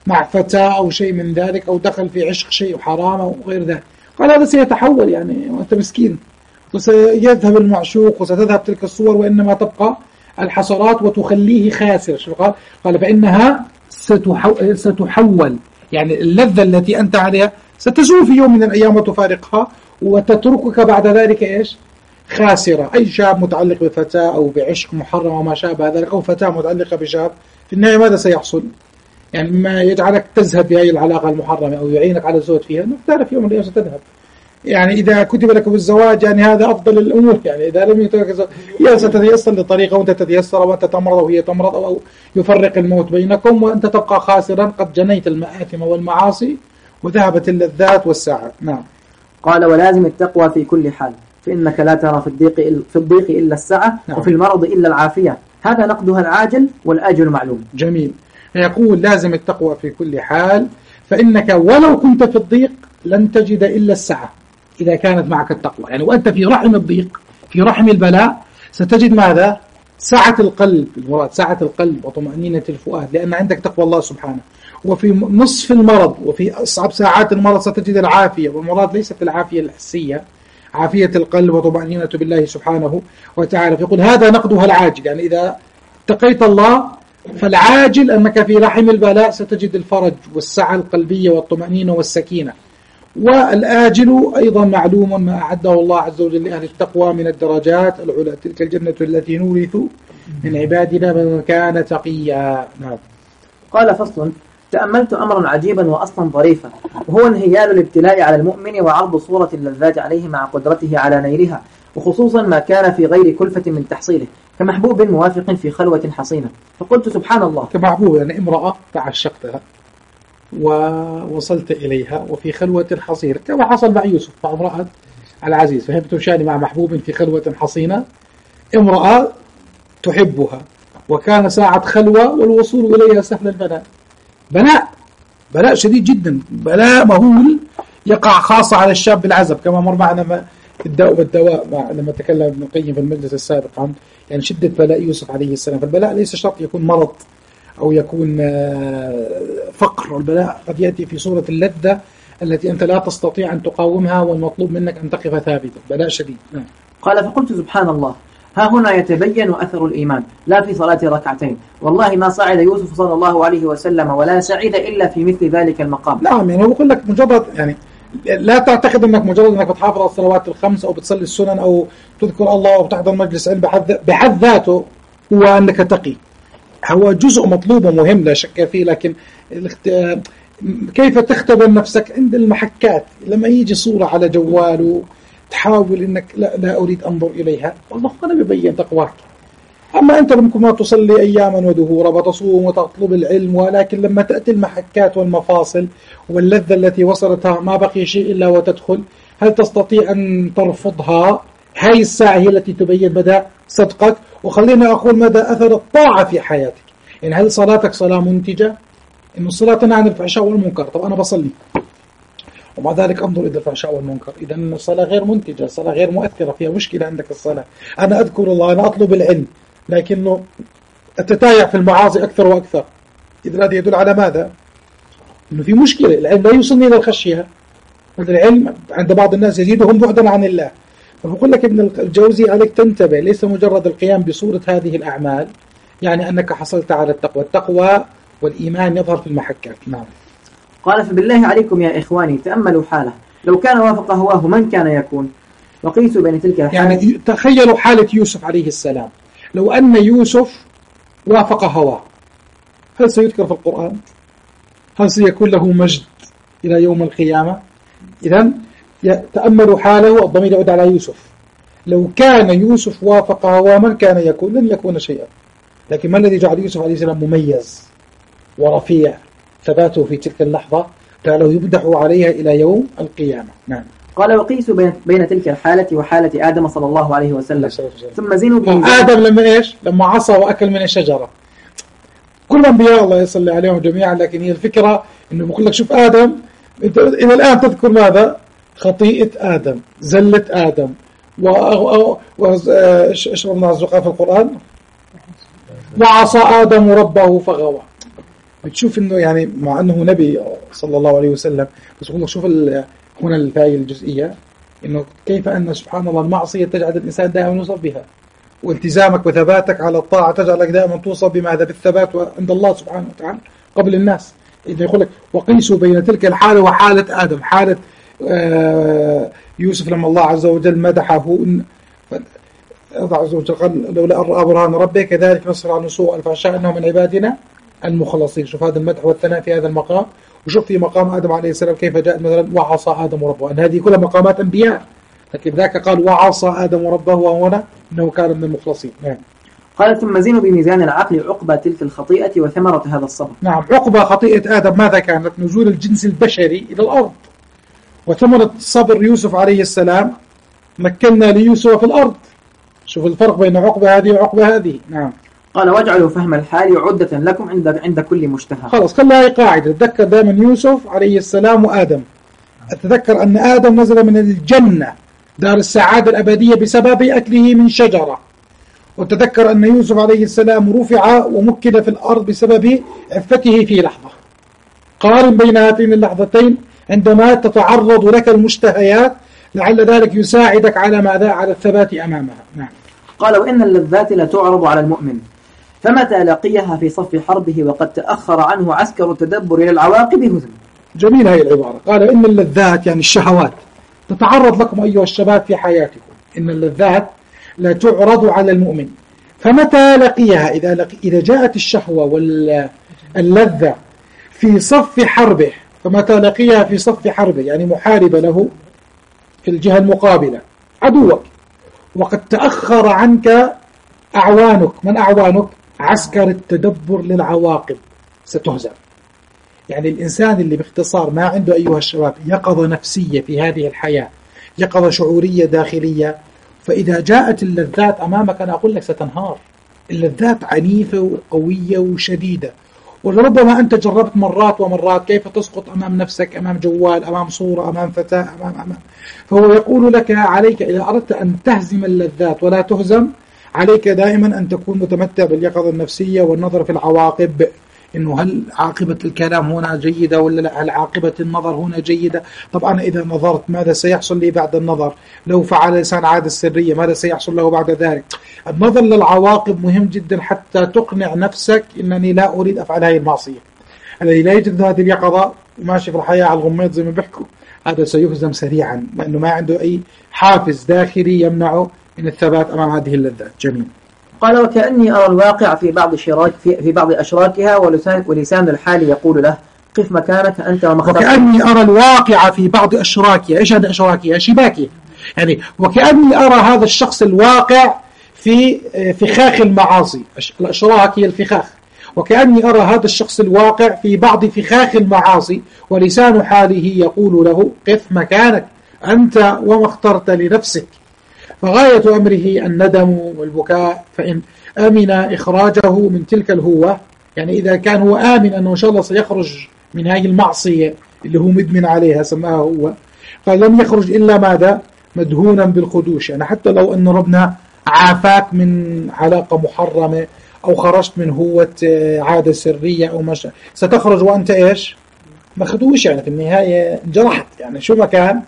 مع فتاة أو شيء من ذلك، أو دخل في عشق شيء حرام أو غير ذلك، قال هذا سيتحول يعني وأنت مسكين، وسيذهب المعشوق وستذهب تلك الصور، وإنما تبقى الحسرات وتخليه خاسر. شو قال؟ قال فإنها ستحول، يعني اللذة التي أنت عليها ستزول في يوم من الأيام وتفارقها، وتتركك بعد ذلك إيش؟ خاسرة. أي شاب متعلق بفتاة أو بعشق محرم وما شابه ذلك، أو فتاة متعلقة بشاب، في النهاية ماذا سيحصل؟ يعني ما يجعلك تذهب بهذه العلاقة المحرمة أو يعينك على الزواج فيها، أنك تعرف يوم من الأيام ستذهب. يعني إذا كتب لك بالزواج يعني هذا أفضل الأمور، يعني إذا لم يترك الزواج هي ستتيسر لطريقة وأنت تتيسر، وأنت تمرض وهي تمرض، أو يفرق الموت بينكم وأنت تبقى خاسرا قد جنيت المآثم والمعاصي وذهبت اللذات والساعات. نعم. قال ولازم التقوى في كل حال، فإنك لا ترى في الضيق في الضيق إلا السعة. نعم. وفي المرض إلا العافية، هذا نقدها العاجل والآجل معلوم. جميل. يقول لازم التقوى في كل حال، فإنك ولو كنت في الضيق لن تجد إلا السعة إذا كانت معك التقوى. يعني وأنت في رحم الضيق، في رحم البلاء، ستجد ماذا؟ سعة القلب، المراد سعة القلب وطمأنينة الفؤاد، لأن عندك تقوى الله سبحانه. وفي نصف المرض وفي أصعب ساعات المرض ستجد العافية، والمراد ليست العافية الحسية، عافية القلب وطمأنينة بالله سبحانه وتعالى. يقول هذا نقدها العاجل، يعني إذا اتقيت الله فالعاجل أنك في رحم البلاء ستجد الفرج والسعة القلبية والطمأنينة والسكينة. والآجل أيضا معلوم ما أعده الله عز وجل لأهل التقوى من الدرجات العلى، تلك الجنة التي نورث من عبادنا من كان تقيا. نعم. قال فصل: تأملت أمرا عجيبا وأصلا ظريفا، وهو انهيال الابتلاء على المؤمن وعرض صورة اللذات عليه مع قدرته على نيلها، وخصوصا ما كان في غير كلفة من تحصيله، كمحبوب موافق في خلوة حصينة. فقلت سبحان الله. كمحبوب يعني امرأة تعشقتها ووصلت إليها وفي خلوة حصيرة، كما حصل مع يوسف مع امرأة العزيز، فهمت شاني مع محبوب في خلوة حصينة، امرأة تحبها وكان ساعة خلوة والوصول إليها سهل البلاء، بلاء بلاء شديد جدا، بلاء مهول يقع خاصة على الشاب بالعزب، كما مر معنا ما الدواء بالدواء مع لما تكلم ابن القيم في المجلس السابق عن يعني شدة بلاء يوسف عليه السلام. فالبلاء ليس شرط يكون مرض أو يكون فقر، البلاء قد يأتي في صورة اللذة التي أنت لا تستطيع أن تقاومها، والمطلوب منك أن تقف ثابتا، بلاء شديد. نعم. قال فقلت سبحان الله، ها هنا يتبين أثر الإيمان لا في صلاة ركعتين، والله ما صعد يوسف صلى الله عليه وسلم ولا سعيد إلا في مثل ذلك المقام. نعم، يعني هو بقول لك مجرد يعني لا تعتقد أنك مجرد أنك بتحافظ على الصلوات الخمس أو بتصلي السنن أو تذكر الله أو بتحضر مجلس علم بحد ذاته هو أنك تقي، هو جزء مطلوب ومهم لا شك فيه، لكن كيف تختبر نفسك عند المحكات لما يجي صورة على جواله تحاول انك لا, لا اريد انظر اليها، والله أنا بيبين تقواك. اما انت ممكن ما تصلي اياما ودهورا وتصوم وتطلب العلم، ولكن لما تأتي المحكات والمفاصل واللذة التي وصلتها ما بقي شيء الا وتدخل، هل تستطيع ان ترفضها؟ هاي الساعة هي التي تبين مدى صدقك، وخلينا اقول مدى اثر الطاعة في حياتك. يعني هل صلاتك صلاة منتجة؟ إن الصلاة تنهى عن الفحشاء والمنكر، طب أنا بصلي ومع ذلك أنظر إلى الفحشاء والمنكر، إذا الصلاة غير منتجة، الصلاة غير مؤثرة، فيها مشكلة عندك الصلاة. أنا أذكر الله، أنا أطلب العلم، لكنه التتايع في المعاصي أكثر وأكثر، إذا هذا يدل على ماذا؟ إنه في مشكلة، العلم لا يوصلني إلى الخشية، العلم عند بعض الناس يزيدهم بعدا عن الله. فبقول لك ابن الجوزي عليك تنتبه، ليس مجرد القيام بصورة هذه الأعمال يعني أنك حصلت على التقوى، التقوى والإيمان يظهر في المحكات. نعم. قال فبالله عليكم يا إخواني تأملوا حاله، لو كان وافق هواه من كان يكون؟ وقيسوا بين تلك الحالة. يعني تخيلوا حالة يوسف عليه السلام، لو أن يوسف وافق هواه هل سيذكر في القرآن؟ هل سيكون له مجد إلى يوم القيامة؟ إذن تأملوا حاله، الضمير يعود على يوسف. لو كان يوسف وافق هواه من كان يكون؟ لن يكون شيئا. لكن ما الذي جعل يوسف عليه السلام مميز ورفيع؟ ثباته في تلك اللحظة جعله يمدح عليها إلى يوم القيامة. نعم. قال وقيسوا بين, بين تلك الحالة وحالة آدم صلى الله عليه وسلم، ثم زينوا به. آدم لما إيش؟ لما عصى وأكل من الشجرة. كل أنبياء الله يصلي عليهم جميعا، لكن هي الفكرة إنه بقول لك شوف آدم، إلى الآن تذكر ماذا؟ خطيئة آدم، زلة آدم، وإيش ربنا عز وجل في القرآن؟ وعصى آدم ربه فغوى. بتشوف إنه يعني مع أنه نبي صلى الله عليه وسلم، بس والله شوف هنا الفائدة الجزئية، إنه كيف أن سبحان الله المعصية تجعل الإنسان دائما يوصف بها، والتزامك وثباتك على الطاعة تجعلك دائما توصف بماذا؟ بالثبات عند الله سبحانه وتعالى قبل الناس. إذا يقول لك وقيسوا بين تلك الحالة وحالة آدم، حالة آه يوسف لما الله عز وجل مدحه، الله عز وجل قال لولا أن رأى برهان ربه كذلك نصر عن سوء الفحشاء إنه من عبادنا المخلصين. شوف هذا المدح والثناء في هذا المقام، وشوف في مقام آدم عليه السلام كيف جاء مثلا وعصى آدم ربه، أن هذه كلها مقامات أنبياء، لكن ذاك قال وعصى آدم ربه وهنا إنه كان من المخلصين. نعم. قال ثم زينوا بميزان العقل عقبى تلك الخطيئة وثمرة هذا الصبر. نعم، عقبى خطيئة آدم ماذا كانت؟ نزول الجنس البشري إلى الأرض، وثمرة صبر يوسف عليه السلام مكنا ليوسف في الأرض. شوف الفرق بين عقبة هذه وعقبة هذه. نعم. قال واجعلوا فهم الحال عدة لكم عند عند كل مشتهى. خلاص خلها قاعدة، تذكر دائما يوسف عليه السلام وآدم. أتذكر أن آدم نزل من الجنة دار السعادة الأبدية بسبب أكله من شجرة، وتذكر أن يوسف عليه السلام رفع ومكن في الأرض بسبب عفته في لحظة. قارن بين هاتين اللحظتين عندما تتعرض لك المشتهيات، لعل ذلك يساعدك على ماذا؟ على الثبات أمامها. نعم. قال وإن اللذات لا تعرض على المؤمن، فمتى لقيها في صف حربه وقد تأخر عنه عسكر التدبر إلى العواقب هزم. جميل هذه العبارة. قال إن اللذات يعني الشهوات تتعرض لكم أيها الشباب في حياتكم، إن اللذات لا تعرض على المؤمن، فمتى لقيها، إذا, لقي إذا جاءت الشهوة واللذة في صف حربه، فمتى لقيها في صف حربه يعني محاربة له في الجهة المقابلة عدوك، وقد تأخر عنك أعوانك. من أعوانك؟ عسكر التدبر للعواقب، ستهزم. يعني الإنسان اللي باختصار ما عنده أيها الشباب يقظة نفسية في هذه الحياة، يقظة شعورية داخلية، فإذا جاءت اللذات أمامك أنا أقول لك ستنهار. اللذات عنيفة وقوية وشديدة، ولربما أنت جربت مرات ومرات كيف تسقط أمام نفسك، أمام جوال، أمام صورة، أمام فتاة، أمام أمام فهو يقول لك عليك إذا أردت أن تهزم اللذات ولا تهزم، عليك دائما أن تكون متمتع باليقظة النفسية والنظر في العواقب، إنه هل عاقبة الكلام هنا جيدة ولا لا؟ هل عاقبة النظر هنا جيدة؟ طبعا إذا نظرت ماذا سيحصل لي بعد النظر؟ لو فعل لسان عادة السرية ماذا سيحصل له بعد ذلك؟ النظر للعواقب مهم جدا حتى تقنع نفسك إنني لا أريد أفعل هذه المعصية. الذي لا يجد هذه اليقظة وماشي في الحياة على الغميض زي ما بيحكوا، هذا سيهزم سريعا، لأنه ما عنده أي حافز داخلي يمنعه من الثبات أمام هذه اللذات. جميل. قال وكأني أرى الواقع في بعض شراك في, في بعض أشراكها ولسان, ولسان الحال يقول له قف مكانك أنت ومخطط. وكأني أرى الواقع في بعض أشراكها. إيش هذا أشراكها؟ شباكها. يعني وكأني أرى هذا الشخص الواقع في فخاخ المعاصي. الأشراك هي الفخاخ. وكأني أرى هذا الشخص الواقع في بعض فخاخ المعاصي ولسان حاله يقول له قف مكانك أنت وما اخترت لنفسك. فغاية أمره الندم والبكاء، فإن أمن إخراجه من تلك الهوة، يعني إذا كان هو آمن أنه إن شاء الله سيخرج من هذه المعصية اللي هو مدمن عليها سماها هو، فلم يخرج إلا ماذا؟ مدهونا بالخدوش. يعني حتى لو أن ربنا عافاك من علاقة محرمة أو خرجت من هوة عادة سرية أو مش، ستخرج وأنت إيش؟ مخدوش، يعني في النهاية انجرحت. يعني شو ما كان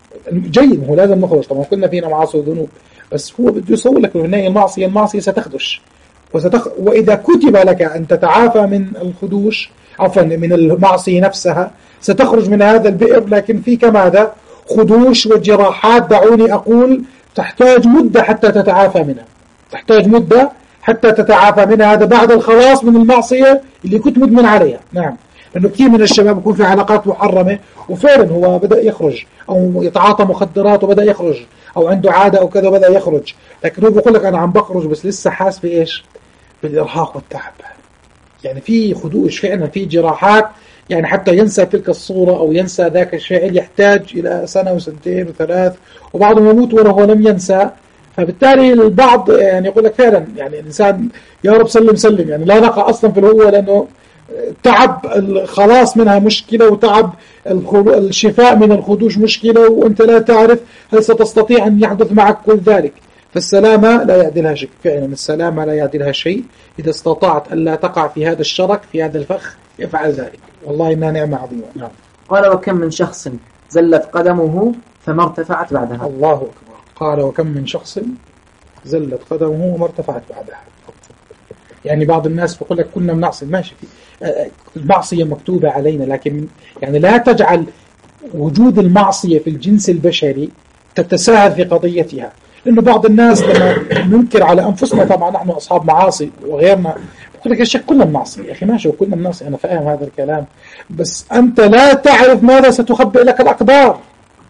جيد، هو لازم نخرج. طبعا كلنا فينا معاصي وذنوب، بس هو بده يصور لك في النهاية المعصية المعصية ستخدش، وستخ... وإذا كتب لك أن تتعافى من الخدوش عفوا من المعصية نفسها ستخرج من هذا البئر، لكن فيك ماذا؟ خدوش وجراحات. دعوني أقول تحتاج مدة حتى تتعافى منها، تحتاج مدة حتى تتعافى منها. هذا بعد الخلاص من المعصية اللي كنت مدمن عليها. نعم، لأنه كثير من الشباب يكون في علاقات محرمة وفعلا هو بدأ يخرج، أو يتعاطى مخدرات وبدأ يخرج، أو عنده عادة أو كذا وبدأ يخرج، لكن هو بيقول لك أنا عم بخرج بس لسه حاس بإيش؟ بالإرهاق والتعب. يعني في خدوش فعلا، في جراحات، يعني حتى ينسى تلك الصورة أو ينسى ذاك الشيء يحتاج إلى سنة وسنتين وثلاث، وبعضهم يموت وهو لم ينسى. فبالتالي البعض يعني يقول لك فعلا يعني الإنسان يا رب سلم سلم، يعني لا نقع أصلا في الهوة، لأنه تعب الخلاص منها مشكلة، وتعب الشفاء من الخدوش مشكلة، وأنت لا تعرف هل ستستطيع أن يحدث معك كل ذلك. فالسلامة لا يعدلها شيء، فعلا السلامة لا يعدلها شيء إذا استطعت أن لا تقع في هذا الشرك، في هذا الفخ يفعل ذلك. والله إنها نعمة عظيمة. نعم. قال وكم من شخص زلت قدمه فما ارتفعت بعدها. الله أكبر. قال وكم من شخص زلت قدمه وما ارتفعت بعدها. يعني بعض الناس بيقول لك كنا بنعصي، ماشي، المعصية مكتوبة علينا، لكن يعني لا تجعل وجود المعصية في الجنس البشري تتساهل في قضيتها. لأنه بعض الناس لما ننكر على أنفسنا، طبعا نحن أصحاب معاصي وغيرنا، بقول لك يا شيخ كلنا بنعصي. يا أخي ماشي وكلنا بنعصي، أنا فاهم هذا الكلام، بس أنت لا تعرف ماذا ستخبئ لك الأقدار.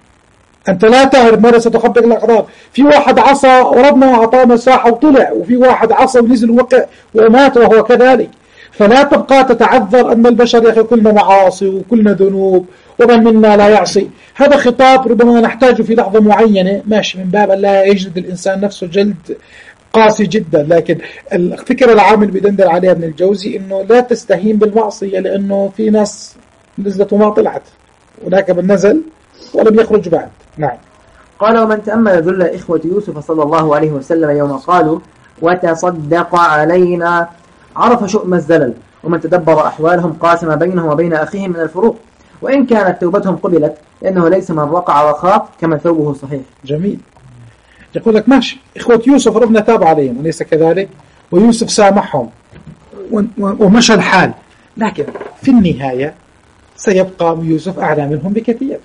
أنت لا تعرف ماذا ستخبئ لك الأقدار. في واحد عصى وربنا أعطاه مساحة وطلع، وفي واحد عصى ونزل ووقع ومات وهو كذلك. فلا تبقى تتعذر أن البشر يا أخي كلنا معاصي وكلنا ذنوب ومن منا لا يعصي. هذا خطاب ربما نحتاجه في لحظة معينة، ماشي، من باب لا يجلد الإنسان نفسه جلد قاسي جدا. لكن الفكرة العام اللي بيدندل عليها ابن الجوزي إنه لا تستهين بالمعصية، لأنه في ناس نزلت وما طلعت، هناك من نزل ولم يخرج بعد. نعم. قال ومن تأمل ذل إخوة يوسف صلى الله عليه وسلم يوم قالوا وتصدق علينا عرف شؤم الزلل، ومن تدبر أحوالهم قاسم بينهم وبين أخيهم من الفروق، وإن كانت توبتهم قبلت لأنه ليس من وقع وخاف كمن ثوبه صحيح. جميل. يقول لك ماشي، إخوة يوسف ربنا تاب عليهم وليس كذلك، ويوسف سامحهم ومشى الحال، لكن في النهاية سيبقى يوسف أعلى منهم بكثير.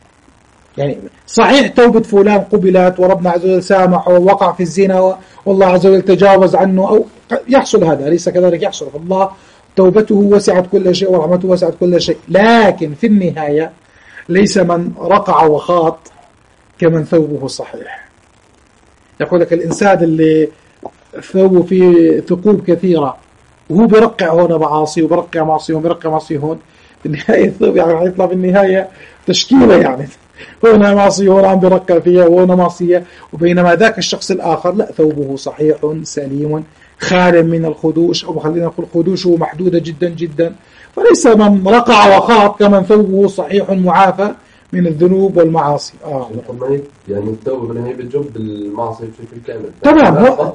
يعني صحيح توبة فلان قبلت وربنا عز وجل سامح ووقع في الزنا والله عز وجل تجاوز عنه، أو يحصل هذا، ليس كذلك يحصل، الله توبته وسعت كل شيء ورحمته وسعت كل شيء، لكن في النهاية ليس من رقع وخاط كمن ثوبه صحيح. يقول لك الإنسان اللي ثوبه فيه ثقوب كثيرة وهو برقع هون معاصي وبرقع معصي وبرقع معصي هون، في النهاية الثوب يعني يطلع بالنهاية تشكيلة، يعني هنا معصية هنا عم برقع فيها وهنا معصية، وبينما ذاك الشخص الآخر لا، ثوبه صحيح سليم خال من الخدوش، أو خلينا نقول خدوشه محدودة جدا جدا، فليس من رقع وخاط كمن ثوبه صحيح معافى من الذنوب والمعاصي. آه. يعني التوبة بالنهاية بتجب المعصية بشكل كامل. طبعا،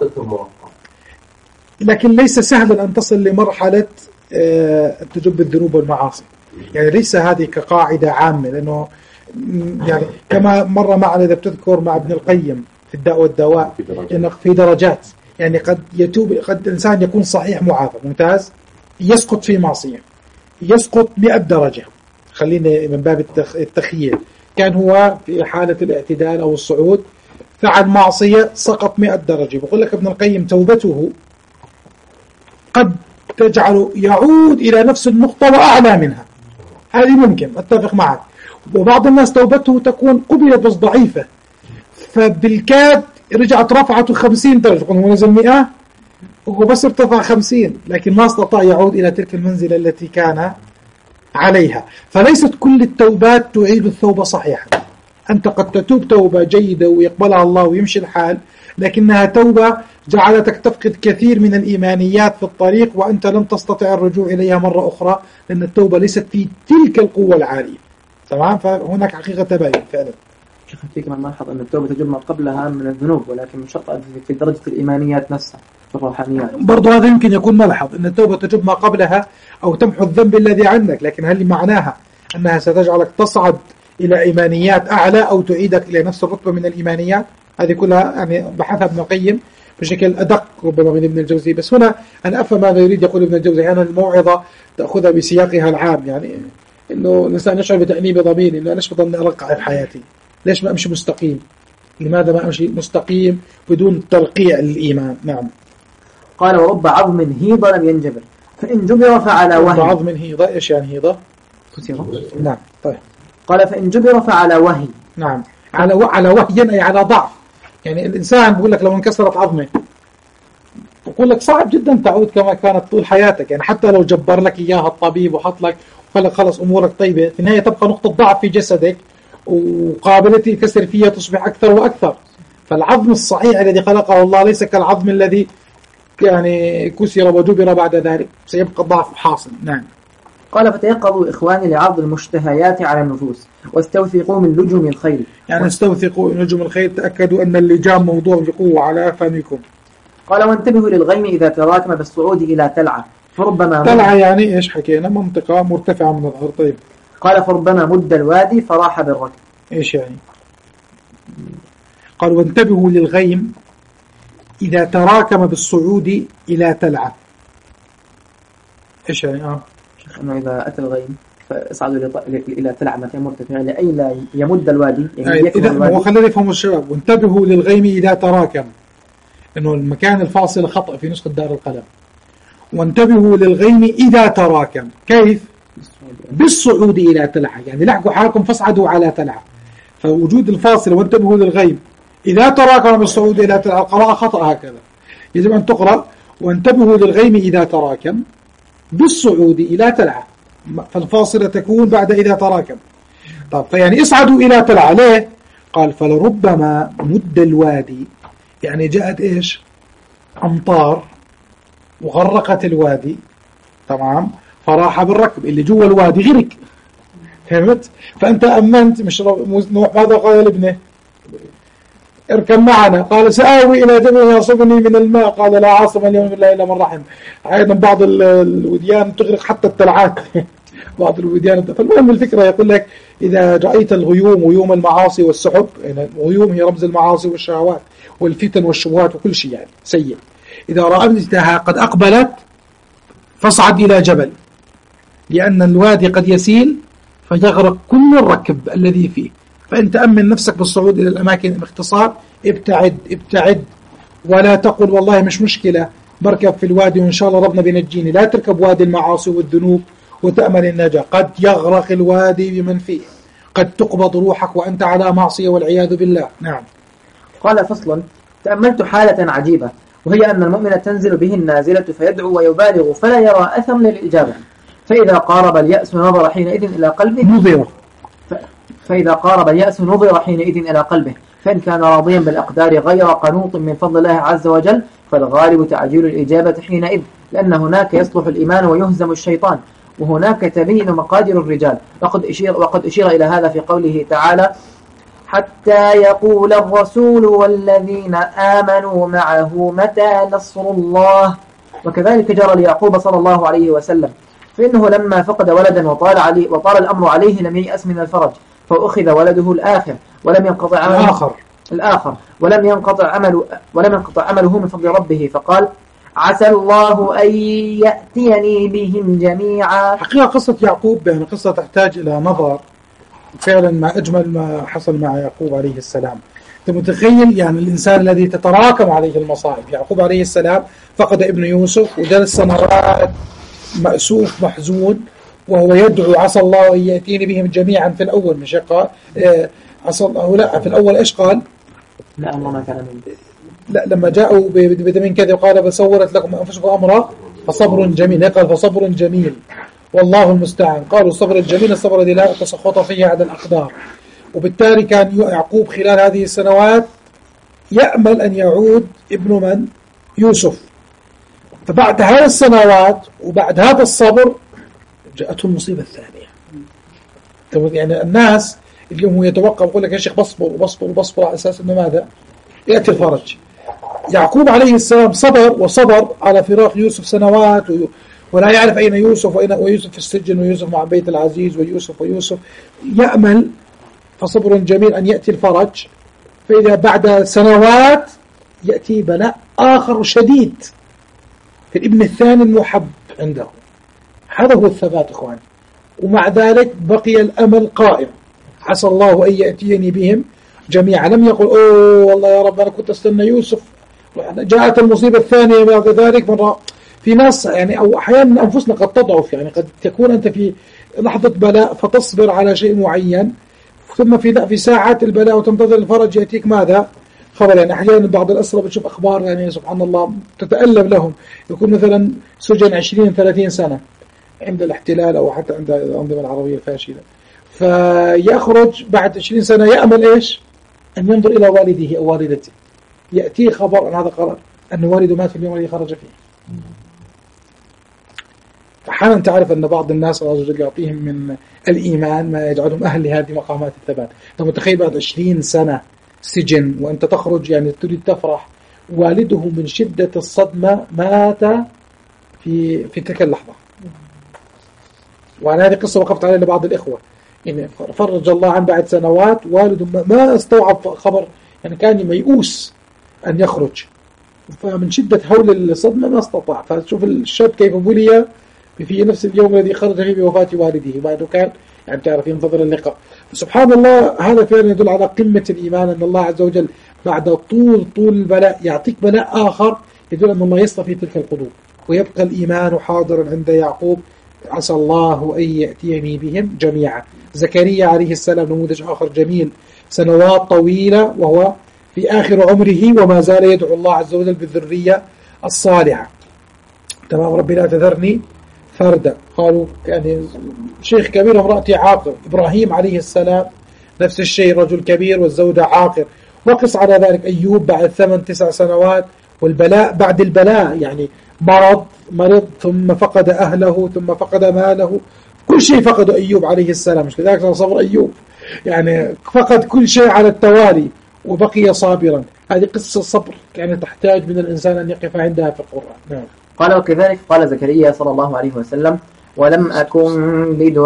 لكن ليس سهلا أن تصل لمرحلة آه تجب الذنوب والمعاصي. يعني ليس هذه كقاعدة عامة، لأنه يعني كما مر معنا إذا بتذكر مع ابن القيم في الداء والدواء إنه في درجات، يعني قد يتوب، قد الإنسان يكون صحيح معافى ممتاز يسقط في معصية، يسقط مئة درجة، خلينا من باب التخيل، كان هو في حالة الاعتدال أو الصعود فعل معصية سقط مئة درجة. بقول لك ابن القيم توبته قد تجعله يعود إلى نفس النقطة وأعلى منها، هذه ممكن أتفق معك. وبعض الناس توبته تكون قبلت بس ضعيفة، فبالكاد رجعت رفعته خمسين درجة، هو نزل مئة وهو بس ارتفع خمسين، لكن ما استطاع يعود إلى تلك المنزلة التي كان عليها. فليست كل التوبات تعيد الثوبة صحيحة. أنت قد تتوب توبة جيدة ويقبلها الله ويمشي الحال، لكنها توبة جعلتك تفقد كثير من الإيمانيات في الطريق وأنت لم تستطع الرجوع إليها مرة أخرى، لأن التوبة ليست في تلك القوة العالية. تمام؟ فهناك حقيقة تباين فعلا. شيخ في كمان نلاحظ أن التوبة تجب ما قبلها من الذنوب، ولكن مش شرط في درجة الإيمانيات نفسها في الروحانيات. برضو هذا يمكن يكون ملحظ أن التوبة تجب ما قبلها أو تمحو الذنب الذي عندك، لكن هل معناها أنها ستجعلك تصعد إلى إيمانيات أعلى أو تعيدك إلى نفس الرتبة من الإيمانيات؟ هذه كلها يعني بحثها ابن القيم بشكل أدق ربما من ابن الجوزي. بس هنا أنا أفهم ماذا يريد يقول ابن الجوزي، أنا الموعظة تأخذها بسياقها العام، يعني إنه الإنسان يشعر بتأنيب ضمير، إنه ليش بضلني أرقع في حياتي؟ ليش ما أمشي مستقيم؟ لماذا ما أمشي مستقيم بدون ترقيع للإيمان؟ نعم. قال ورب عظم هيضة لم ينجبر فإن جبر فعلى وهي. رب عظم هيضة، إيش يعني هيضة؟ نعم. طيب. قال فإن جبر فعلى وهي. نعم. على و... على وهي أي على ضعف. يعني الإنسان بقول لك لو انكسرت عظمه بقول لك صعب جدا تعود كما كانت طول حياتك، يعني حتى لو جبر لك إياها الطبيب وحط لك وقال لك خلص أمورك طيبة، في النهاية تبقى نقطة ضعف في جسدك وقابلة الكسر فيها تصبح أكثر وأكثر. فالعظم الصحيح الذي خلقه الله ليس كالعظم الذي يعني كسر وجبر بعد ذلك، سيبقى الضعف حاصل. نعم. قال فتيقظوا إخواني لعرض المشتهيات على النفوس واستوثقوا من لجوم الخير. يعني استوثقوا من لجوم الخير، تأكدوا أن اللجام موضوع بقوة على فمكم. قال وانتبهوا للغيم إذا تراكم بالصعود إلى تلعة فربما تلعى يعني إيش حكينا منطقة مرتفعة من الأرض. طيب قال فربما مد الوادي فراح بالركب. إيش يعني؟ قال وانتبهوا للغيم إذا تراكم بالصعود إلى تلعة. إيش يعني؟ آه أنه إذا أتى الغيم فاصعدوا إلى تلعة مكان مرتفع لأي لا يمد الوادي يعني إذا الوادي. وخلينا يفهموا الشباب وانتبهوا للغيم إذا تراكم إنه المكان الفاصل خطأ في نسخة دار القلم. وانتبهوا للغيم إذا تراكم كيف؟ بالصعود إلى تلعة يعني لحقوا حالكم فاصعدوا على تلعة. فوجود الفاصل وانتبهوا للغيم إذا تراكم بالصعود إلى تلعة القراءة خطأ هكذا يجب أن تقرأ وانتبهوا للغيم إذا تراكم بالصعود إلى تلعة فالفاصلة تكون بعد إذا تراكم. طب فيعني اصعدوا إلى تلعة ليه؟ قال فلربما مد الوادي يعني جاءت إيش أمطار وغرقت الوادي تمام فراح بالركب اللي جوا الوادي غرق فهمت؟ فأنت أمنت مش نوح ماذا قال لابنه؟ اركب معنا قال سآوي إلى جبل يعصمني من الماء قال لا عاصم اليوم بالله إلا من رحم. أيضا بعض الوديان تغرق حتى التلعات بعض الوديان. فالمهم الفكرة يقول لك إذا رأيت الغيوم غيوم المعاصي والسحب يعني الغيوم هي رمز المعاصي والشهوات والفتن والشبهات وكل شيء يعني سيء. إذا رأيتها قد أقبلت فاصعد إلى جبل لأن الوادي قد يسيل فيغرق كل الركب الذي فيه. فأنت أمن نفسك بالصعود إلى الأماكن باختصار ابتعد ابتعد ولا تقل والله مش مشكلة بركب في الوادي وإن شاء الله ربنا بينجيني. لا تركب وادي المعاصي والذنوب وتأمل النجاة. قد يغرق الوادي بمن فيه قد تقبض روحك وأنت على معصية والعياذ بالله. نعم. قال فصل تأملت حالة عجيبة وهي أن المؤمن تنزل به النازلة فيدعو ويبالغ فلا يرى أثر للإجابة فإذا قارب اليأس نظر حينئذ إلى قلبه نظر فإذا قارب اليأس نظر حينئذ إلى قلبه فإن كان راضيا بالأقدار غير قنوط من فضل الله عز وجل فالغالب تعجيل الإجابة حينئذ لأن هناك يصلح الإيمان ويهزم الشيطان وهناك تبين مقادر الرجال. وقد أشير, وقد أشير إلى هذا في قوله تعالى حتى يقول الرسول والذين آمنوا معه متى نصر الله. وكذلك جرى ليعقوب صلى الله عليه وسلم فإنه لما فقد ولدا وطال, عليه وطال الأمر عليه لم ييأس من الفرج فأخذ ولده الآخر ولم ينقطع عمله الآخر, الآخر ولم ينقطع عمله ولم ينقطع عمله من فضل ربه فقال عسى الله أن يأتيني بهم جميعا. حقيقة قصة يعقوب يعني قصة تحتاج إلى نظر فعلا ما أجمل ما حصل مع يعقوب عليه السلام. أنت متخيل يعني الإنسان الذي تتراكم عليه المصائب. يعقوب عليه السلام فقد ابن يوسف وجلس سنوات مأسوف محزون وهو يدعو عسى الله أن يأتيني بهم جميعا في الأول مش قال عسى الله لا في الأول إيش قال لا الله ما كان من لا لما جاءوا بدم كذا قال بصورت لكم أنفسكم أمرا فصبر جميل. قال فصبر جميل والله المستعان. قالوا الصبر الجميل الصبر الذي لا تسخط فيه عدد الأقدار. وبالتالي كان يعقوب خلال هذه السنوات يأمل أن يعود ابن من يوسف. فبعد هذه السنوات وبعد هذا الصبر جاءته المصيبة الثانية. يعني الناس اليوم هو يتوقع يقول لك يا شيخ بصبر وبصبر وبصبر على أساس أنه ماذا يأتي الفرج. يعقوب عليه السلام صبر وصبر على فراق يوسف سنوات ولا يعرف أين يوسف وأين ويوسف في السجن ويوسف مع بيت العزيز ويوسف ويوسف يأمل فصبر جميل أن يأتي الفرج. فإذا بعد سنوات يأتي بلاء آخر شديد في الابن الثاني المحب عنده. هذا هو الثبات إخواني. ومع ذلك بقي الأمل قائم عسى الله أن يأتيني بهم جميعا. لم يقل أوه والله يا رب أنا كنت أستنى يوسف جاءت المصيبة الثانية بعد ذلك مرة. في ناس يعني أو أحيانا أنفسنا قد تضعف يعني قد تكون أنت في لحظة بلاء فتصبر على شيء معين ثم في في ساعات البلاء وتنتظر الفرج يأتيك ماذا خبر. يعني أحيانا بعض الأسرى بتشوف أخبار يعني سبحان الله تتألم لهم. يكون مثلا سجن عشرين ثلاثين سنة عند الاحتلال أو حتى عند الأنظمة العربية الفاشلة فيخرج بعد عشرين سنة يأمل إيش أن ينظر إلى والده أو والدته يأتيه خبر أن هذا قرر أن والده مات في اليوم الذي خرج فيه. أحيانا تعرف أن بعض الناس الله عز وجل يعطيهم من الإيمان ما يجعلهم أهل لهذه مقامات الثبات. أنت متخيل بعد عشرين سنة سجن وأنت تخرج يعني تريد تفرح والده من شدة الصدمة مات في في تلك اللحظة. وعلى هذه القصة وقفت عليها لبعض الإخوة، إن فرج الله عن بعد سنوات والد ما استوعب خبر، يعني كان ميؤوس أن يخرج، فمن شدة هول الصدمة ما استطاع. فشوف الشاب كيف بلي في نفس اليوم الذي خرج فيه بوفاة والده، بعده كان يعني تعرف ينتظر اللقاء. سبحان الله، هذا فعلا يدل على قمة الإيمان، أن الله عز وجل بعد طول طول البلاء يعطيك بلاء آخر يدل أن الله يصطفي تلك القلوب، ويبقى الإيمان حاضرا عند يعقوب. عسى الله أن يأتيني بهم جميعا. زكريا عليه السلام نموذج آخر جميل، سنوات طويلة وهو في آخر عمره وما زال يدعو الله عز وجل بالذرية الصالحة. تمام، ربي لا تذرني فردا. قالوا يعني شيخ كبير وامرأتي عاقر. إبراهيم عليه السلام نفس الشيء، رجل كبير والزوجة عاقر. وقص على ذلك أيوب بعد ثمان تسع سنوات، والبلاء بعد البلاء، يعني مرض مرض ثم فقد أهله ثم فقد ماله، كل شيء فقد أيوب عليه السلام. مش لذلك صبر أيوب، يعني فقد كل شيء على التوالي وبقي صابرا. هذه قصة صبر كانت تحتاج من الإنسان أن يقف عندها في القرآن. نعم. قال وكذلك قال زكريا صلى الله عليه وسلم: ولم أكن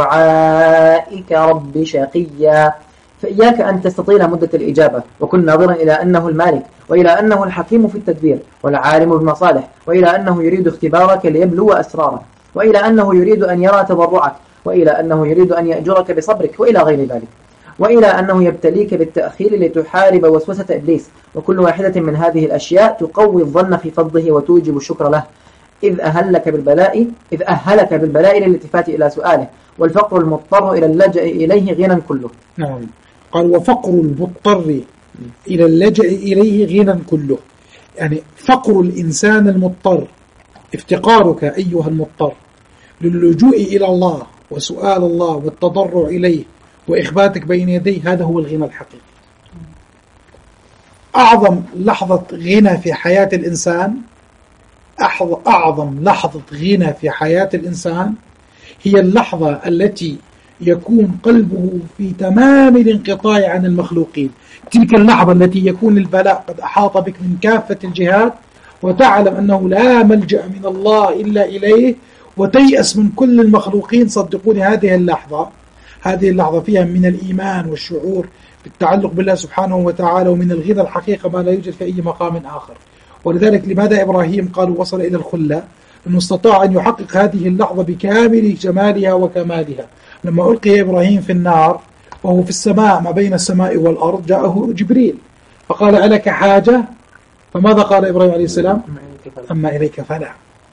بدعائك رب شقيا. فإياك أن تستطيل مدة الإجابة، وكن ناظرا إلى أنه المالك، وإلى أنه الحكيم في التدبير، والعالم بالمصالح، وإلى أنه يريد اختبارك ليبلو أسرارك، وإلى أنه يريد أن يرى تضرعك، وإلى أنه يريد أن يأجرك بصبرك، وإلى غير ذلك، وإلى أنه يبتليك بالتأخير لتحارب وسوسة إبليس. وكل واحدة من هذه الأشياء تقوي الظن في فضله وتوجب الشكر له، إذ أهلك بالبلاء إذ أهلك بالبلاء للالتفات إلى سؤاله، والفقر المضطر إلى اللجأ إليه غنى كله. نعم. قال وفقر المضطر إلى اللجأ إليه غنى كله، يعني فقر الإنسان المضطر، افتقارك أيها المضطر للجوء إلى الله وسؤال الله والتضرع إليه وإخباتك بين يديه، هذا هو الغنى الحقيقي. أعظم لحظة غنى في حياة الإنسان، أعظم لحظة غنى في حياة الإنسان هي اللحظة التي يكون قلبه في تمام الانقطاع عن المخلوقين. تلك اللحظة التي يكون البلاء قد أحاط بك من كافة الجهات، وتعلم أنه لا ملجأ من الله إلا إليه، وتيأس من كل المخلوقين. صدقوني هذه اللحظة هذه اللحظة فيها من الإيمان والشعور بالتعلق بالله سبحانه وتعالى، ومن الغنى الحقيقة ما لا يوجد في أي مقام آخر. ولذلك لماذا إبراهيم قالوا وصل إلى الخلة؟ أنه استطاع أن يحقق هذه اللحظة بكامل جمالها وكمالها. لما ألقي إبراهيم في النار وهو في السماء ما بين السماء والأرض، جاءه جبريل فقال ألك حاجة؟ فماذا قال إبراهيم عليه السلام؟ أما إليك فلا،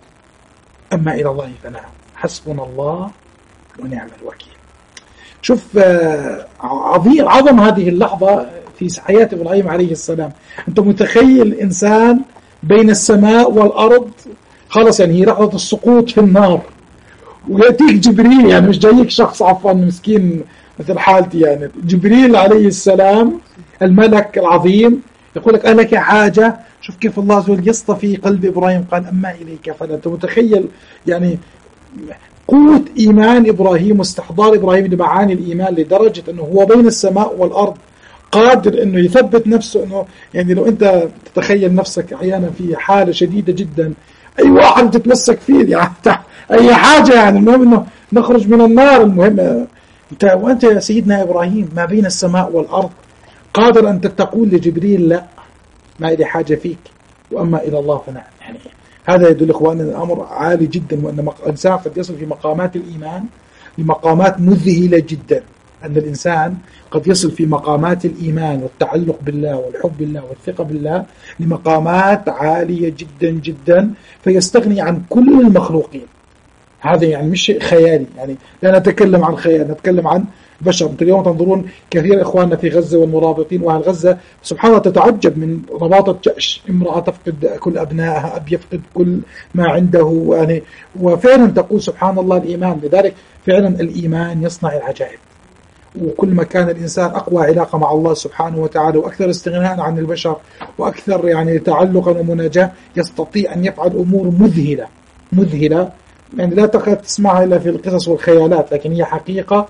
أما إلى الله فلا، حسبنا الله ونعم الوكيل. شوف عظيم عظم هذه اللحظة في حياة إبراهيم عليه السلام. أنت متخيل إنسان بين السماء والأرض، خلص يعني هي لحظة السقوط في النار، ويأتيك جبريل، يعني مش جايك شخص عفوا مسكين مثل حالتي، يعني جبريل عليه السلام الملك العظيم يقول لك ألك حاجة. شوف كيف الله عز وجل يصطفي قلب إبراهيم، قال أما إليك فلا. أنت متخيل يعني قوة إيمان إبراهيم واستحضار إبراهيم لمعاني الإيمان، لدرجة أنه هو بين السماء والأرض قادر أنه يثبت نفسه. أنه يعني لو أنت تتخيل نفسك أحيانا في حالة شديدة جدا، أي واحد تتمسك فيه يعني أي حاجة، يعني المهم أنه نخرج من النار. المهم أنت وأنت يا سيدنا إبراهيم ما بين السماء والأرض قادر أن تقول لجبريل لا، ما إلي حاجة فيك، وأما إلى الله فنعم. يعني هذا يدل إخواننا الأمر عالي جدا، وأن الإنسان قد يصل في مقامات الإيمان لمقامات مذهلة جدا. أن الإنسان قد يصل في مقامات الإيمان والتعلق بالله والحب بالله والثقة بالله لمقامات عالية جدا جدا، فيستغني عن كل المخلوقين. هذا يعني مش شيء خيالي، يعني لا نتكلم عن خيال، نتكلم عن بشر. اليوم تنظرون كثير إخواننا في غزة والمرابطين وأهل غزة، سبحان الله تتعجب من رباطة جأش، امرأة تفقد كل أبنائها، أب يفقد كل ما عنده، يعني وفعلا تقول سبحان الله الإيمان. لذلك فعلا الإيمان يصنع العجائب. وكل ما كان الإنسان أقوى علاقة مع الله سبحانه وتعالى، وأكثر استغناء عن البشر، وأكثر يعني تعلقا ومناجاة، يستطيع أن يفعل أمور مذهلة مذهلة يعني لا تكاد تسمعها إلا في القصص والخيالات، لكن هي حقيقة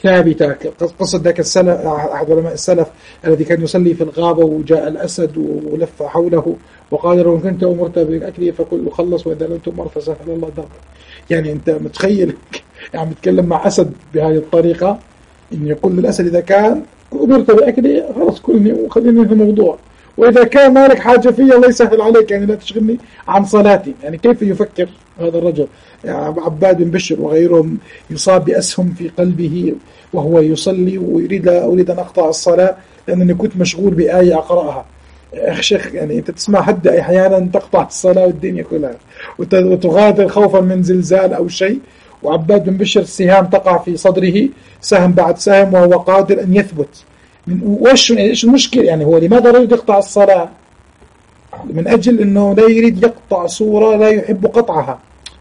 ثابتة. قصة ذاك السلف أحد علماء السلف الذي كان يصلي في الغابة وجاء الأسد ولف حوله وقال لو كنت أمرت بالأكل فكل خلص وإذا لم تؤمر فسهل الله ضرب. يعني أنت متخيل يعني بتكلم مع أسد بهذه الطريقة، إن يقول للأسد إذا كان أمرت بالأكل خلص كلني وخليني في الموضوع، وإذا كان مالك حاجة فيه الله يسهل عليك يعني لا تشغلني عن صلاتي. يعني كيف يفكر هذا الرجل؟ يعني عباد بن بشر وغيرهم يصاب بأسهم في قلبه وهو يصلي ويريد أريد أن أقطع الصلاة لأنني كنت مشغول بآية أقرأها. يا شيخ يعني أنت تسمع حد أحيانا تقطع الصلاة والدنيا كلها وتغادر خوفا من زلزال أو شيء، وعباد بن بشر السهام تقع في صدره سهم بعد سهم وهو قادر أن يثبت. وش إيش المشكلة يعني؟ هو لماذا لا يريد يقطع الصلاة؟ من أجل أنه لا يريد يقطع صورة لا يحب قطعها.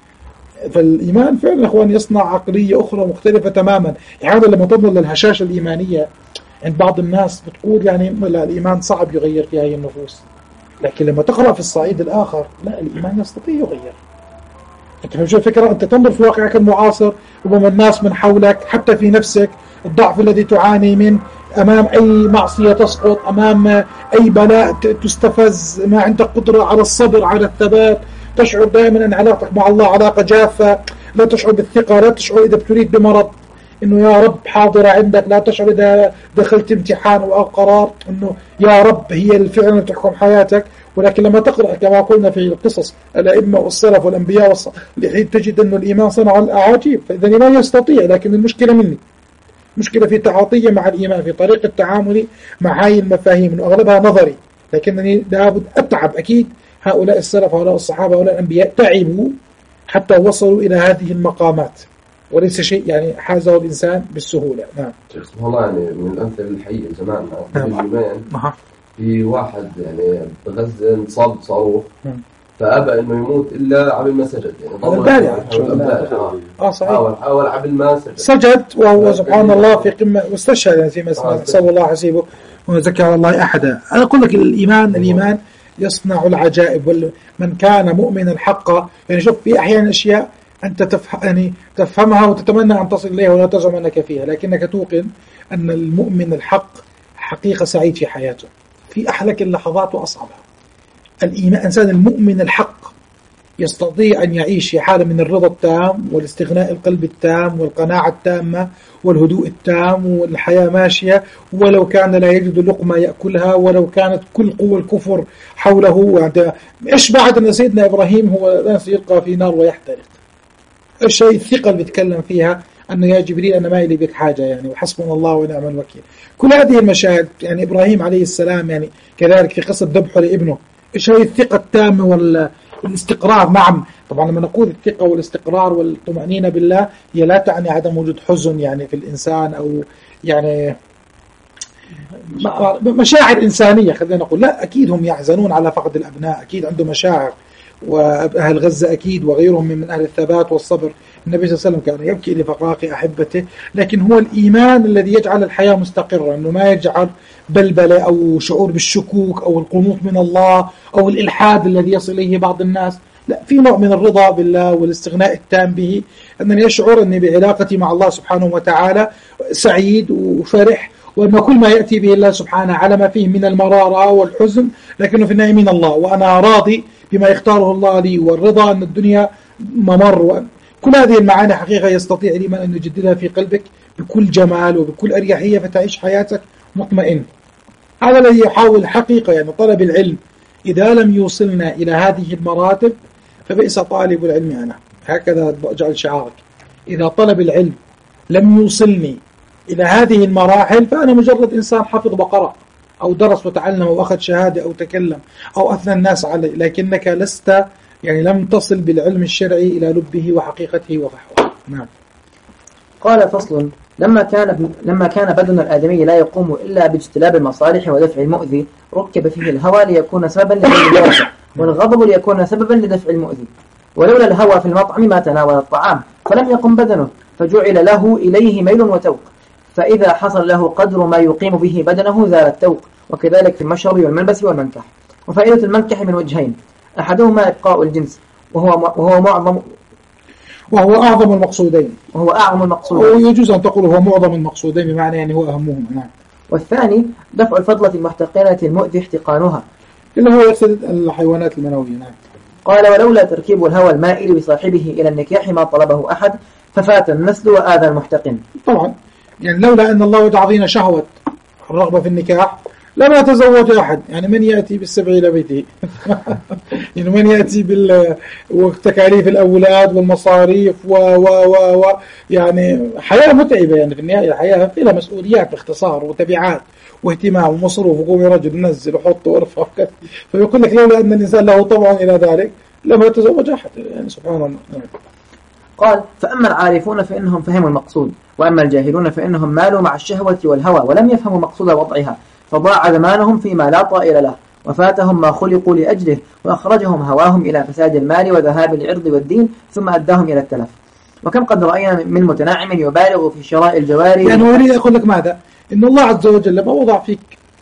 فالإيمان فعلا أخوان يصنع عقلية أخرى مختلفة تماما. يعني لما تنظر للهشاشة الإيمانية عند بعض الناس بتقول يعني لا الإيمان صعب يغير في هذه النفوس، لكن لما تقرأ في الصعيد الآخر لا الإيمان يستطيع يغير. أنت فهم شو الفكرة؟ أنت تنظر في واقعك المعاصر ربما الناس من حولك حتى في نفسك الضعف الذي تعاني منه أمام أي معصية تسقط، أمام أي بلاء تستفز، ما عندك قدرة على الصبر على الثبات، تشعر دائما أن علاقتك مع الله علاقة جافة، لا تشعر بالثقة، لا تشعر إذا بتريد بمرض إنه يا رب حاضرة عندك، لا تشعر إذا دخلت امتحان أو قرار إنه يا رب هي الفعل اللي تحكم حياتك. ولكن لما تقرأ كما قلنا في القصص الأئمة والسلف والأنبياء والصالحين تجد أنه الإيمان صنع الأعاجيب. فإذا الإيمان يستطيع، لكن المشكلة مني، مشكلة في تعاطية مع الإيمان، في طريقة تعاملي مع هاي المفاهيم وأغلبها نظري. لكنني لابد أتعب. أكيد هؤلاء السلف هؤلاء الصحابة هؤلاء الأنبياء تعبوا حتى وصلوا إلى هذه المقامات، وليس شيء يعني حازه الإنسان بالسهولة. نعم. سبحان الله. يعني من الأمثلة الحية زمان نعم. في واحد يعني بغزة انصاب صاروخ فأبى إنه يموت إلا عبل ما سجد. يعني ضل آه صحيح. حاول حاول عبل ما سجد. سجد وهو سبحان الله في قمة واستشهد يعني فيما نسأل الله حسيبه وذكر الله أحدا. أنا أقول لك الإيمان الإيمان يصنع العجائب. من كان مؤمنا حقا يعني شوف في أحيان أشياء أنت تفهم يعني تفهمها وتتمنى أن تصل إليها ولا تزعم أنك فيها، لكنك توقن أن المؤمن الحق حقيقة سعيد في حياته في أحلك اللحظات وأصعبها. الإيمان الإنسان المؤمن الحق يستطيع أن يعيش في حالة من الرضا التام والاستغناء القلب التام والقناعة التامة والهدوء التام والحياة ماشية، ولو كان لا يجد لقمة يأكلها، ولو كانت كل قوة الكفر حوله. إيش بعد أن سيدنا إبراهيم هو ناس يلقى في نار ويحترق؟ الشيء الثقة اللي بيتكلم فيها أنه يا جبريل أنا ما إلي بك حاجة يعني وحسبنا الله ونعم الوكيل. كل هذه المشاهد يعني إبراهيم عليه السلام يعني كذلك في قصة ذبحه لابنه. إيش هي الثقة التامة والاستقرار؟ نعم طبعا لما نقول الثقة والاستقرار والطمأنينة بالله هي لا تعني عدم وجود حزن يعني في الإنسان أو يعني مشاعر إنسانية خلينا نقول، لا أكيد هم يحزنون على فقد الأبناء، أكيد عنده مشاعر، وأهل غزة أكيد وغيرهم من أهل الثبات والصبر. النبي صلى الله عليه وسلم كان يبكي لفراق أحبته، لكن هو الإيمان الذي يجعل الحياة مستقرة، أنه ما يجعل بلبلة أو شعور بالشكوك أو القنوط من الله أو الإلحاد الذي يصل إليه بعض الناس. لا، في نوع من الرضا بالله والاستغناء التام به، أنني أشعر أني بعلاقتي مع الله سبحانه وتعالى سعيد وفرح، وأن كل ما يأتي به الله سبحانه على ما فيه من المرارة والحزن لكنه في النهاية من الله، وأنا راضي بما يختاره الله لي، والرضا أن الدنيا ممر. كل هذه المعاني حقيقة يستطيع الإيمان أن يجددها في قلبك بكل جمال وبكل أريحية فتعيش حياتك مطمئن. هذا الذي يحاول حقيقة يعني طلب العلم. إذا لم يوصلنا إلى هذه المراتب فبئس طالب العلم أنا، هكذا اجعل شعارك. إذا طلب العلم لم يوصلني إلى هذه المراحل فأنا مجرد إنسان حفظ وقرأ أو درس وتعلم أو أخذ شهادة أو تكلم أو أثنى الناس عليه، لكنك لست يعني لم تصل بالعلم الشرعي إلى لبه وحقيقته وفحوه. نعم. قال فصل: لما كان لما كان بدن الآدمي لا يقوم إلا باجتلاب المصالح ودفع المؤذي، ركب فيه الهوى ليكون سببا للدرجة، والغضب ليكون سببا لدفع المؤذي. ولولا الهوى في المطعم ما تناول الطعام، فلم يقم بدنه، فجعل له إليه ميل وتوق، فإذا حصل له قدر ما يقيم به بدنه زال التوق. وكذلك في المشرب والملبس والمنكح. وفائدة المنكح من وجهين: أحدهما إبقاء الجنس، وهو وهو معظم وهو أعظم المقصودين وهو أعظم المقصودين ويجوز أن تقول هو معظم المقصودين بمعنى يعني هو أهمهم. نعم. والثاني دفع الفضلة المحتقنة المؤذي احتقانها اللي هو يقصد الحيوانات المنوية. نعم. قال ولولا تركيب الهوى المائل بصاحبه إلى النكاح ما طلبه أحد ففات النسل وآذى المحتقن. طبعا يعني لولا أن الله تعطينا شهوة الرغبة في النكاح لما يتزوج أحد. يعني من يأتي بالسبع إلى بيته يعني من يأتي بالتكاليف الأولاد والمصاريف و و و و يعني حياة متعبة. يعني في النهاية الحياة فيها مسؤوليات باختصار وتبعات واهتمام ومصروف وقوم رجل نزل وحط وارفع وكذا. فيقول لك لولا أن الإنسان له طبع إلى ذلك لما يتزوج أحد. يعني سبحان الله. قال فأما العارفون فإنهم فهموا المقصود وأما الجاهلون فإنهم مالوا مع الشهوة والهوى ولم يفهموا مقصود وضعها فضاع زمانهم فيما لا طائل له وفاتهم ما خلقوا لأجله وأخرجهم هواهم إلى فساد المال وذهاب العرض والدين ثم أداهم إلى التلف. وكم قد رأينا من متناعم يبالغ في شراء الجواري. يعني أريد أقول لك ماذا إن الله عز وجل لما وضع فيك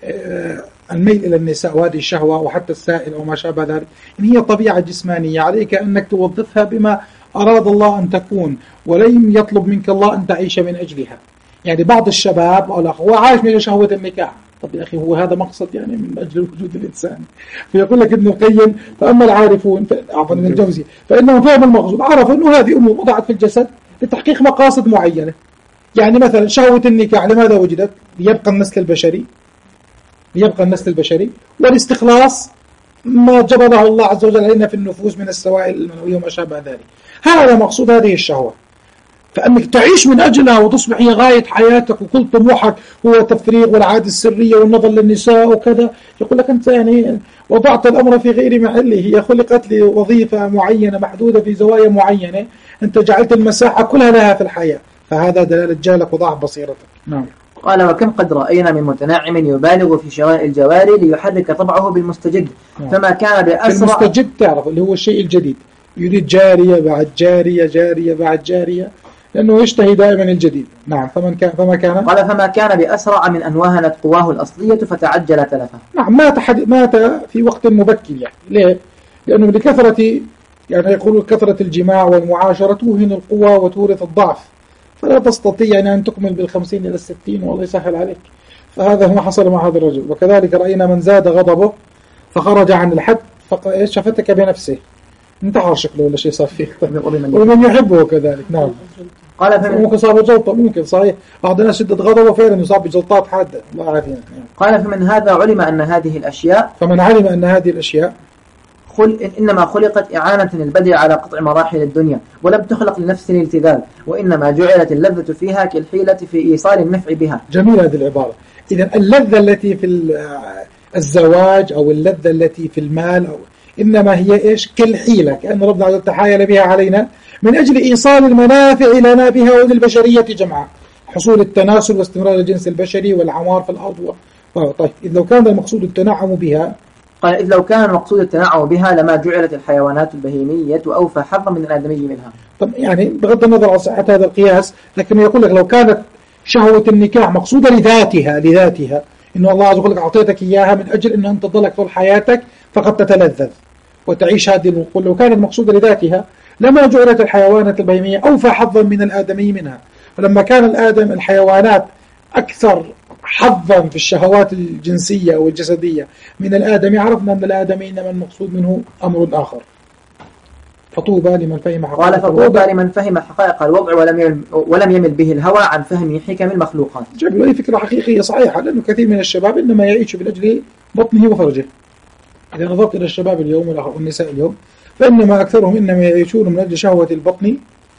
الميل إلى النساء وهذه الشهوة وحتى السائل أو ما شابه ذلك إن هي طبيعة جسمانية عليك أنك توظفها بما أراد الله أن تكون ولم يطلب منك الله أن تعيش من أجلها. يعني بعض الشباب هو عايش من شهوة النكاح. طب يا أخي هو هذا مقصد يعني من أجل وجود الإنسان. فيقول لك ابن القيم فأما العارفون عفوا من الجوزي فإنهم فهم المقصود عرفوا أنه هذه أمور وضعت في الجسد لتحقيق مقاصد معينة. يعني مثلا شهوة النكاح لماذا وجدت؟ ليبقى النسل البشري ليبقى النسل البشري والاستخلاص ما جبله الله عز وجل علينا في النفوس من السوائل المنوية وما شابه ذلك. هذا مقصود هذه الشهوة. فأنك تعيش من أجلها وتصبح هي غاية حياتك وكل طموحك هو تفريغ والعادة السرية والنظر للنساء وكذا. يقول لك أنت يعني وضعت الأمر في غير محله. هي خلقت لوظيفة معينة محدودة في زوايا معينة أنت جعلت المساحة كلها لها في الحياة. فهذا دلالة جهلك وضعف بصيرتك. نعم. قال وكم قد رأينا من متناعم يبالغ في شراء الجواري ليحرك طبعه بالمستجد. نعم. فما كان بأسرع المستجد تعرف اللي هو الشيء الجديد يريد جارية بعد جارية جارية بعد جارية لأنه يشتهي دائما الجديد. نعم. فمن كان فما كان قال فما كان بأسرع من أن وهنت قواه الأصلية فتعجل تلفه. نعم. مات حد مات في وقت مبكر. يعني ليه؟ لأنه لكثرة يعني يقولوا كثرة الجماع والمعاشرة توهن القوى وتورث الضعف فلا تستطيع يعني أن تكمل بالخمسين إلى الستين والله يسهل عليك. فهذا ما حصل مع هذا الرجل. وكذلك رأينا من زاد غضبه فخرج عن الحد فشفتك بنفسه انتحر شكله ولا شيء صار فيه. ومن يحبه كذلك. نعم. قال ممكن صار جلطة ممكن صحيح بعض الناس شدة غضبه فعلا يصاب بجلطات حادة الله عافينا. قال فمن هذا علم أن هذه الأشياء فمن علم أن هذه الأشياء خل إنما خلقت إعانة للبدء على قطع مراحل الدنيا ولم تخلق لنفس الالتذاذ وإنما جعلت اللذة فيها كالحيلة في إيصال النفع بها. جميل هذه العبارة. إذن اللذة التي في الزواج أو اللذة التي في المال أو إنما هي إيش كالحيلة كأن ربنا عز وجل تحايل بها علينا من أجل إيصال المنافع لنا بها وللبشرية جمعاء حصول التناسل واستمرار الجنس البشري والعمار في الأرض. طيب إذ لو كان المقصود التنعم بها قال إذ لو كان المقصود التنعم بها لما جعلت الحيوانات البهيمية أوفى حظا من الآدمي منها. طب يعني بغض النظر عن صحة هذا القياس لكن يقول لك لو كانت شهوة النكاح مقصودة لذاتها لذاتها إنه الله عز وجل أعطيتك إياها من أجل أن أنت تضلك طول حياتك فقد تتلذذ وتعيش هذه الوقت. لو كانت مقصودة لذاتها لما جعلت الحيوانات البهيمية أوفى حظا من الآدمي منها. ولما كان الآدم الحيوانات أكثر حظا في الشهوات الجنسية والجسدية من الآدمي عرفنا أن الآدمي إنما المقصود منه أمر آخر. فطوبى لمن فهم حقائق قال فطوبى لمن فهم حقائق الوضع ولم يمل, ولم يمل به الهوى عن فهم حكم المخلوقات. جاب له فكرة حقيقية صحيحة لأنه كثير من الشباب إنما يعيش من أجل بطنه وفرجه. إذا نظرت إلى الشباب اليوم والنساء اليوم فإنما أكثرهم إنما يعيشون من أجل شهوة البطن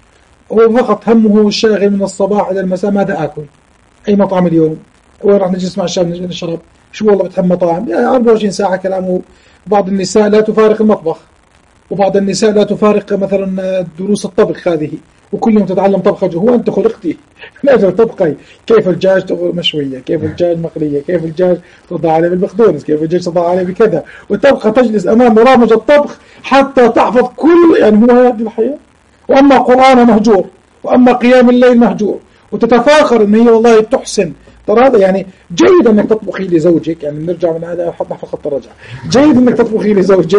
وفقط همه الشاغل من الصباح إلى المساء ماذا آكل أي مطعم اليوم وين راح نجلس مع الشاب نشرب شو والله بتحب مطاعم يعني أربعة وعشرين ساعة كلامه. بعض النساء لا تفارق المطبخ وبعض النساء لا تفارق مثلا دروس الطبخ هذه وكل يوم تتعلم طبخة. هو أنت خلقتي من أجل طبخي كيف الدجاج مشوية كيف الدجاج مقلية كيف الدجاج تضع عليه بالبقدونس كيف الدجاج تضع عليه بكذا وتبقى تجلس أمام برامج الطبخ حتى تحفظ كل يعني هو هذه الحياة. وأما قرآن مهجور وأما قيام الليل مهجور وتتفاخر أن هي والله تحسن. ترى هذا يعني جيد أنك تطبخي لزوجك يعني نرجع من هذا حط نحفظ خط الرجع جيد أنك تطبخي لزوجك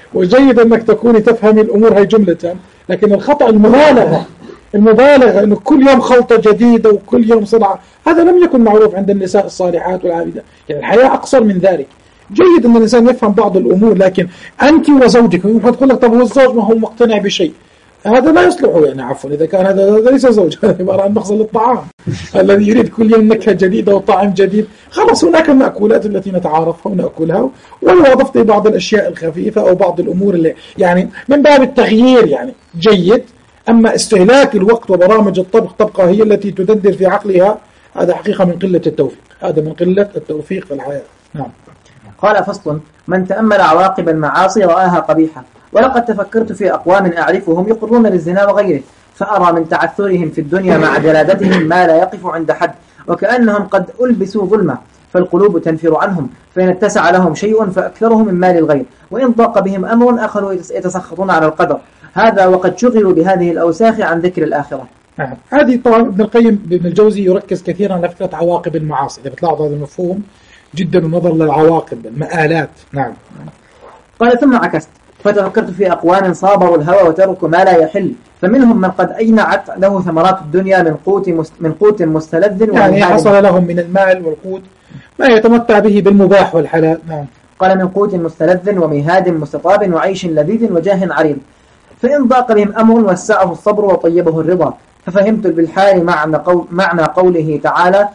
وجيد أنك تكوني تفهمي الأمور هاي جملة، لكن الخطأ المبالغة المبالغة أنه كل يوم خلطة جديدة وكل يوم صنعة، هذا لم يكن معروف عند النساء الصالحات والعابدات. يعني الحياة أقصر من ذلك. جيد أن الإنسان يفهم بعض الأمور، لكن أنت وزوجك يمكن تقول لك طب هو الزوج ما هو مقتنع بشيء، هذا لا يصلح. يعني عفوا إذا كان هذا ليس زوج، هذا عبارة عن مخزن للطعام الذي يريد كل يوم نكهة جديدة وطعم جديد. خلاص هناك المأكولات التي نتعارفها ونأكلها، ولو أضفت بعض الأشياء الخفيفة أو بعض الأمور اللي يعني من باب التغيير يعني جيد. أما استهلاك الوقت وبرامج الطبخ تبقى هي التي تدندر في عقلها، هذا حقيقة من قلة التوفيق، هذا من قلة التوفيق في الحياة. نعم. قال فصل: من تأمل عواقب المعاصي رآها قبيحة، ولقد تفكرت في أقوام أعرفهم يقرون للزنا وغيره، فأرى من تعثرهم في الدنيا مع جلادتهم ما لا يقف عند حد، وكأنهم قد ألبسوا ظلمة، فالقلوب تنفر عنهم، فإن اتسع لهم شيء فأكثرهم من مال الغير، وإن ضاق بهم أمر أخذوا يتسخطون على القدر، هذا وقد شغلوا بهذه الأوساخ عن ذكر الآخرة. نعم. هذه طبعا ابن القيم ابن الجوزي يركز كثيرا على فكرة عواقب المعاصي، إذا بتلاحظ هذا المفهوم جدا النظر للعواقب المآلات. نعم. قال: ثم عكست فتفكرت في أقوام صابروا الهوى وتركوا ما لا يحل، فمنهم من قد أينعت له ثمرات الدنيا من قوت من قوت مستلذ، يعني حصل لهم من المال والقوت ما يتمتع به بالمباح والحلال. نعم. قال: من قوت مستلذ ومهاد مستطاب وعيش لذيذ وجاه عريض، فإن ضاق بهم أمر وسعه الصبر وطيبه الرضا، ففهمت بالحال معنى, قول معنى قوله تعالى: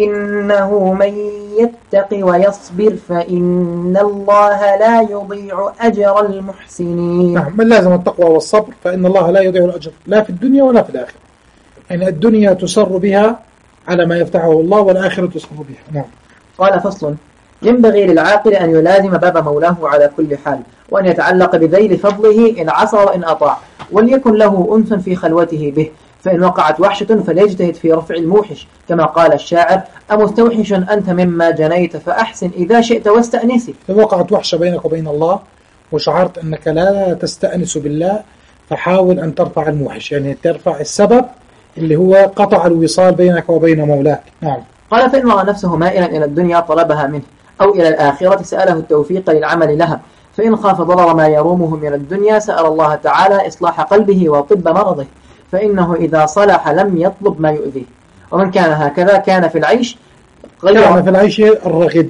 إنه من يتق ويصبر فإن الله لا يضيع أجر المحسنين. نعم. من لازم التقوى والصبر فإن الله لا يضيع الأجر لا في الدنيا ولا في الآخرة. يعني الدنيا تسر بها على ما يفتحه الله، والآخرة تسر بها. نعم. قال فصل: ينبغي للعاقل أن يلازم باب مولاه على كل حال، وأن يتعلق بذيل فضله إن عصى وإن أطاع، وليكن له أنس في خلوته به، فإن وقعت وحشة فليجتهد في رفع الموحش، كما قال الشاعر: أمستوحش أنت مما جنيت فأحسن إذا شئت واستأنسي. إذا وقعت وحشة بينك وبين الله وشعرت أنك لا تستأنس بالله، فحاول أن ترفع الموحش، يعني ترفع السبب اللي هو قطع الوصال بينك وبين مولاك. نعم. قال: فإن رأى نفسه مائلا إلى الدنيا طلبها منه، أو إلى الآخرة سأله التوفيق للعمل لها، فإن خاف ضرر ما يرومه من الدنيا سأل الله تعالى إصلاح قلبه وطب مرضه، فإنه إذا صلح لم يطلب ما يؤذيه. ومن كان هكذا كان في العيش غير كان في العيش الرغد.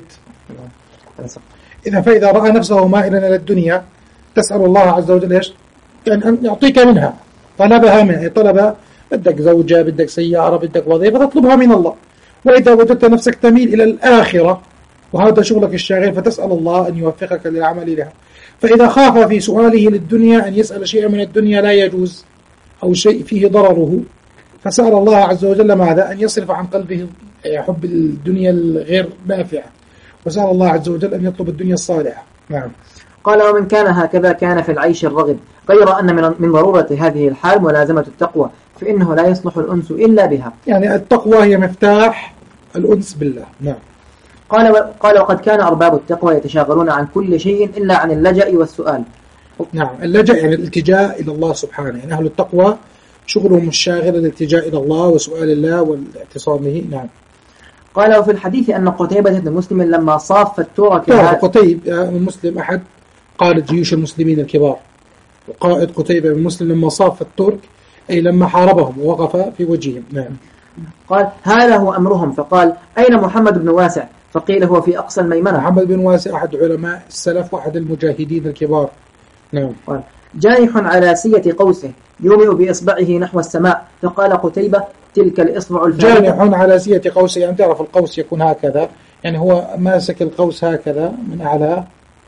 إذا فإذا رأى نفسه مائلا إلى الدنيا تسأل الله عز وجل إيش؟ يعني أن يعطيك منها، طلبها منها، طلبها بدك زوجة، بدك سيارة، بدك وظيفة، تطلبها من الله. وإذا وجدت نفسك تميل إلى الآخرة وهذا شغلك الشاغل، فتسأل الله أن يوفقك للعمل لها. فإذا خاف في سؤاله للدنيا أن يسأل شيئا من الدنيا لا يجوز أو شيء فيه ضرره، فسأل الله عز وجل ماذا؟ أن يصرف عن قلبه حب الدنيا الغير نافعة، وسأل الله عز وجل أن يطلب الدنيا الصالحة. نعم. قال: ومن كان هكذا كان في العيش الرغد، غير أن من ضرورة هذه الحال ملازمة التقوى، فإنه لا يصلح الأنس إلا بها. يعني التقوى هي مفتاح الأنس بالله. نعم. قال: قال: وقد كان أرباب التقوى يتشاغلون عن كل شيء إلا عن اللجأ والسؤال. نعم. اللجأ يعني الالتجاء إلى الله سبحانه، يعني أهل التقوى شغلهم الشاغل الالتجاء إلى الله وسؤال الله والاعتصام به. نعم. قال: وفي الحديث أن قتيبة بن مسلم لما صاف الترك، قتيبة بن مسلم أحد قائد جيوش المسلمين الكبار، وقائد قتيبة بن مسلم لما صاف الترك أي لما حاربهم ووقف في وجههم. نعم. قال: هذا هو أمرهم، فقال: أين محمد بن واسع؟ فقيل: هو في أقصى الميمنة. محمد بن واسع أحد علماء السلف وأحد المجاهدين الكبار. نعم. قال: جانح على سية قوسه يومئ بإصبعه نحو السماء، فقال قتيبة: تلك الإصبع الفارغة. جانح على سية قوسه، يعني تعرف القوس يكون هكذا، يعني هو ماسك القوس هكذا من أعلى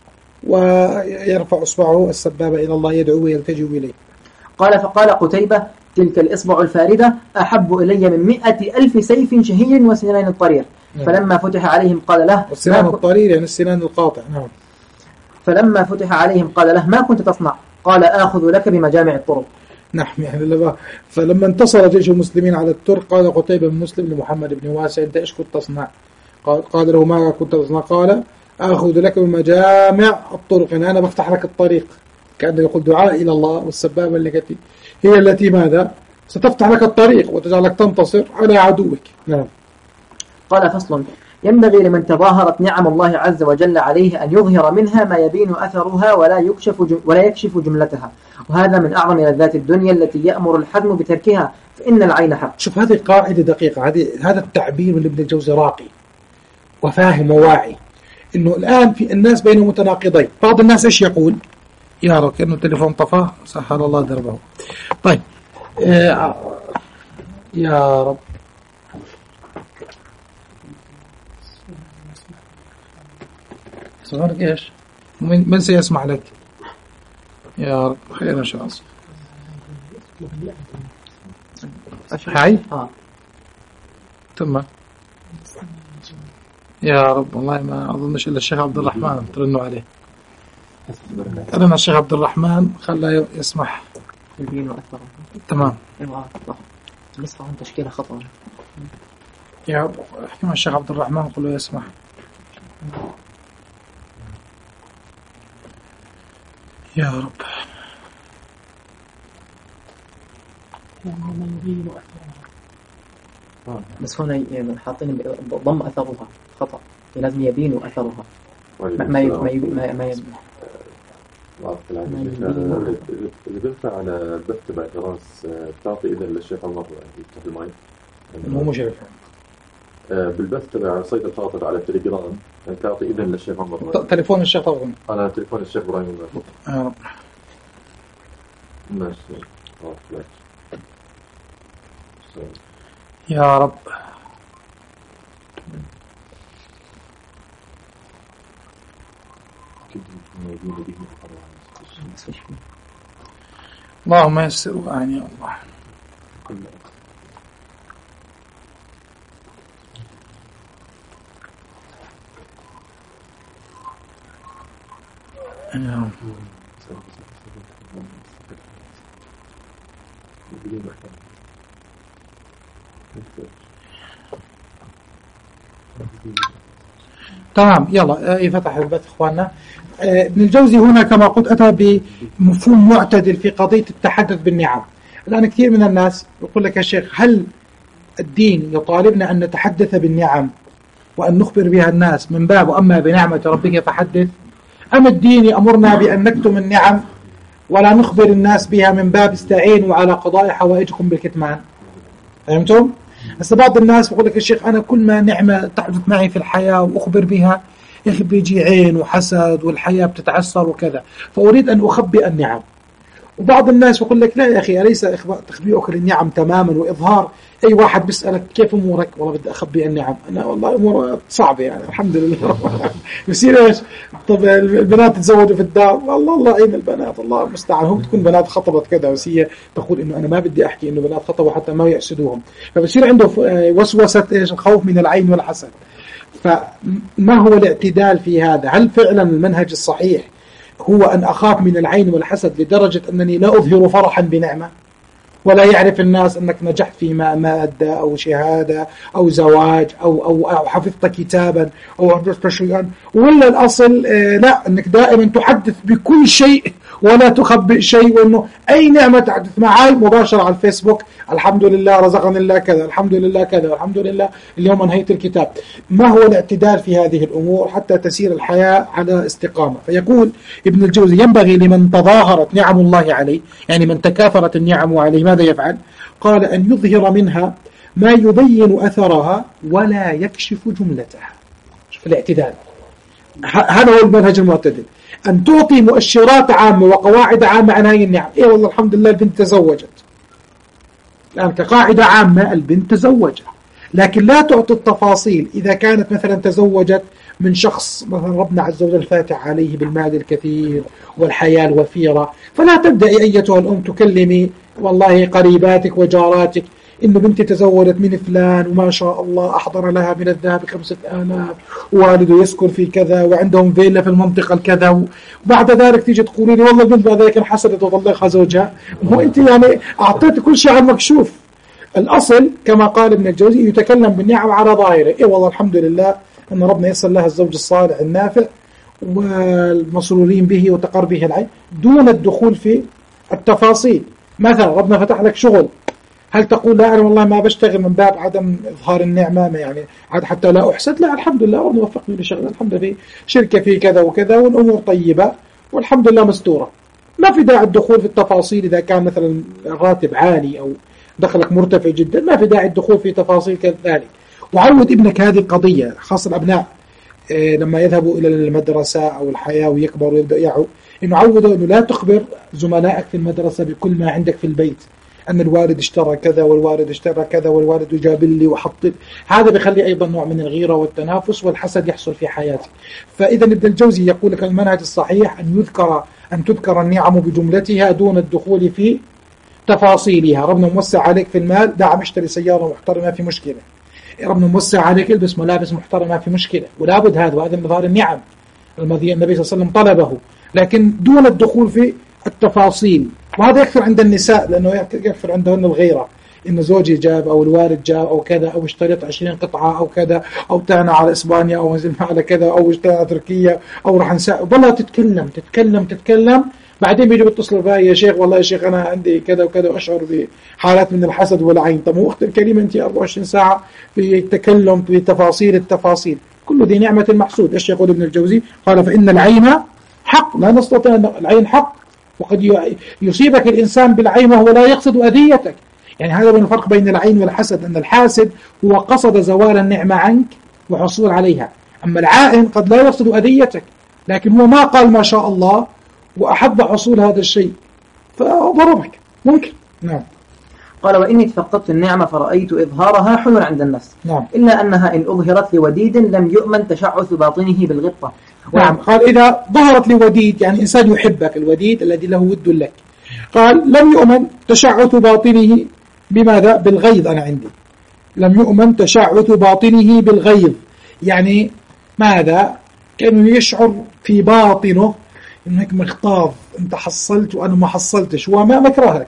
ويرفع إصبعه السبابة إلى الله يدعو ويلتجئ إليه. قال: فقال قتيبة: تلك الإصبع الفاردة أحب إلي من مئة ألف سيف شهي وسنان الطرير. نعم. فلما فتح عليهم قال له: السنان الطرير يعني السنان القاطع. نعم. فلما فتح عليهم قال له: ما كنت تصنع؟ قال: آخذ لك بمجامع الطرق. نعم. يعني فلما انتصر جيش المسلمين على الترك قال قتيبة بن مسلم لمحمد بن واسع: أنت إيش كنت تصنع؟ قال, قال له: ما كنت تصنع؟ قال: آخذ لك بمجامع الطرق، يعني أنا بفتح لك الطريق، كأنه يقول دعاء إلى الله، والسبابة اللي هي التي ماذا؟ ستفتح لك الطريق وتجعلك تنتصر على عدوك. نعم. قال: فصل: ينبغي لمن تظاهرت نعم الله عز وجل عليه أن يظهر منها ما يبين أثرها ولا يكشف ولا يكشف جملتها، وهذا من أعظم لذات الدنيا التي يأمر الحزم بتركها، فإن العين حق. شوف هذه قاعدة دقيقة، هذه هذا التعبير من ابن الجوزي راقي وفاهم وواعي، إنه الآن في الناس بين متناقضين. بعض الناس إيش يقول؟ يا رب كأنه التليفون طفاه، سهل الله دربه. طيب آه يا رب صغرك إيش؟ من سيسمع لك؟ يا رب خير إن شاء الله. هاي آه. ثم يا رب والله ما أظنش إلا الشيخ عبد الرحمن ترنوا عليه. أنا الشيخ عبد الرحمن خلى يسمح. يبين أكثر. تمام. أيوة صح. نسخة عن تشكيلة خطأ. يا رب احكي مع الشيخ عبد الرحمن قل له يسمح. يا رب. بس هنا حاطين ضم أثرها خطأ، لازم يبين أثرها. ما ما ما ما يبين. اللي بينفع على البث تبع دراسة تعطي إذن للشيخ عمر يفتح المايك. مو مشرف. بالبث تبع صيد الخاطر على التليجرام تعطي إذن للشيخ عمر. تليفون الشيخ طبعا. أنا تليفون الشيخ إبراهيم. آه. ماشي. ماشي. يا رب. اللهم يسر وأعني يا الله. يا تمام يلا يفتح البث اخواننا. ابن الجوزي هنا كما قلت أتى بمفهوم معتدل في قضية التحدث بالنعم. الآن كثير من الناس يقول لك يا شيخ هل الدين يطالبنا أن نتحدث بالنعم وأن نخبر بها الناس من باب أما بنعمة ربك فحدث، أم الدين يأمرنا بأن نكتم النعم ولا نخبر الناس بها من باب استعينوا على قضاء حوائجكم بالكتمان؟ فهمتم؟ بس بعض الناس يقول لك يا شيخ أنا كل ما نعمة تحدث معي في الحياة وأخبر بها يا أخي بيجي عين وحسد والحياة بتتعسر وكذا، فأريد أن أخبئ النعم. وبعض الناس يقول لك لا يا أخي أليس تخبئك النعم تماما وإظهار؟ أي واحد بيسألك كيف أمورك؟ والله بدي أخبئ النعم. أنا والله أمور صعبة يعني الحمد لله. يصير إيش؟ طب البنات تتزوجوا في الدار، والله الله عين البنات الله المستعان. هم تكون بنات خطبت كذا بس هي تقول إنه أنا ما بدي أحكي إنه بنات خطبوا حتى ما يحسدوهم، فبصير عنده وسوسة إيش؟ الخوف من العين والحسد. فما هو الاعتدال في هذا؟ هل فعلا المنهج الصحيح هو أن أخاف من العين والحسد لدرجة أنني لا أظهر فرحا بنعمة ولا يعرف الناس أنك نجحت في مادة أو شهادة أو زواج أو, أو, أو حفظت كتابا أو حفظت شيئا، ولا الأصل لا أنك دائما تحدث بكل شيء ولا تخبئ شيء، وأنه أي نعمة تحدث معي مباشرة على الفيسبوك الحمد لله رزقني الله كذا الحمد لله كذا الحمد لله اليوم انهيت الكتاب. ما هو الاعتدال في هذه الأمور حتى تسير الحياة على استقامة؟ فيقول ابن الجوزي ينبغي لمن تظاهرت نعم الله عليه، يعني من تكاثرت النعم عليه، ماذا يفعل؟ قال أن يظهر منها ما يبين أثرها ولا يكشف جملتها. شوف الاعتدال، هذا هو المنهج المعتدل، أن تعطي مؤشرات عامة وقواعد عامة عن هذه النعم. إيه والله الحمد لله البنت تزوجت، الآن كقاعدة عامة البنت تزوجت، لكن لا تعطي التفاصيل. إذا كانت مثلا تزوجت من شخص مثلا ربنا عز وجل فاتح عليه بالمال الكثير والحياة الوفيرة، فلا تبدأي أيتها الأم تكلمي والله قريباتك وجاراتك إنه بنتي تزوجت من فلان وما شاء الله أحضر لها من الذهب خمسة آلاف ووالده يسكن في كذا وعندهم فيلا في المنطقة الكذا، وبعد ذلك تيجي تقولي لي والله البنت بعد ذلك انحسدت وطلقها زوجها. هو أنت يعني أعطيت كل شيء على المكشوف. الأصل كما قال ابن الجوزي يتكلم بالنعم على ظاهره. إيه والله الحمد لله أن ربنا يسر لها الزوج الصالح النافع والمسرورين به وتقر به العين، دون الدخول في التفاصيل. مثلا ربنا فتح لك شغل هل تقول لا أنا والله ما بشتغل من باب عدم إظهار النعمة يعني حتى لا أحسد؟ لا، الحمد لله ربنا وفقني لشغل، الحمد لله في شركة في كذا وكذا والأمور طيبة والحمد لله مستورة. ما في داعي الدخول في التفاصيل إذا كان مثلا الراتب عالي أو دخلك مرتفع جدا، ما في داعي الدخول في تفاصيل كذلك. وعود ابنك هذه القضية، خاصة الأبناء لما يذهبوا إلى المدرسة أو الحياة ويكبروا ويبدأ يعوا، إنه عودوا إنه لا تخبر زملائك في المدرسة بكل ما عندك في البيت، أن الوالد اشترى كذا والوالد اشترى كذا والوالد جاب لي وحط. هذا بيخلي أيضا نوع من الغيرة والتنافس والحسد يحصل في حياتك. فإذا ابن الجوزي يقول لك المنهج الصحيح أن يذكر أن تذكر النعم بجملتها دون الدخول في تفاصيلها. ربنا موسع عليك في المال، دعم اشتري سيارة محترمة في مشكلة. ربنا موسع عليك البس ملابس محترمة في مشكلة، ولا بد هذا، وهذا من ظاهر النعم الذي النبي صلى الله عليه وسلم طلبه، لكن دون الدخول في التفاصيل. وهذا يكثر عند النساء، لأنه يكثر عندهن الغيرة، إن زوجي جاب أو الوالد جاب أو كذا، أو اشتريت عشرين قطعة أو كذا، أو تعنا على إسبانيا أو نزلنا على كذا، أو اشتريت على تركيا، أو راح نساء. ضلها تتكلم تتكلم تتكلم بعدين بيجي بيتصل بها يا شيخ والله يا شيخ أنا عندي كذا وكذا وأشعر بحالات من الحسد والعين. طب أختي الكريمة أنت أربعة وعشرين ساعة في تكلم في تفاصيل التفاصيل، كل ذي نعمة محسود. إيش يقول ابن الجوزي؟ قال فإن العين حق، لا نستطيع أن العين حق، وقد يصيبك الإنسان بالعين وهو لا يقصد أذيتك. يعني هذا من الفرق بين العين والحسد، أن الحاسد هو قصد زوال النعمة عنك وحصول عليها، أما العائن قد لا يقصد أذيتك، لكن هو ما قال ما شاء الله وأحب حصول هذا الشيء فضربك ممكن. نعم. قال وإني تفقدت النعمة فرأيت إظهارها حلو عند الناس. نعم. إلا أنها إن أظهرت لوديد لم يؤمن تشعث باطنه بالغبطة. نعم. قال إذا ظهرت لوديد، يعني إنسان يحبك، الوديد الذي له ود لك، قال لم يؤمن تشعث باطنه بماذا؟ بالغيظ. أنا عندي لم يؤمن تشعث باطنه بالغيظ، يعني ماذا؟ كأنه يشعر في باطنه إنك مغتاظ، أنت حصلت وأنا ما حصلتش. هو ما مكرهك،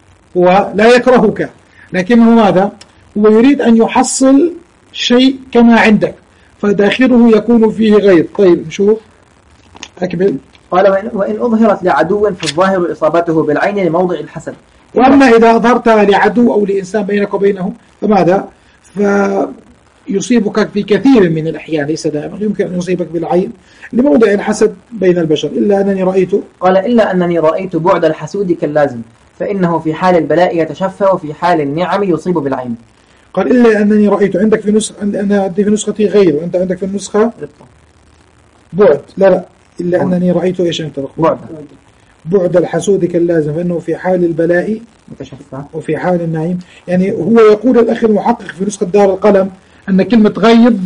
هو لا يكرهك، لكنه ماذا؟ هو يريد أن يحصل شيء كما عندك، فداخله يكون فيه غيظ. طيب نشوف أكمل. قال وإن أظهرت لعدو فالظاهر إصابته بالعين لموضع الحسد. وأما إذا أظهرتها لعدو أو لإنسان بينك وبينه فماذا؟ فيصيبك في كثير من الأحيان، ليس دائما، يمكن أن يصيبك بالعين لموضع الحسد بين البشر. إلا أنني رأيت قال إلا أنني رأيت بعد الحسود كاللازم، فإنه في حال البلاء يتشفى وفي حال النعم يصيب بالعين. قال إلا أنني رأيت، عندك في نسخة، أنا عندي في نسختي غير، وأنت عندك في النسخة بعد. لا لا إلا أنني رأيت إيش أنت بعد بعد الحسود كاللازم، فإنه في حال البلاء يتشفى وفي حال النعيم. يعني هو يقول الأخ المحقق في نسخة دار القلم أن كلمة غيظ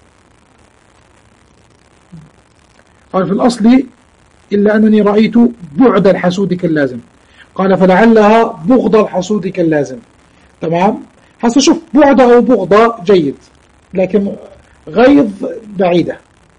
قال في الأصل إلا أنني رأيت بعد الحسود كاللازم، قال فلعلها بغض الحسود كاللازم. تمام. هسه شوف، بعد أو بغضة جيد، لكن غيظ بعيدة.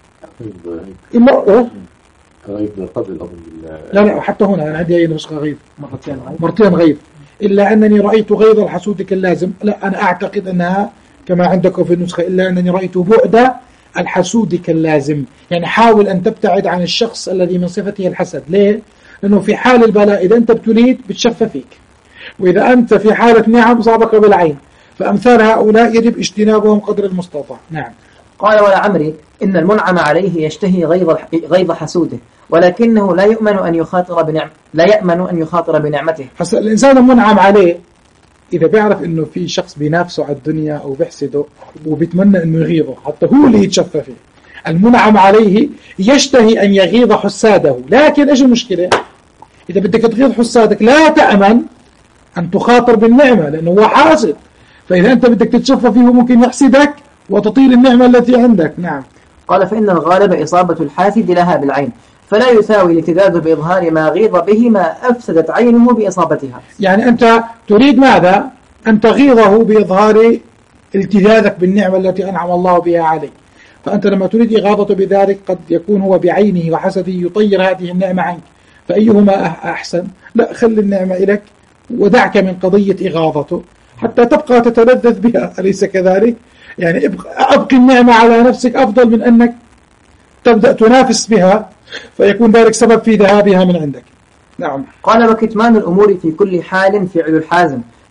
إلا غيظ قبل لا لا حتى هنا أنا عندي أي نسخة غيظ مرتين غيظ مرتين غيظ. إلا أنني رأيت غيظ الحسود كاللازم، لا أنا أعتقد أنها كما عندكم في النسخة إلا أنني رأيت بعد الحسود كاللازم، يعني حاول أن تبتعد عن الشخص الذي من صفته الحسد. ليه؟ لأنه في حال البلاء إذا أنت ابتليت بتشفى فيك، وإذا أنت في حالة نعم صابك بالعين، فأمثال هؤلاء يجب اجتنابهم قدر المستطاع. نعم. قال ولعمري إن المنعم عليه يشتهي غيظ غيظ حسوده، ولكنه لا يؤمن أن يخاطر بنعم لا يأمن أن يخاطر بنعمته. حسنا الإنسان المنعم عليه إذا بيعرف إنه في شخص بينافسه على الدنيا أو بيحسده وبيتمنى إنه يغيظه، حتى هو اللي يتشفى فيه. المنعم عليه يشتهي أن يغيظ حساده، لكن إيش المشكلة؟ إذا بدك تغيظ حسادك لا تأمن أن تخاطر بالنعمة، لأنه هو حاسد، فإذا أنت بدك تتشفى فيه ممكن يحسدك وتطيل النعمة التي عندك. نعم. قال فإن الغالب إصابة الحاسد لها بالعين، فلا يساوي الالتذاذ بإظهار ما غيظ به ما أفسدت عينه بإصابتها. يعني أنت تريد ماذا؟ أن تغيظه بإظهار التذاذك بالنعمة التي أنعم الله بها عليه، فأنت لما تريد إغاظته بذلك قد يكون هو بعينه وحسده يطير هذه النعمة عنك، فأيهما أحسن؟ لا، خلي النعمة إليك ودعك من قضية إغاظته حتى تبقى تتلذذ بها، أليس كذلك؟ يعني أبقي النعمة على نفسك أفضل من أنك تبدأ تنافس بها فيكون ذلك سبب في ذهابها من عندك. نعم. قال وكتمان الأمور في كل حال فعل الحازم،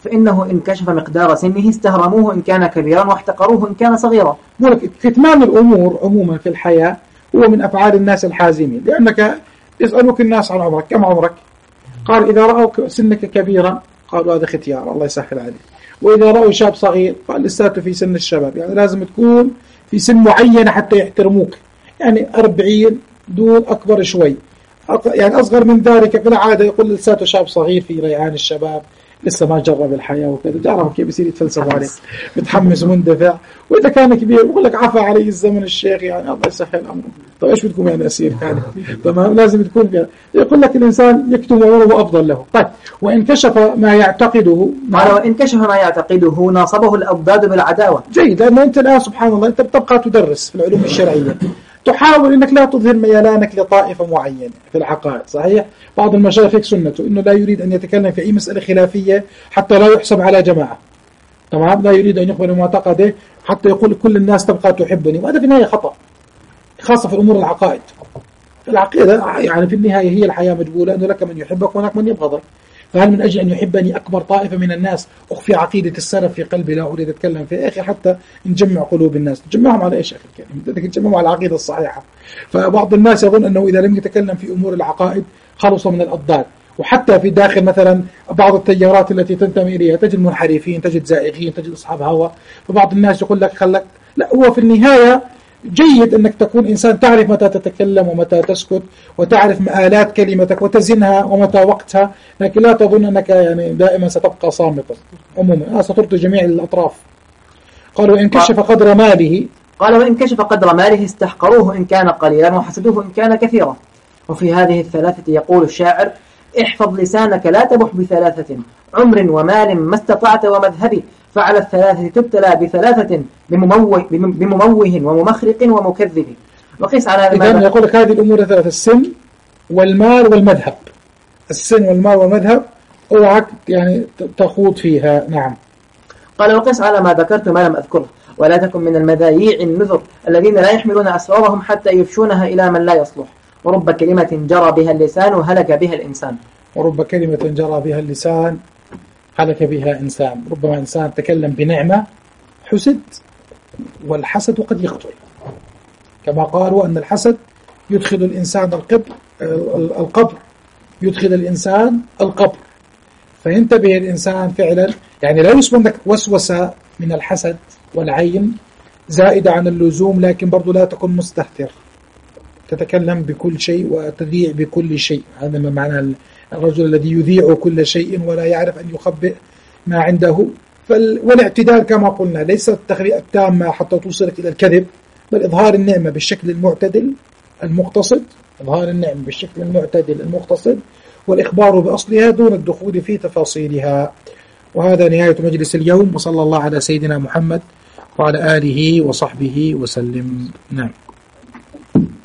فإنه إن كشف مقدار سنه استهرموه إن كان كبيرا واحتقروه إن كان صغيرا. كتمان الأمور عموما في الحياة هو من أفعال الناس الحازمين، لأنك يسألوك الناس عن عمرك، كم عمرك؟ قال إذا رأوا سنك كبيرا قالوا هذا ختيار الله يسهل عليه، وإذا رأوا شاب صغير قال لساته في سن الشباب، يعني لازم تكون في سن معينة حتى يحترموك، يعني أربعين دول أكبر شوي، يعني أصغر من ذلك في العادة يقول لساته شاب صغير في ريعان الشباب لسه ما جرب الحياة وكذا، تعرف كيف بيصير يتفلسف عليه متحمس ومندفع. وإذا كان كبير يقول لك عفى علي الزمن الشيخ، يعني الله يسهل أمره. طيب إيش بدكم يعني أسير يعني تمام لازم تكون فيها. يقول لك الإنسان يكتم عمره أفضل له. طيب وإن كشف ما يعتقده، قال وإن كشف ما يعتقده ناصبه الأضداد بالعداوة. جيد، لأن أنت الآن سبحان الله أنت بتبقى تدرس في العلوم الشرعية، تحاول انك لا تظهر ميلانك لطائفة معينة في العقائد، صحيح؟ بعض المشايخ هيك سنته انه لا يريد ان يتكلم في اي مسألة خلافية حتى لا يحسب على جماعة، تمام؟ لا يريد ان يخبر معتقده حتى يقول كل الناس تبقى تحبني، وهذا في النهاية خطأ، خاصة في امور العقائد. في العقيدة يعني في النهاية هي الحياة مجبولة انه لك من يحبك وهناك من يبغضك، فهل من أجل أن يحبني أكبر طائفة من الناس أخفي عقيدة السلف في قلبي لا أريد أتكلم فيها؟ أخي حتى نجمع قلوب الناس، نجمعهم على إيش أخي الكريم؟ بدك تجمعهم على العقيدة الصحيحة. فبعض الناس يظن أنه إذا لم يتكلم في أمور العقائد خلص من الأضداد، وحتى في داخل مثلا بعض التيارات التي تنتمي إليها تجد منحرفين، تجد زائغين، تجد أصحاب هوى. فبعض الناس يقول لك خلك، لا، هو في النهاية جيد أنك تكون إنسان تعرف متى تتكلم ومتى تسكت، وتعرف مآلات كلمتك وتزنها ومتى وقتها، لكن لا تظن أنك يعني دائما ستبقى صامتا. عموما أنا سطرت جميع الأطراف. قال وإن كشف قدر ماله، قال وإن كشف قدر ماله استحقروه إن كان قليلا وحسدوه إن كان كثيرا. وفي هذه الثلاثة يقول الشاعر: احفظ لسانك لا تبح بثلاثة، عمر ومال ما استطعت ومذهب، فعلى الثلاثة تبتلى بثلاثة، بمموه, بمموه وممخرق ومكذب. وقيس على إذن يقول لك هذه الأمور الثلاثة: السن والمال والمذهب. السن والمال والمذهب اوعك يعني تخوض فيها. نعم. قال وقيس على ما ذكرت ما لم أذكره، ولا تكن من المذايع النذر الذين لا يحملون أسرارهم حتى يفشونها إلى من لا يصلح. ورب كلمة جرى بها اللسان هلك بها الإنسان. ورب كلمة جرى بها اللسان هلك بها إنسان. ربما إنسان تكلم بنعمة حسد، والحسد قد يقتل، كما قالوا أن الحسد يدخل الإنسان القبر القبر يدخل الإنسان القبر. فينتبه الإنسان فعلا، يعني لا يسمى أنك وسوسة من الحسد والعين زائدة عن اللزوم، لكن برضو لا تكون مستهتر، تتكلم بكل شيء وتذيع بكل شيء. هذا ما معنى الرجل الذي يذيع كل شيء ولا يعرف أن يخبئ ما عنده. والاعتدال كما قلنا ليس التخريئة التامة حتى توصلك إلى الكذب، بل إظهار النعمة بالشكل المعتدل المقتصد، إظهار النعمة بالشكل المعتدل المقتصد، والإخبار بأصلها دون الدخول في تفاصيلها. وهذا نهاية مجلس اليوم، وصلى الله على سيدنا محمد وعلى آله وصحبه وسلم. نعم.